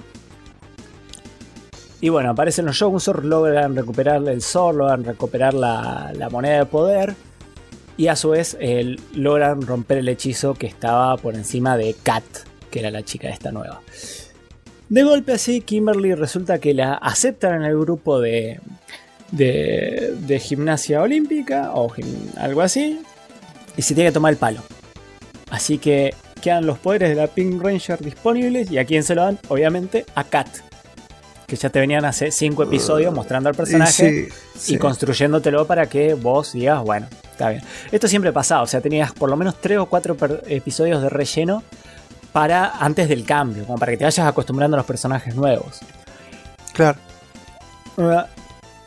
Y bueno, aparecen los Shogun Zord, logran recuperar el Zord, logran recuperar la moneda de poder. Y a su vez logran romper el hechizo que estaba por encima de Kat, que era la chica esta nueva. De golpe así, Kimberly resulta que la aceptan en el grupo de gimnasia olímpica o algo así, y se tiene que tomar el palo. Así que quedan los poderes de la Pink Ranger disponibles, y a quién se lo dan, obviamente a Kat, que ya te venían hace 5 episodios mostrando al personaje y construyéndotelo para que vos digas, bueno, está bien. Esto siempre pasaba, o sea, tenías por lo menos 3 o 4 episodios de relleno antes del cambio, como para que te vayas acostumbrando a los personajes nuevos. Claro.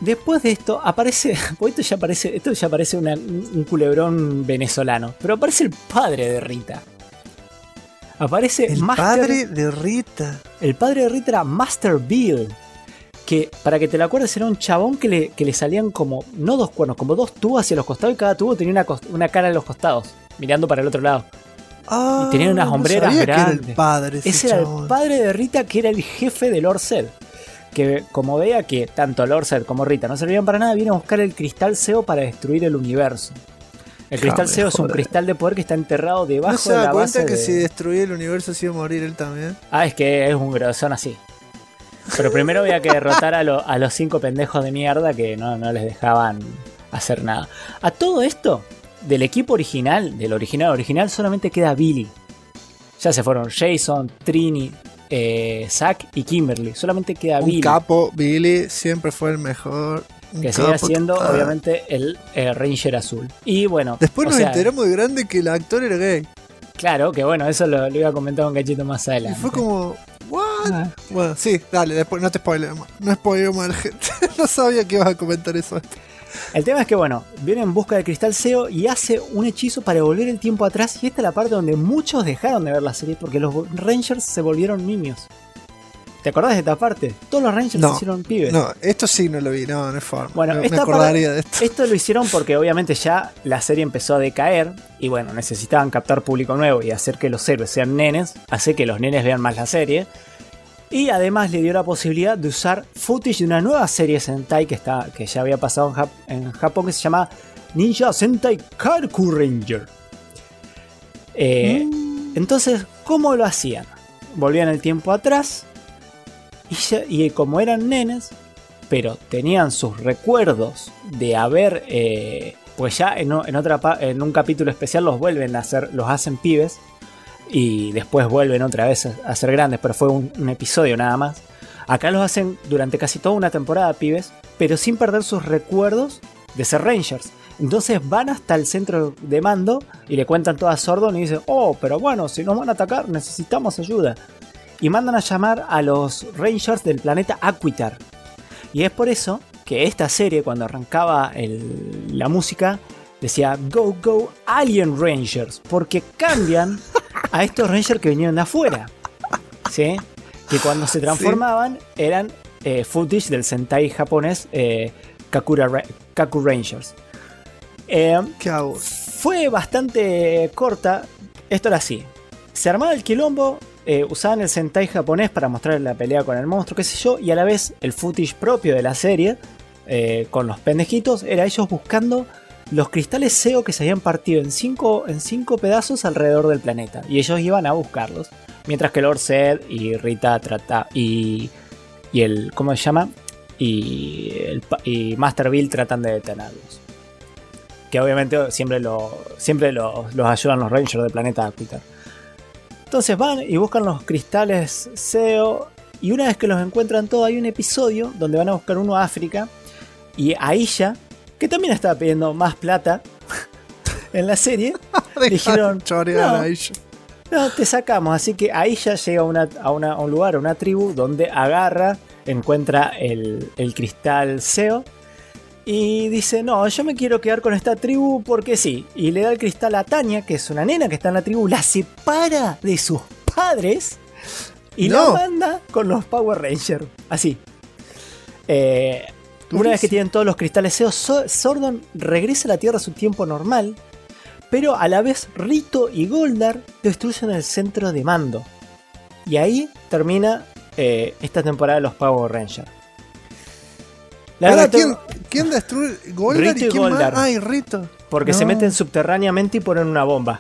Después de esto aparece, pues esto ya parece un culebrón venezolano, pero aparece el padre de Rita. Aparece El padre de Rita. El padre de Rita era Master Bill. Que, para que te lo acuerdes, era un chabón que le salían como, no dos cuernos, como dos tubos hacia los costados y cada tubo tenía una cara en los costados, mirando para el otro lado. Ah, Y tenía unas hombreras no sabía que era grandes. el padre, Ese era el padre de Rita, que era el jefe de Lord Zed. Que como veía que tanto Lord Zed como Rita no servían para nada, viene a buscar el cristal Seo para destruir el universo. El cristal Seo es un cristal de poder que está enterrado debajo ¿No se de da la cuenta base que de... si destruía el universo se iba a morir él también? Ah, es que es un grosón así. Pero primero había que derrotar a los 5 pendejos de mierda que no les dejaban hacer nada. A todo esto, del equipo original, del original, solamente queda Billy. Ya se fueron Jason, Trini, Zack y Kimberly. Solamente queda Un Billy. capo, Billy siempre fue el mejor. Un Que sigue capo siendo, total. obviamente, el Ranger azul. Y bueno, Después o nos sea, enteramos de grande que el actor era gay. Claro, que bueno, eso lo iba a comentar un cachito más Y adelante. fue como, ¿what? Ah. Bueno, sí, dale, después no te spoileo más. No spoileo más a la gente. No sabía que ibas a comentar eso. El tema es que, bueno, viene en busca del cristal Seo y hace un hechizo para devolver el tiempo atrás. Y esta es la parte donde muchos dejaron de ver la serie porque los Rangers se volvieron niños. ¿Te acordás de esta parte? Todos los Rangers se hicieron pibes. No, esto sí no lo vi, no es forma. Bueno, me esta acordaría de esto. Esto lo hicieron porque obviamente ya la serie empezó a decaer y bueno, necesitaban captar público nuevo y hacer que los héroes sean nenes, hacer que los nenes vean más la serie. Y además le dio la posibilidad de usar footage de una nueva serie Sentai que ya había pasado en Japón, que se llama Ninja Sentai Karku Ranger. Entonces, ¿cómo lo hacían? Volvían el tiempo atrás y como eran nenes, pero tenían sus recuerdos de haber, pues ya en un capítulo especial los vuelven a hacer, los hacen pibes y después vuelven otra vez a ser grandes, pero fue un episodio nada más. Acá los hacen durante casi toda una temporada pibes, pero sin perder sus recuerdos de ser Rangers. Entonces van hasta el centro de mando y le cuentan todo a Zordon y dicen, oh, pero bueno, si nos van a atacar necesitamos ayuda. Y mandan a llamar a los Rangers del planeta Aquitar. Y es por eso que esta serie, cuando arrancaba la música, decía Go Go Alien Rangers, porque cambian a estos Rangers que venían de afuera, ¿sí? Que cuando se transformaban eran footage del Sentai japonés Kaku Rangers. ¿Qué hago? Fue bastante corta. Esto era así: se armaba el quilombo, usaban el Sentai japonés para mostrar la pelea con el monstruo, qué sé yo, y a la vez el footage propio de la serie con los pendejitos era ellos buscando los cristales Seo que se habían partido en cinco pedazos alrededor del planeta, y ellos iban a buscarlos, mientras que Lord Zed y Rita y el ¿cómo se llama? y Master Bill tratan de detenerlos, que obviamente siempre los ayudan los Rangers del planeta Aquitar. Entonces van y buscan los cristales Seo, y una vez que los encuentran todos, hay un episodio donde van a buscar uno a África, y a Aisha, que también estaba pidiendo más plata en la serie, dijeron, no, te sacamos. Así que Aisha llega a un lugar, a una tribu, donde encuentra el cristal Seo, y dice, no, yo me quiero quedar con esta tribu porque sí. Y le da el cristal a Tanya, que es una nena que está en la tribu, la separa de sus padres y la manda con los Power Rangers. Así. Una vez que tienen todos los cristales Seo, Zordon regresa a la Tierra a su tiempo normal, pero a la vez Rito y Goldar destruyen el centro de mando. Y ahí termina esta temporada de los Power Rangers. ¿Quién destruye? ¿Goldar? Rito y quién Goldar. más? Ay, Rito. Porque se meten subterráneamente y ponen una bomba.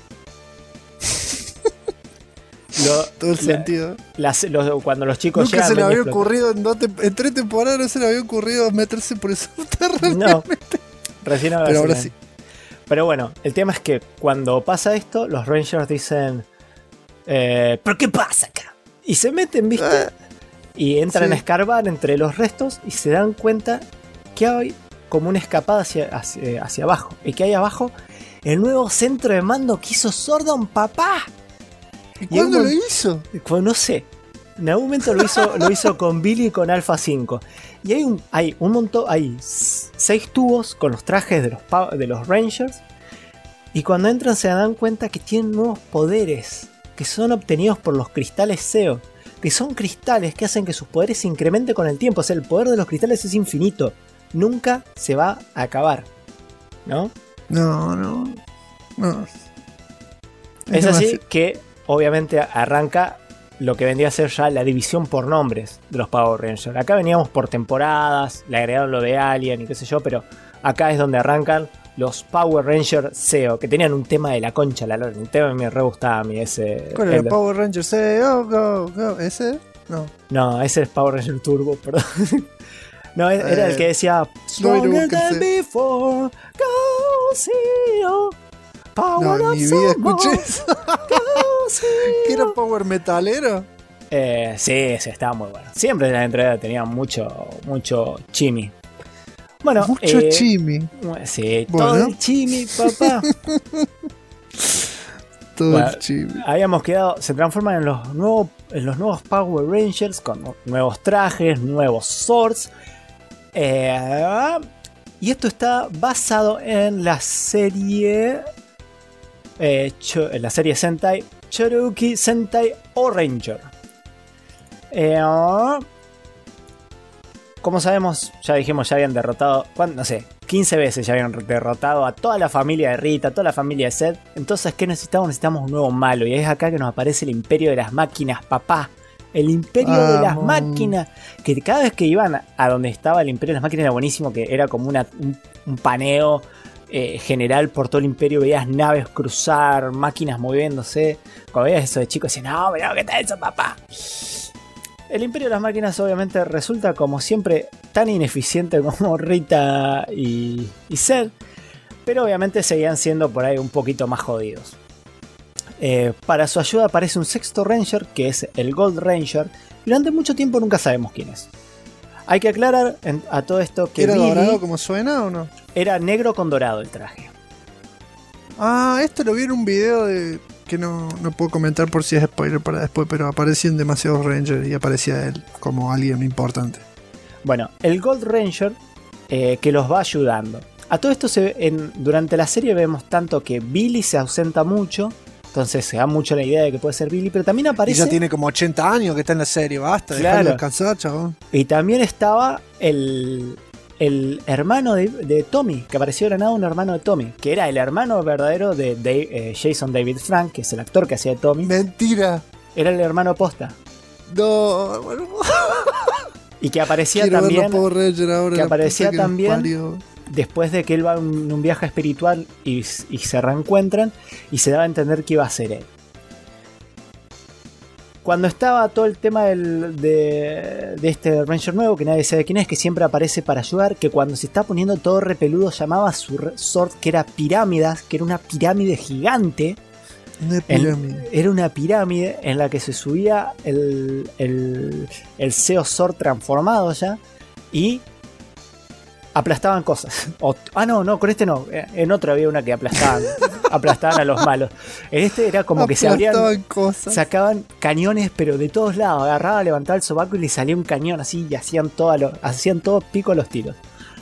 Todo el sentido. Cuando los chicos Nunca llegan, se le había explotar. ocurrido en 3 temporadas, no se le había ocurrido meterse por eso No, recién ahora pero ahora sí. sí. Pero bueno, el tema es que cuando pasa esto, los Rangers dicen, ¿pero qué pasa acá? Y se meten, ¿viste? Y entran a escarbar entre los restos y se dan cuenta que hay como una escapada hacia abajo. Y que hay abajo el nuevo centro de mando que hizo Zordon, papá. ¿Y cuándo lo hizo? Pues no sé. En algún momento lo hizo con Billy y con Alpha 5. Y hay un montón, hay 6 tubos con los trajes de los Rangers. Y cuando entran se dan cuenta que tienen nuevos poderes que son obtenidos por los cristales SEO. Que son cristales que hacen que sus poderes se incrementen con el tiempo. O sea, el poder de los cristales es infinito. Nunca se va a acabar. ¿No? No. Es así que obviamente arranca lo que vendría a ser ya la división por nombres de los Power Rangers. Acá veníamos por temporadas, le agregaron lo de Alien y qué sé yo, pero acá es donde arrancan los Power Rangers SEO, que tenían un tema de la concha, la lora. El tema me re gustaba a mí ese. ¿Cuál era el Power Rangers SEO? Go. ¿Ese? No, ese es Power Ranger Turbo, perdón. No, era el que decía Stronger than before, go SEO. Power no, up en mi vida some escuché more. eso. Go SEO. ¿Qué era Power Metalero? Sí, estaba muy bueno. Siempre en la entrega tenía mucho chimi. Bueno, Mucho chimi. Sí, Bueno. todo el chimi, papá. Todo Bueno, el chimi. habíamos quedado, se transforman en los nuevos Power Rangers con nuevos trajes, nuevos swords. Y esto está basado en la serie Sentai Choruki Sentai Oranger. Como sabemos, ya dijimos, ya habían derrotado, no sé, 15 veces ya habían derrotado a toda la familia de Rita, a toda la familia de Seth. Entonces, ¿qué necesitamos? Necesitamos un nuevo malo. Y es acá que nos aparece el Imperio de las Máquinas, papá. El Imperio de las Máquinas. Que cada vez que iban a donde estaba el Imperio de las Máquinas era buenísimo, que era como un paneo general por todo el Imperio. Veías naves cruzar, máquinas moviéndose. Cuando veías eso de chicos, decías, no, mirá, ¿qué tal eso, papá? El Imperio de las Máquinas obviamente resulta como siempre tan ineficiente como Rita y Seth, pero obviamente seguían siendo por ahí un poquito más jodidos. Para su ayuda aparece un sexto Ranger que es el Gold Ranger. Durante mucho tiempo nunca sabemos quién es. Hay que aclarar a todo esto que ¿Era Billy dorado como suena o no? era negro con dorado el traje. Esto lo vi en un video que no puedo comentar por si es spoiler para después, pero aparecían demasiados Rangers y aparecía él como alguien importante. Bueno, el Gold Ranger que los va ayudando. A todo esto durante la serie vemos tanto que Billy se ausenta mucho, entonces se da mucho la idea de que puede ser Billy, pero también aparece... Y ya tiene como 80 años que está en la serie, basta, Claro. dejalo descansar, chabón. Y también estaba el hermano de Tommy, que apareció de la nada, un hermano de Tommy, que era el hermano verdadero de Jason David Frank, que es el actor que hacía de Tommy. Mentira. Era el hermano posta. No, bueno. Y que aparecía Quiero ver también... los Power Rangers ahora, que la aparecía puta que los también parió. después de que él va en un viaje espiritual y se reencuentran y se daba a entender que iba a ser él. Cuando estaba todo el tema de este Ranger nuevo, que nadie sabe quién es, que siempre aparece para ayudar, que cuando se está poniendo todo repeludo llamaba a su sword, que era Pirámidas, que era una pirámide gigante. Una pirámide. Era una pirámide en la que se subía el SEO Sword transformado ya y aplastaban cosas. No, con este no. En otro había una que aplastaban a los malos. En este era como que se abrían, cosas. sacaban cañones, pero de todos lados. Agarraba, levantaba el sobaco y le salía un cañón así y hacían todo pico a los tiros.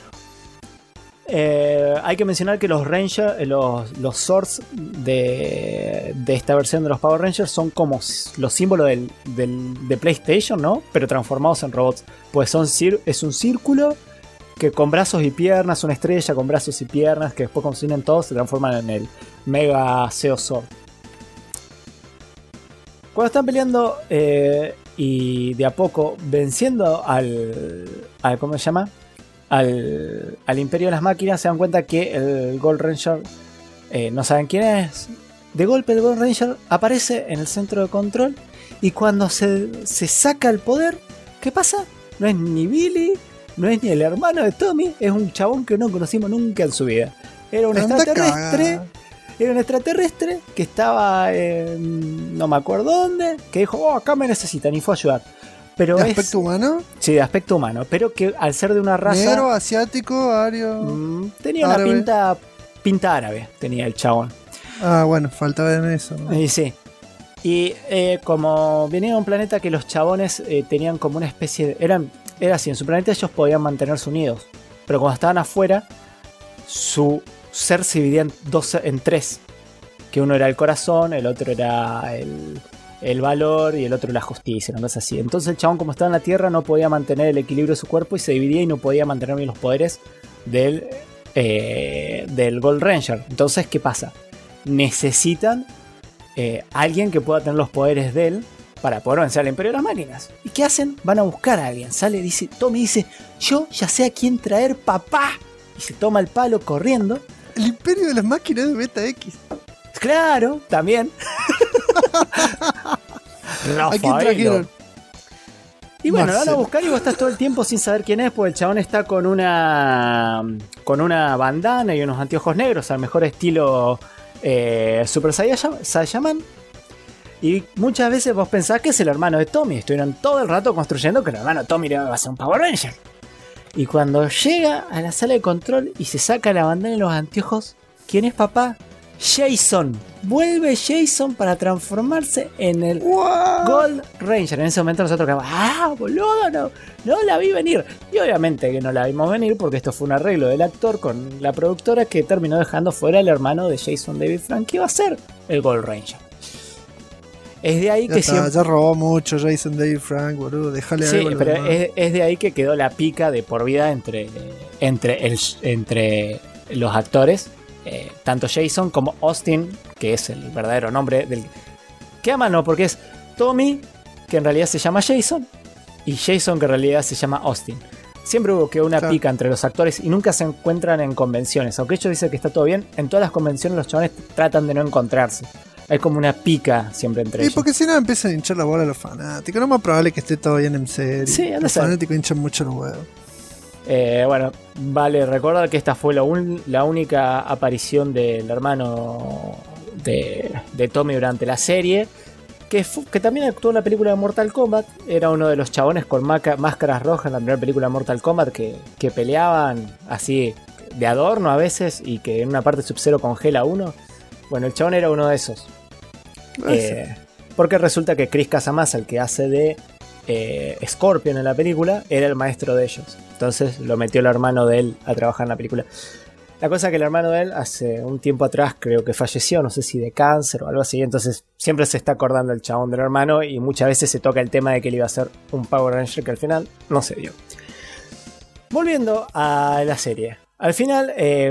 Hay que mencionar que los Rangers, los Swords de esta versión de los Power Rangers son como los símbolos de PlayStation, ¿no? Pero transformados en robots. Pues es un círculo que con brazos y piernas, una estrella con brazos y piernas, que después cuando se unen todos se transforman en el Mega Zeo Sword. Cuando están peleando y de a poco venciendo al ¿cómo se llama? Al Imperio de las Máquinas, se dan cuenta que el Gold Ranger no saben quién es. De golpe el Gold Ranger aparece en el centro de control y cuando se saca el poder, ¿qué pasa? No es ni Billy, no es ni el hermano de Tommy, es un chabón que no conocimos nunca en su vida. Era un extraterrestre que estaba no me acuerdo dónde, que dijo, acá me necesitan y fue a ayudar. Pero ¿De aspecto humano? Sí, de aspecto humano, pero que al ser de una raza... Negro, asiático, ario... tenía árabe. una pinta árabe, tenía el chabón. Bueno, faltaba en eso, ¿no? Y sí. Y como venía de un planeta que los chabones tenían como una especie de... Era así, en su planeta ellos podían mantenerse unidos. Pero cuando estaban afuera, su ser se dividía en tres. Que uno era el corazón, el otro era el valor y el otro la justicia, una cosa así. Entonces el chabón, como estaba en la Tierra, no podía mantener el equilibrio de su cuerpo y se dividía y no podía mantener bien los poderes del Gold Ranger. Entonces, ¿qué pasa? Necesitan alguien que pueda tener los poderes de él para poder vencer al Imperio de las Máquinas. ¿Y qué hacen? Van a buscar a alguien. Tommy dice, yo ya sé a quién traer, papá. Y se toma el palo corriendo. El Imperio de las Máquinas de Beta X. Claro, también. ¿A quién trajeron? Y bueno, lo van a buscar y vos estás todo el tiempo sin saber quién es, porque el chabón está con una bandana y unos anteojos negros, al mejor estilo Super Saiyaman. Y muchas veces vos pensás que es el hermano de Tommy. Estuvieron todo el rato construyendo que el hermano de Tommy le va a ser un Power Ranger. Y cuando llega a la sala de control y se saca la bandana y los anteojos, ¿quién es, papá? Jason. Vuelve Jason para transformarse en el Gold Ranger. En ese momento nosotros quedamos, boludo, no la vi venir. Y obviamente que no la vimos venir porque esto fue un arreglo del actor con la productora que terminó dejando fuera al hermano de Jason David Frank, que iba a ser el Gold Ranger. Es de ahí ya robó mucho Jason David Frank, boludo. Déjale algo. Sí, pero es de ahí que quedó la pica de por vida entre los actores. Tanto Jason como Austin, que es el verdadero nombre del... Que ama no, porque es Tommy, que en realidad se llama Jason, y Jason, que en realidad se llama Austin. Siempre hubo que una pica entre los actores y nunca se encuentran en convenciones. Aunque ellos dicen que está todo bien, en todas las convenciones los chavales tratan de no encontrarse. Hay como una pica siempre entre ellos. Y porque si no empiezan a hinchar la bola a los fanáticos. No es más probable que esté todo bien en serio. Sí, los fanáticos hinchan mucho los huevos. Bueno, vale recordar que esta fue la única aparición del hermano de Tommy durante la serie, que también actuó en la película de Mortal Kombat. Era uno de los chabones con máscaras rojas en la primera película de Mortal Kombat que peleaban así de adorno a veces y que en una parte Sub-Zero congela a uno. Bueno, el chabón era uno de esos. Porque resulta que Chris Casamassa, el que hace de Scorpion en la película, era el maestro de ellos. Entonces lo metió el hermano de él a trabajar en la película. La cosa es que el hermano de él hace un tiempo atrás creo que falleció, no sé si de cáncer o algo así. Entonces siempre se está acordando el chabón del hermano y muchas veces se toca el tema de que él iba a ser un Power Ranger que al final no se dio. Volviendo a la serie. Al final,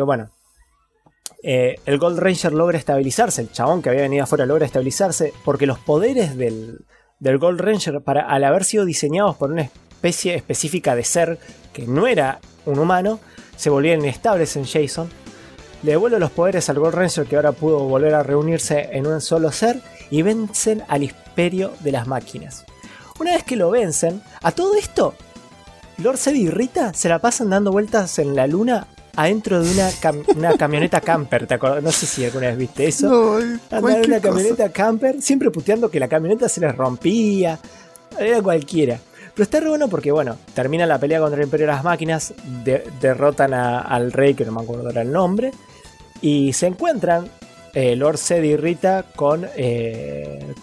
el Gold Ranger logra estabilizarse. El chabón que había venido afuera logra estabilizarse porque los poderes del Gold Ranger, al haber sido diseñados por una especie específica de ser que no era un humano, se volvían inestables en Jason. Le devuelve los poderes al Gold Ranger, que ahora pudo volver a reunirse en un solo ser, y vencen al Imperio de las Máquinas. Una vez que lo vencen, a todo esto, Lord Zed y Rita se la pasan dando vueltas en la luna adentro de una camioneta camper. ¿Te acuerdas? No sé si alguna vez viste eso. No, andan en una camioneta camper, siempre puteando que la camioneta se les rompía. Era cualquiera. Pero está re bueno porque, termina la pelea contra el Imperio de las Máquinas, derrotan al rey, que no me acuerdo ahora el nombre, y se encuentran Lord Zed y Rita con el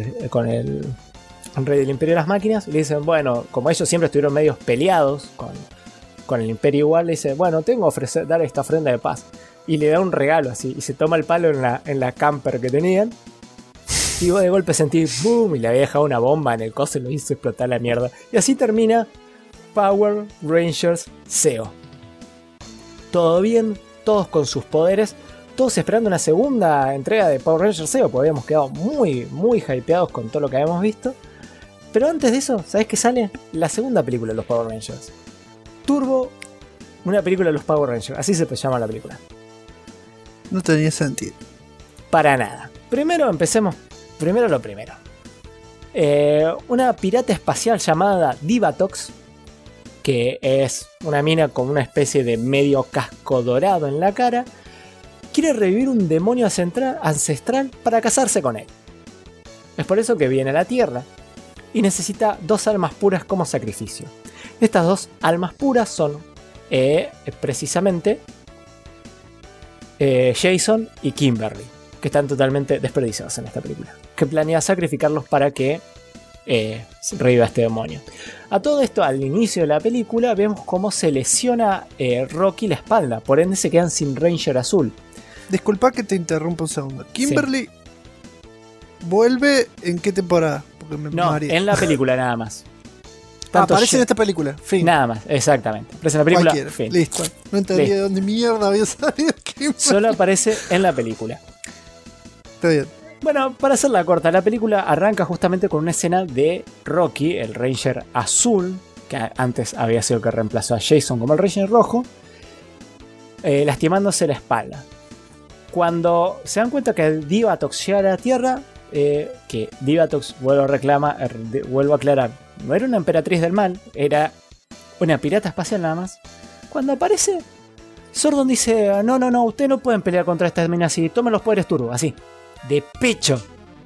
rey del Imperio de las Máquinas. Y le dicen, como ellos siempre estuvieron medios peleados con el Imperio igual, le dice, tengo que dar esta ofrenda de paz. Y le da un regalo así, y se toma el palo en la camper que tenían. Y vos de golpe sentís boom, y le había dejado una bomba en el coso y lo hizo explotar la mierda. Y así termina Power Rangers Zeo. Todo bien, todos con sus poderes, todos esperando una segunda entrega de Power Rangers Zeo, porque habíamos quedado muy, muy hypeados con todo lo que habíamos visto. Pero antes de eso, ¿sabés qué sale? La segunda película de los Power Rangers. Turbo, una película de los Power Rangers, así se llama la película. No tenía sentido. Para nada. Primero lo primero. Una pirata espacial llamada Divatox, que es una mina con una especie de medio casco dorado en la cara, quiere revivir un demonio ancestral para casarse con él. Es por eso que viene a la Tierra y necesita 2 almas puras como sacrificio. Estas 2 almas puras son precisamente Jason y Kimberly, que están totalmente desperdiciados en esta película. que planea sacrificarlos para que reviva este demonio. A todo esto, al inicio de la película, vemos cómo se lesiona Rocky la espalda, por ende se quedan sin Ranger azul. Disculpa que te interrumpa un segundo. Kimberly vuelve ¿en qué temporada? Porque me No, mareé. en la película nada más. Tanto aparece en Sh- esta película. Fin. Nada más, exactamente. Aparece en la película, Cualquiera. fin. Listo. No entendía Listo. de dónde mierda había salido Kimberly. Solo aparece en la película. Está bien. Bueno, para hacerla corta, la película arranca justamente con una escena de Rocky, el Ranger azul, que antes había sido el que reemplazó a Jason como el Ranger rojo, lastimándose la espalda. Cuando se dan cuenta que Divatox llega a la Tierra, que Divatox, vuelvo a aclarar, no era una emperatriz del mal, era una pirata espacial nada más. Cuando aparece, Zordon dice, no, ustedes no pueden pelear contra esta mina así, tomen los poderes turbo, así, de pecho.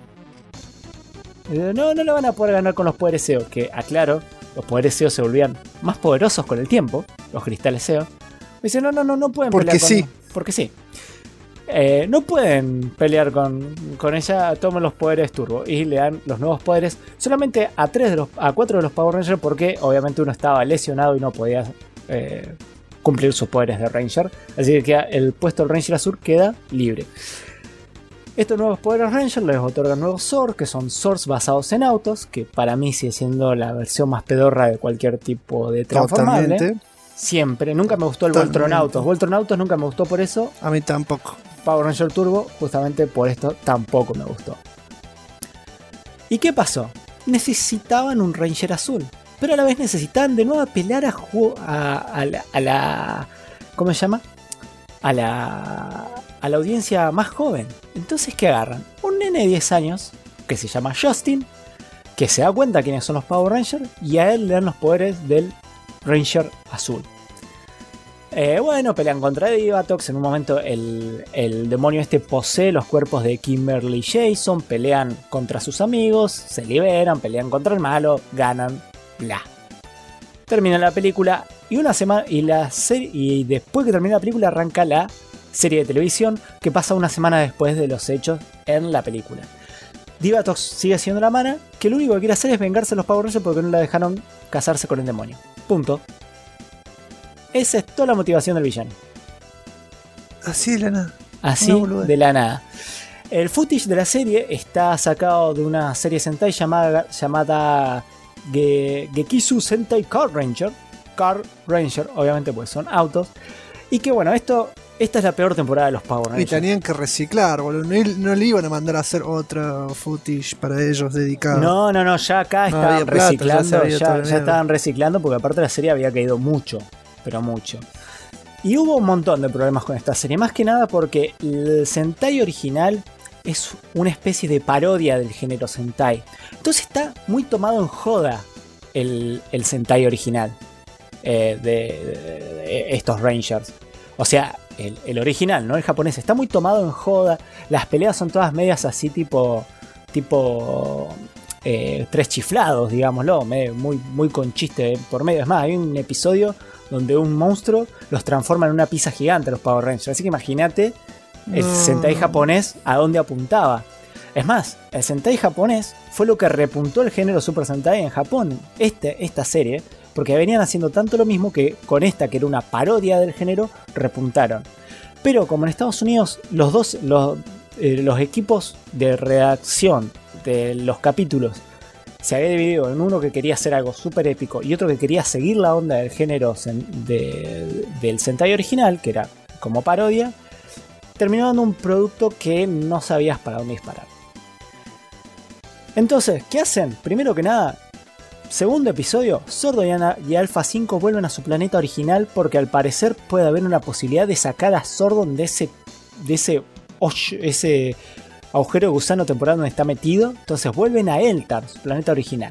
No le van a poder ganar con los poderes SEO, que aclaro, los poderes SEO se volvían más poderosos con el tiempo, los cristales SEO. Dice, no pueden Porque pelear sí. porque sí. No pueden pelear con ella, tomen los poderes turbo y le dan los nuevos poderes solamente a 4 de los Power Rangers, porque obviamente uno estaba lesionado y no podía cumplir sus poderes de Ranger, así que el puesto del Ranger azul queda libre. Estos nuevos poderes Ranger les otorgan nuevos Zords, que son Zords basados en autos, que para mí sigue siendo la versión más pedorra de cualquier tipo de transformable. Totalmente. Siempre, nunca me gustó el Totalmente. Voltron Autos. Voltron Autos nunca me gustó por eso. A mí tampoco. Power Ranger Turbo, justamente por esto, tampoco me gustó. ¿Y qué pasó? Necesitaban un Ranger azul, pero a la vez necesitaban de nuevo apelar a la ¿cómo se llama? A la audiencia más joven. Entonces, ¿qué agarran? Un nene de 10 años, que se llama Justin, que se da cuenta quiénes son los Power Rangers, y a él le dan los poderes del Ranger azul. Bueno, pelean contra Divatox. En un momento el demonio este posee los cuerpos de Kimberly y Jason. Pelean contra sus amigos, se liberan, pelean contra el malo, ganan, bla. Termina la película y una semana y después que termina la película arranca la serie de televisión, que pasa una semana después de los hechos en la película. Divatox sigue siendo la mana, que lo único que quiere hacer es vengarse de los Power Rangers porque no la dejaron casarse con el demonio. Punto. Esa es toda la motivación del villano. Así de la nada. Así Una boludez. de la nada. El footage de la serie está sacado de una serie Sentai llamada Gekisu Sentai Car Ranger. Car Ranger, obviamente, pues son autos. Y que bueno, esta es la peor temporada de los Power Y Rangers. tenían que reciclar, boludo. No le iban a mandar a hacer otra footage para ellos dedicado. No, ya acá No estaban había plata, reciclando, ya se había toda la ya mierda. estaban reciclando porque aparte la serie había caído mucho, pero mucho. Y hubo un montón de problemas con esta serie, más que nada porque el Sentai original es una especie de parodia del género Sentai. Entonces está muy tomado en joda el Sentai original de estos Rangers. O sea, el original, ¿no? El japonés está muy tomado en joda. Las peleas son todas medias así tipo tres chiflados, digámoslo, muy con chiste por medio. Es más, hay un episodio donde un monstruo los transforma en una pizza gigante, los Power Rangers. Así que imagínate el Sentai japonés a dónde apuntaba. Es más, el Sentai japonés fue lo que repuntó el género Super Sentai en Japón, esta serie, porque venían haciendo tanto lo mismo que con esta, que era una parodia del género, repuntaron. Pero como en Estados Unidos los equipos de redacción de los capítulos se había dividido en uno que quería hacer algo súper épico y otro que quería seguir la onda del género del Sentai original, que era como parodia, terminó dando un producto que no sabías para dónde disparar. Entonces, ¿qué hacen? Primero que nada, segundo episodio, Zordon y Alpha 5 vuelven a su planeta original porque al parecer puede haber una posibilidad de sacar a Zordon de ese agujero de gusano temporal donde está metido. Entonces vuelven a Eltar, su planeta original.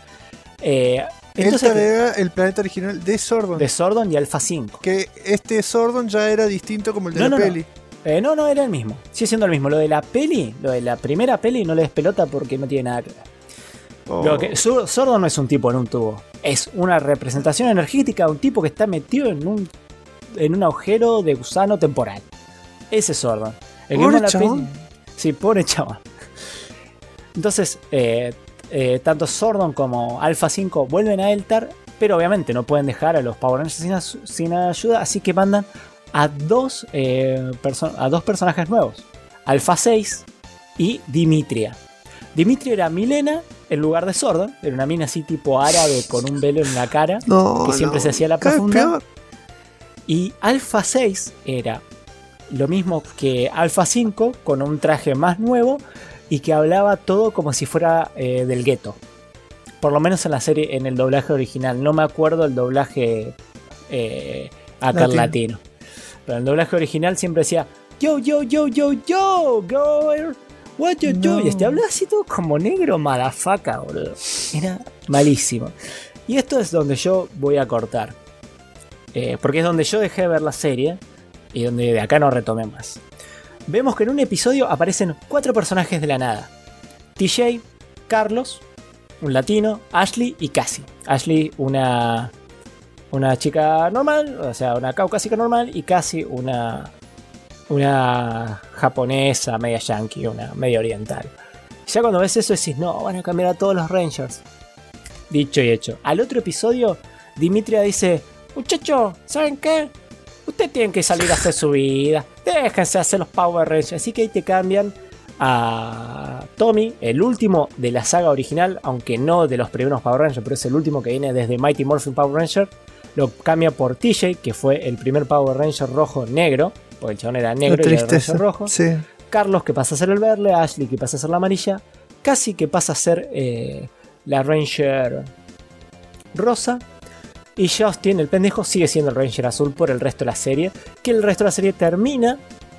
Eltar era el planeta original de Zordon. De Zordon y Alpha 5. Que este Zordon ya era distinto como el de la peli. No, era el mismo. Sigue siendo el mismo. Lo de la primera peli no le des pelota porque no tiene nada que ver. Zordon no es un tipo en un tubo. Es una representación energética de un tipo que está metido en un agujero de gusano temporal. Ese es Zordon. El que Pobre vimos en la chabón. peli. Sí, pobre chabón. Entonces, tanto Zordon como Alpha 5 vuelven a Eltar, pero obviamente no pueden dejar a los Power Rangers sin ayuda, así que mandan a dos personajes nuevos, Alpha 6 y Dimitria. Dimitria era Milena en lugar de Zordon, era una mina así tipo árabe con un velo en la cara, que siempre se hacía la profunda. Y Alpha 6 era lo mismo que Alpha 5, con un traje más nuevo y que hablaba todo como si fuera del gueto. Por lo menos en la serie, en el doblaje original. No me acuerdo el doblaje acá latino. Pero en el doblaje original siempre decía yo, girl, what you do? Y hablaba así todo como negro madafaca, boludo. Era malísimo. Y esto es donde yo voy a cortar. Porque es donde yo dejé de ver la serie y donde de acá no retomé más. Vemos que en un episodio aparecen 4 personajes de la nada. TJ, Carlos, un latino, Ashley y Cassie. Ashley, una chica normal, o sea, una caucásica normal, y Cassie, una japonesa, media yankee, una media oriental. Ya cuando ves eso decís, no, van a cambiar a todos los Rangers. Dicho y hecho. Al otro episodio, Dimitria dice, muchachos, ¿saben qué? Ustedes tienen que salir a hacer su vida. Déjense hacer los Power Rangers. Así que ahí te cambian a Tommy, el último de la saga original, aunque no de los primeros Power Rangers, pero es el último que viene desde Mighty Morphin Power Ranger. Lo cambia por TJ, que fue el primer Power Ranger rojo-negro, porque el chabón era negro y el Ranger rojo. Sí. Carlos, que pasa a ser el verde. Ashley, que pasa a ser la amarilla. Cassie, que pasa a ser la Ranger rosa. Y Justin, el pendejo, sigue siendo el Ranger azul por el resto de la serie. Que el resto de la serie termina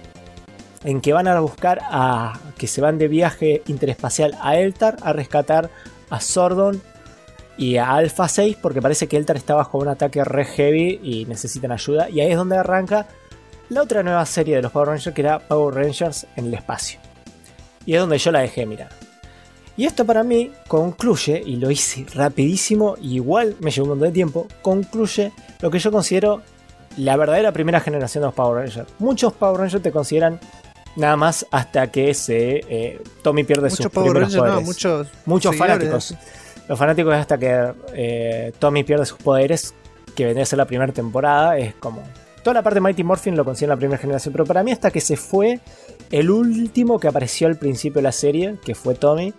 en que van a buscar que se van de viaje interespacial a Eltar a rescatar a Zordon y a Alpha 6, porque parece que Eltar está bajo un ataque re heavy y necesitan ayuda. Y ahí es donde arranca la otra nueva serie de los Power Rangers, que era Power Rangers en el espacio. Y es donde yo la dejé mirar. Y esto para mí concluye, y lo hice rapidísimo, y igual me llevó un montón de tiempo, concluye lo que yo considero la verdadera primera generación de los Power Rangers. Muchos Power Rangers te consideran nada más hasta que Tommy pierde sus primeros poderes. Muchos fanáticos. Los fanáticos es hasta que Tommy pierde sus poderes, que vendría a ser la primera temporada. Es como... Toda la parte de Mighty Morphin lo consideran la primera generación, pero para mí hasta que se fue el último que apareció al principio de la serie, que fue Tommy,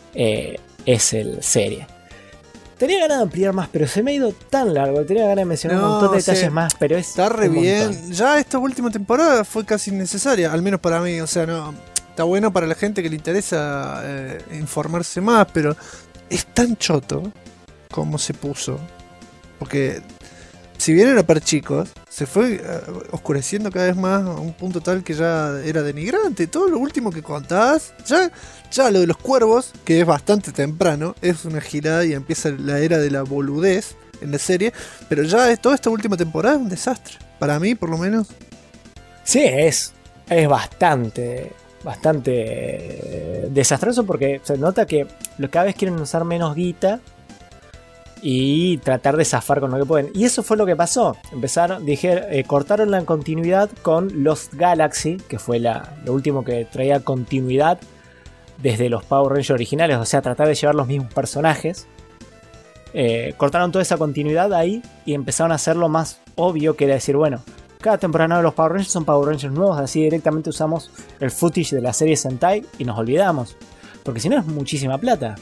es el serie. Tenía ganas de ampliar más, pero se me ha ido tan largo. Tenía ganas de mencionar un montón de detalles más, pero está re bien. Ya esta última temporada fue casi innecesaria, al menos para mí. O sea, no está bueno para la gente que le interesa informarse más, pero es tan choto como se puso. Porque si bien era para chicos, se fue oscureciendo cada vez más a un punto tal que ya era denigrante. Todo lo último que contabas, ya lo de los cuervos, que es bastante temprano, es una girada y empieza la era de la boludez en la serie. Pero ya toda esta última temporada es un desastre. Para mí, por lo menos. Sí, es bastante desastroso, porque se nota que cada vez quieren usar menos guita y tratar de zafar con lo que pueden. Y eso fue lo que pasó. Cortaron la continuidad con Lost Galaxy, que fue lo último que traía continuidad desde los Power Rangers originales, o sea, tratar de llevar los mismos personajes. Cortaron toda esa continuidad ahí y empezaron a hacerlo más obvio, que era decir, bueno, cada temporada de los Power Rangers son Power Rangers nuevos, así directamente usamos el footage de la serie Sentai y nos olvidamos, porque si no es muchísima plata.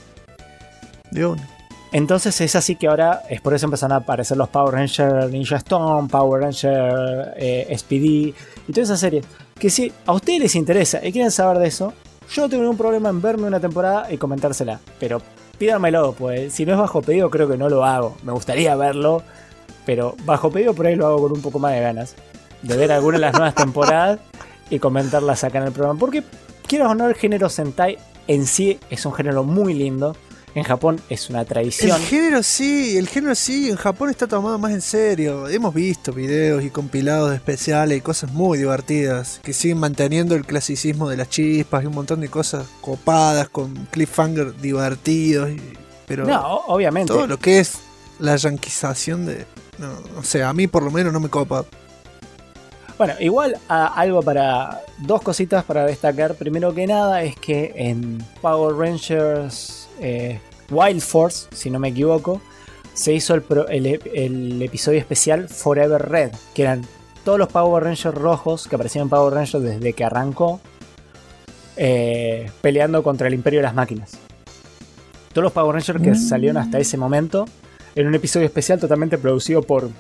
Entonces es así que ahora es por eso empezaron a aparecer los Power Rangers Ninja Storm, Power Ranger SPD y toda esa serie. Que si a ustedes les interesa y quieren saber de eso, yo no tengo ningún problema en verme una temporada y comentársela. Pero pídanmelo, pues si no es bajo pedido creo que no lo hago. Me gustaría verlo, pero bajo pedido por ahí lo hago con un poco más de ganas. De ver alguna de las nuevas temporadas y comentarlas acá en el programa. Porque quiero honrar el género Sentai en sí, es un género muy lindo. En Japón es una tradición. El género sí, en Japón está tomado más en serio. Hemos visto videos y compilados especiales y cosas muy divertidas que siguen manteniendo el clasicismo de las chispas y un montón de cosas copadas con cliffhanger divertidos. Pero no, obviamente. Todo lo que es la yanquización de... No, o sea, a mí por lo menos no me copa. Bueno, igual dos cositas para destacar. Primero que nada es que en Power Rangers Wild Force, si no me equivoco, se hizo el episodio especial Forever Red, que eran todos los Power Rangers rojos que aparecían en Power Rangers desde que arrancó, peleando contra el Imperio de las Máquinas. Todos los Power Rangers que salieron hasta ese momento en un episodio especial totalmente producido por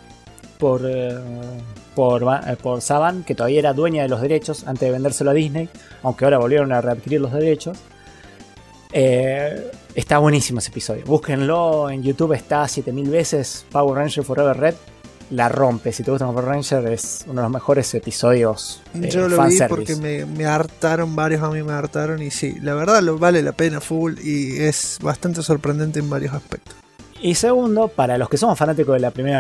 Saban, que todavía era dueña de los derechos antes de vendérselo a Disney, aunque ahora volvieron a readquirir los derechos. Está buenísimo ese episodio, búsquenlo en YouTube, está 7000 veces. Power Ranger Forever Red la rompe. Si te gusta Power Ranger, es uno de los mejores episodios. Yo lo vi porque me hartaron, varios a mí me hartaron, y sí, la verdad vale la pena full y es bastante sorprendente en varios aspectos. Y segundo, para los que somos fanáticos de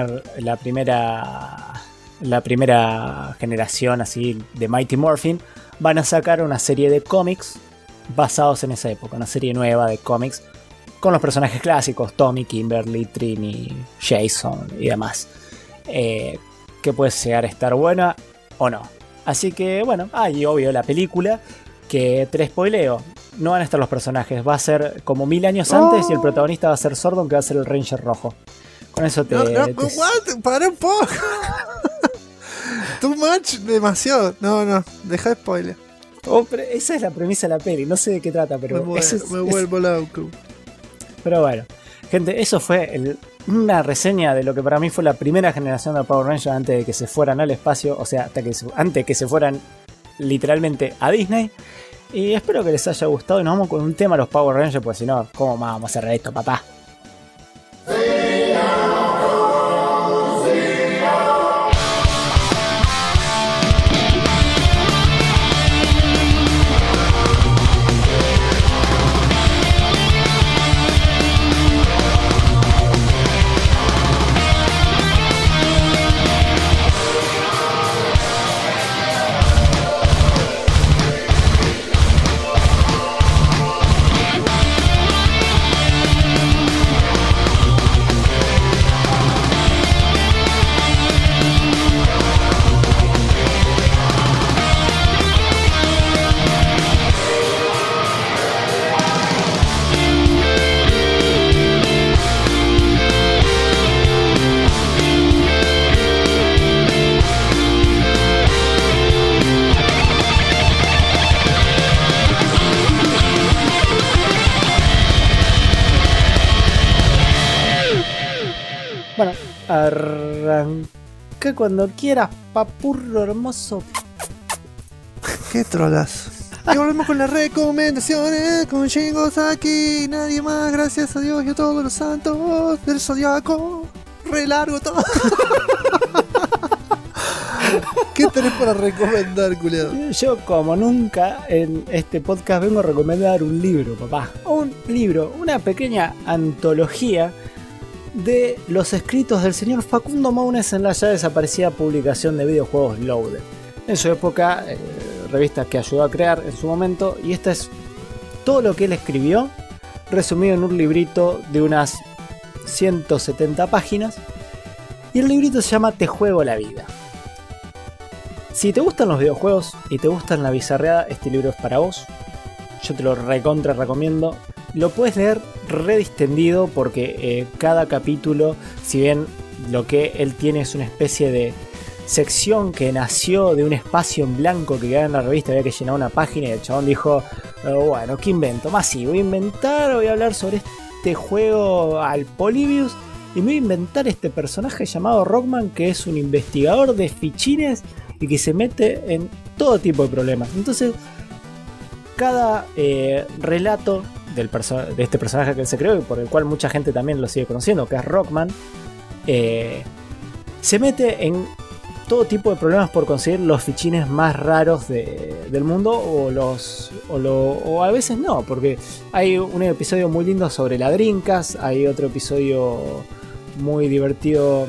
la primera generación así de Mighty Morphin, van a sacar una serie de cómics basados en esa época, una serie nueva de cómics con los personajes clásicos, Tommy, Kimberly, Trini, Jason y demás, que puede llegar a estar buena o no. Así que bueno, y obvio la película, que te spoileo, no van a estar los personajes, va a ser como 1000 años antes y el protagonista va a ser Zordon, que va a ser el Ranger rojo. Con eso para un poco. Too much, demasiado. No, deja de spoiler. Pero esa es la premisa de la peli, no sé de qué trata, pero me vuelvo loco. Pero bueno, gente, eso fue una reseña de lo que para mí fue la primera generación de Power Rangers antes de que se fueran al espacio, o sea, antes de que se fueran literalmente a Disney. Y espero que les haya gustado y nos vamos con un tema a los Power Rangers, pues si no, ¿cómo más vamos a cerrar esto, papá? Bueno, arranca cuando quieras, papurro hermoso. Qué trolas. Y volvemos con las recomendaciones con Shingo Saki. Nadie más, gracias a Dios y a todos los santos del Zodiaco. Re largo todo. ¿Qué tenés para recomendar, culiado? Yo, como nunca, en este podcast vengo a recomendar un libro, papá. Un libro, una pequeña antología de los escritos del señor Facundo Maunez en la ya desaparecida publicación de videojuegos Loaded. En su época, revista que ayudó a crear en su momento, y esta es todo lo que él escribió, resumido en un librito de unas 170 páginas, y el librito se llama Te juego la vida. Si te gustan los videojuegos y te gustan la bizarreada, este libro es para vos. Yo te lo recontra recomiendo. Lo puedes leer redistendido porque cada capítulo, si bien lo que él tiene es una especie de sección que nació de un espacio en blanco que quedaba en la revista, había que llenar una página y el chabón dijo, bueno, ¿qué invento? Más sí, voy a hablar sobre este juego al Polybius y me voy a inventar este personaje llamado Rockman, que es un investigador de fichines y que se mete en todo tipo de problemas. Entonces, cada relato de este personaje que él se creó y por el cual mucha gente también lo sigue conociendo, que es Rockman, se mete en todo tipo de problemas por conseguir los fichines más raros del mundo, o a veces no, porque hay un episodio muy lindo sobre la Dreamcast, hay otro episodio muy divertido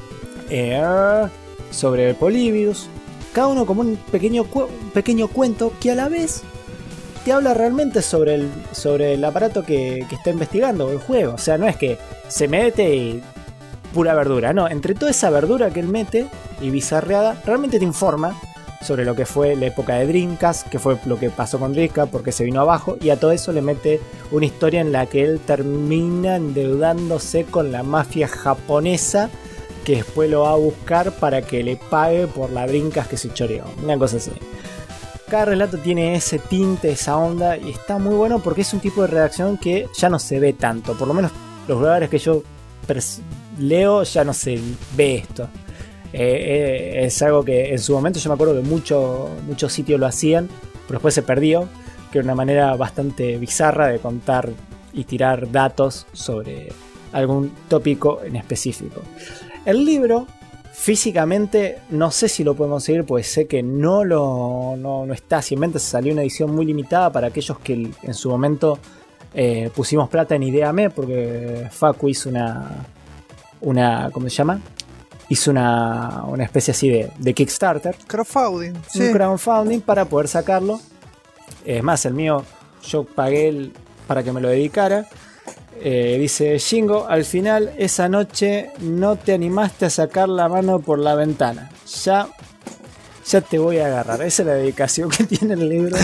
sobre Polybius, cada uno como un pequeño cuento que a la vez te habla realmente sobre el aparato que está investigando, el juego. O sea, no es que se mete y pura verdura, no, entre toda esa verdura que él mete y bizarreada, realmente te informa sobre lo que fue la época de Dreamcast, qué fue lo que pasó con Dreamcast, por qué se vino abajo, y a todo eso le mete una historia en la que él termina endeudándose con la mafia japonesa, que después lo va a buscar para que le pague por la Dreamcast que se choreó, una cosa así. Cada relato tiene ese tinte, esa onda, y está muy bueno porque es un tipo de redacción que ya no se ve tanto, por lo menos los lugares que yo leo ya no se ve esto. Es algo que en su momento yo me acuerdo que muchos sitios lo hacían, pero después se perdió, que era una manera bastante bizarra de contar y tirar datos sobre algún tópico en específico. El libro físicamente no sé si lo podemos conseguir, pues sé que no está, si en venta se salió una edición muy limitada para aquellos que en su momento pusimos plata en Ideame, porque Facu hizo una ¿cómo se llama? Hizo una especie así de Kickstarter. Crowdfunding. Sí. Un crowdfunding para poder sacarlo. Es más, el mío yo pagué para que me lo dedicara. Dice Shingo, al final esa noche no te animaste a sacar la mano por la ventana. Ya te voy a agarrar. Esa es la dedicación que tiene el libro.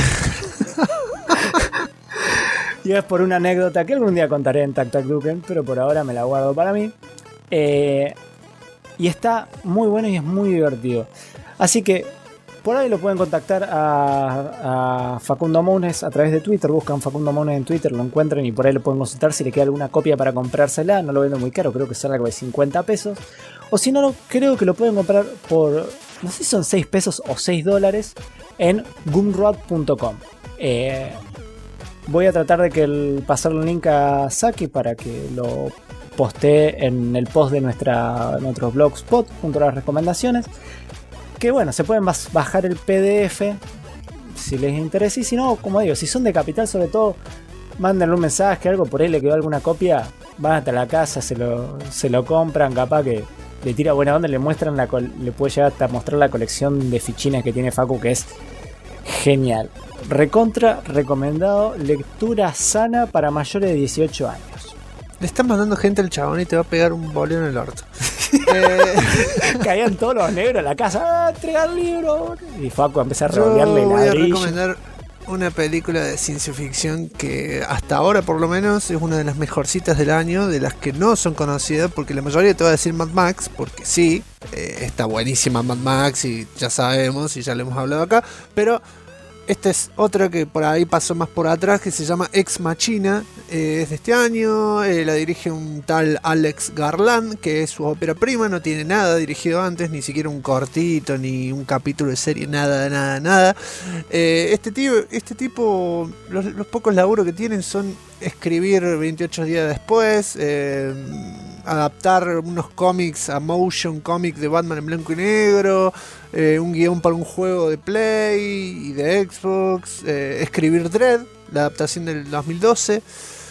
Y es por una anécdota que algún día contaré en Tac Tac Duken, pero por ahora me la guardo para mí. Y está muy bueno y es muy divertido. Así que por ahí lo pueden contactar a Facundo Mounes a través de Twitter. Buscan Facundo Mounes en Twitter, lo encuentran y por ahí lo pueden consultar si le queda alguna copia para comprársela. No lo vendo muy caro, creo que sale algo de 50 pesos. O si no, creo que lo pueden comprar por, no sé si son 6 pesos o $6 en gumroad.com. Voy a tratar de pasarle un link a Saki para que lo postee en el post de nuestro blogspot junto a las recomendaciones. Que bueno, se pueden bajar el PDF si les interesa. Y si no, como digo, si son de Capital, sobre todo, mándenle un mensaje, algo por ahí le quedó alguna copia, van hasta la casa, se lo compran, capaz que le tira buena onda, le muestran le puede llegar hasta mostrar la colección de fichines que tiene Facu, que es genial. Recontra recomendado, lectura sana para mayores de 18 años. Le están mandando gente al chabón y te va a pegar un boleo en el orto. Caían todos los negros a la casa, entrega el libro. Y Facu empezó a rodearle ladrillo. Voy a recomendar una película de ciencia ficción que hasta ahora por lo menos es una de las mejorcitas del año, de las que no son conocidas, porque la mayoría te va a decir Mad Max, porque sí, está buenísima Mad Max y ya sabemos y ya lo hemos hablado acá, pero esta es otra que por ahí pasó más por atrás, que se llama Ex Machina, es de este año, la dirige un tal Alex Garland, que es su ópera prima, no tiene nada dirigido antes, ni siquiera un cortito, ni un capítulo de serie, nada. Este tipo, los pocos laburos que tienen son escribir 28 días después, adaptar unos cómics a motion comic de Batman en blanco y negro, un guión para un juego de Play y de Xbox, escribir Dredd, la adaptación del 2012.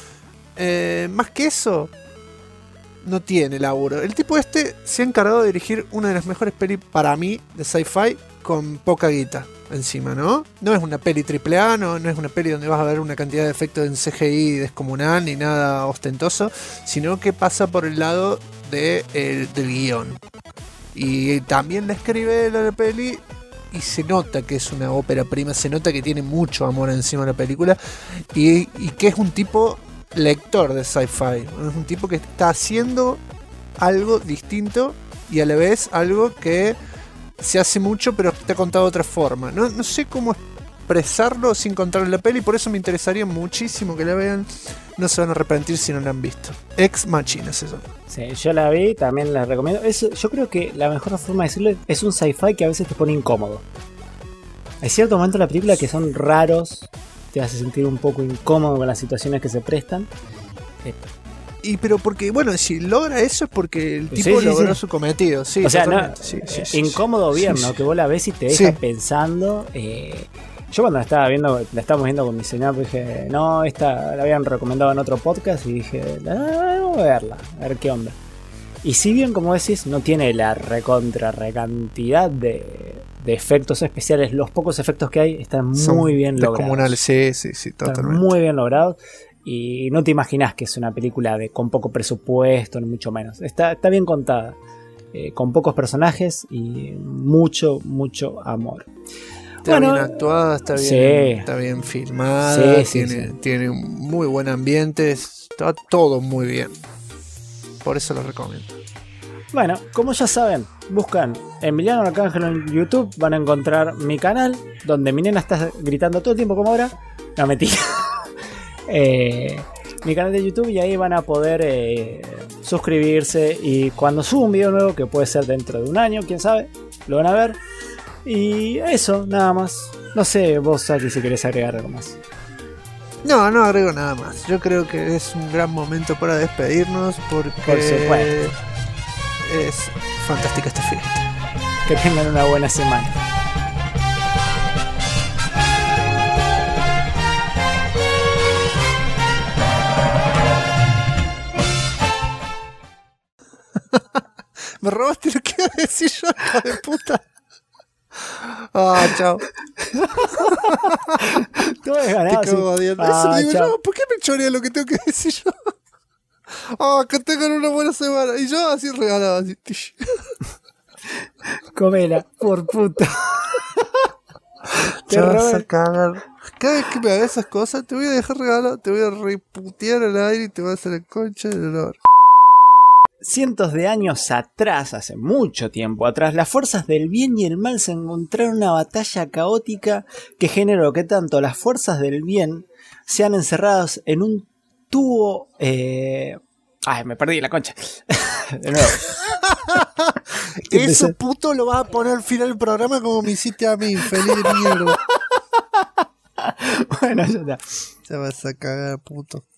Más que eso, no tiene laburo. El tipo se ha encargado de dirigir una de las mejores pelis para mí de sci-fi con poca guita encima, ¿no? No es una peli AAA, no es una peli donde vas a ver una cantidad de efectos en CGI descomunal ni nada ostentoso, sino que pasa por el lado del guión. Y también la escribe la peli y se nota que es una ópera prima, se nota que tiene mucho amor encima de la película y que es un tipo lector de sci-fi, es un tipo que está haciendo algo distinto y a la vez algo que se hace mucho pero está contado de otra forma. No sé cómo expresarlo sin contarle la peli, por eso me interesaría muchísimo que la vean. No se van a arrepentir si no la han visto. Ex Machina es eso. Sí, yo la vi, también la recomiendo. Yo creo que la mejor forma de decirlo es un sci-fi que a veces te pone incómodo. Hay ciertos momentos en la película que son raros, te hace sentir un poco incómodo con las situaciones que se prestan. Pero porque, bueno, si logra eso es porque el tipo logró su cometido. Sí, o sea, incómodo bien, ¿no? Que vos la ves y te deja pensando. Yo cuando la estábamos viendo con mi señor, dije, no, esta la habían recomendado en otro podcast y dije, voy a verla, a ver qué onda. Y si bien, como decís, no tiene la recantidad de efectos especiales, los pocos efectos que hay están muy bien logrados. Sí, totalmente. Están muy bien logrados. Y no te imaginas que es una película con poco presupuesto, ni mucho menos. Está bien contada. con pocos personajes y mucho, mucho amor. Está bien actuada, está bien filmada, Sí, tiene un muy buen ambiente, está todo muy bien. Por eso lo recomiendo. Bueno, como ya saben, buscan Emiliano Arcángelo en YouTube, van a encontrar mi canal, donde mi nena está gritando todo el tiempo como ahora. No, mentira. Mi canal de YouTube, y ahí van a poder suscribirse, y cuando suba un video nuevo, que puede ser dentro de un año, quién sabe, lo van a ver. Y eso, nada más. No sé, vos, Saki, si querés agregar algo más. No agrego nada más. Yo creo que es un gran momento para despedirnos, porque Por supuesto. es fantástica esta fiesta. Que tengan una buena semana. Me robaste lo que iba a decir yo, hijo de puta. Chao. Tú has ganado. Te cago Sí. odiando. Eso digo Chao. yo. ¿Por qué me chorea lo que tengo que decir yo? Que tengan una buena semana. Y yo así regalado. Así. Comela, por puta. Te vas a cagar. Cada vez que me hagas esas cosas, te voy a dejar regalado. Te voy a reputear al aire y te voy a hacer la concha del olor. Cientos de años atrás, hace mucho tiempo atrás, las fuerzas del bien y el mal se encontraron en una batalla caótica que generó que tanto las fuerzas del bien sean encerradas en un tubo... Ay, me perdí la concha. De nuevo. Eso, puto, lo vas a poner al final del programa como me hiciste a mí, feliz de mierda. Bueno, ya está. Te vas a cagar, puto.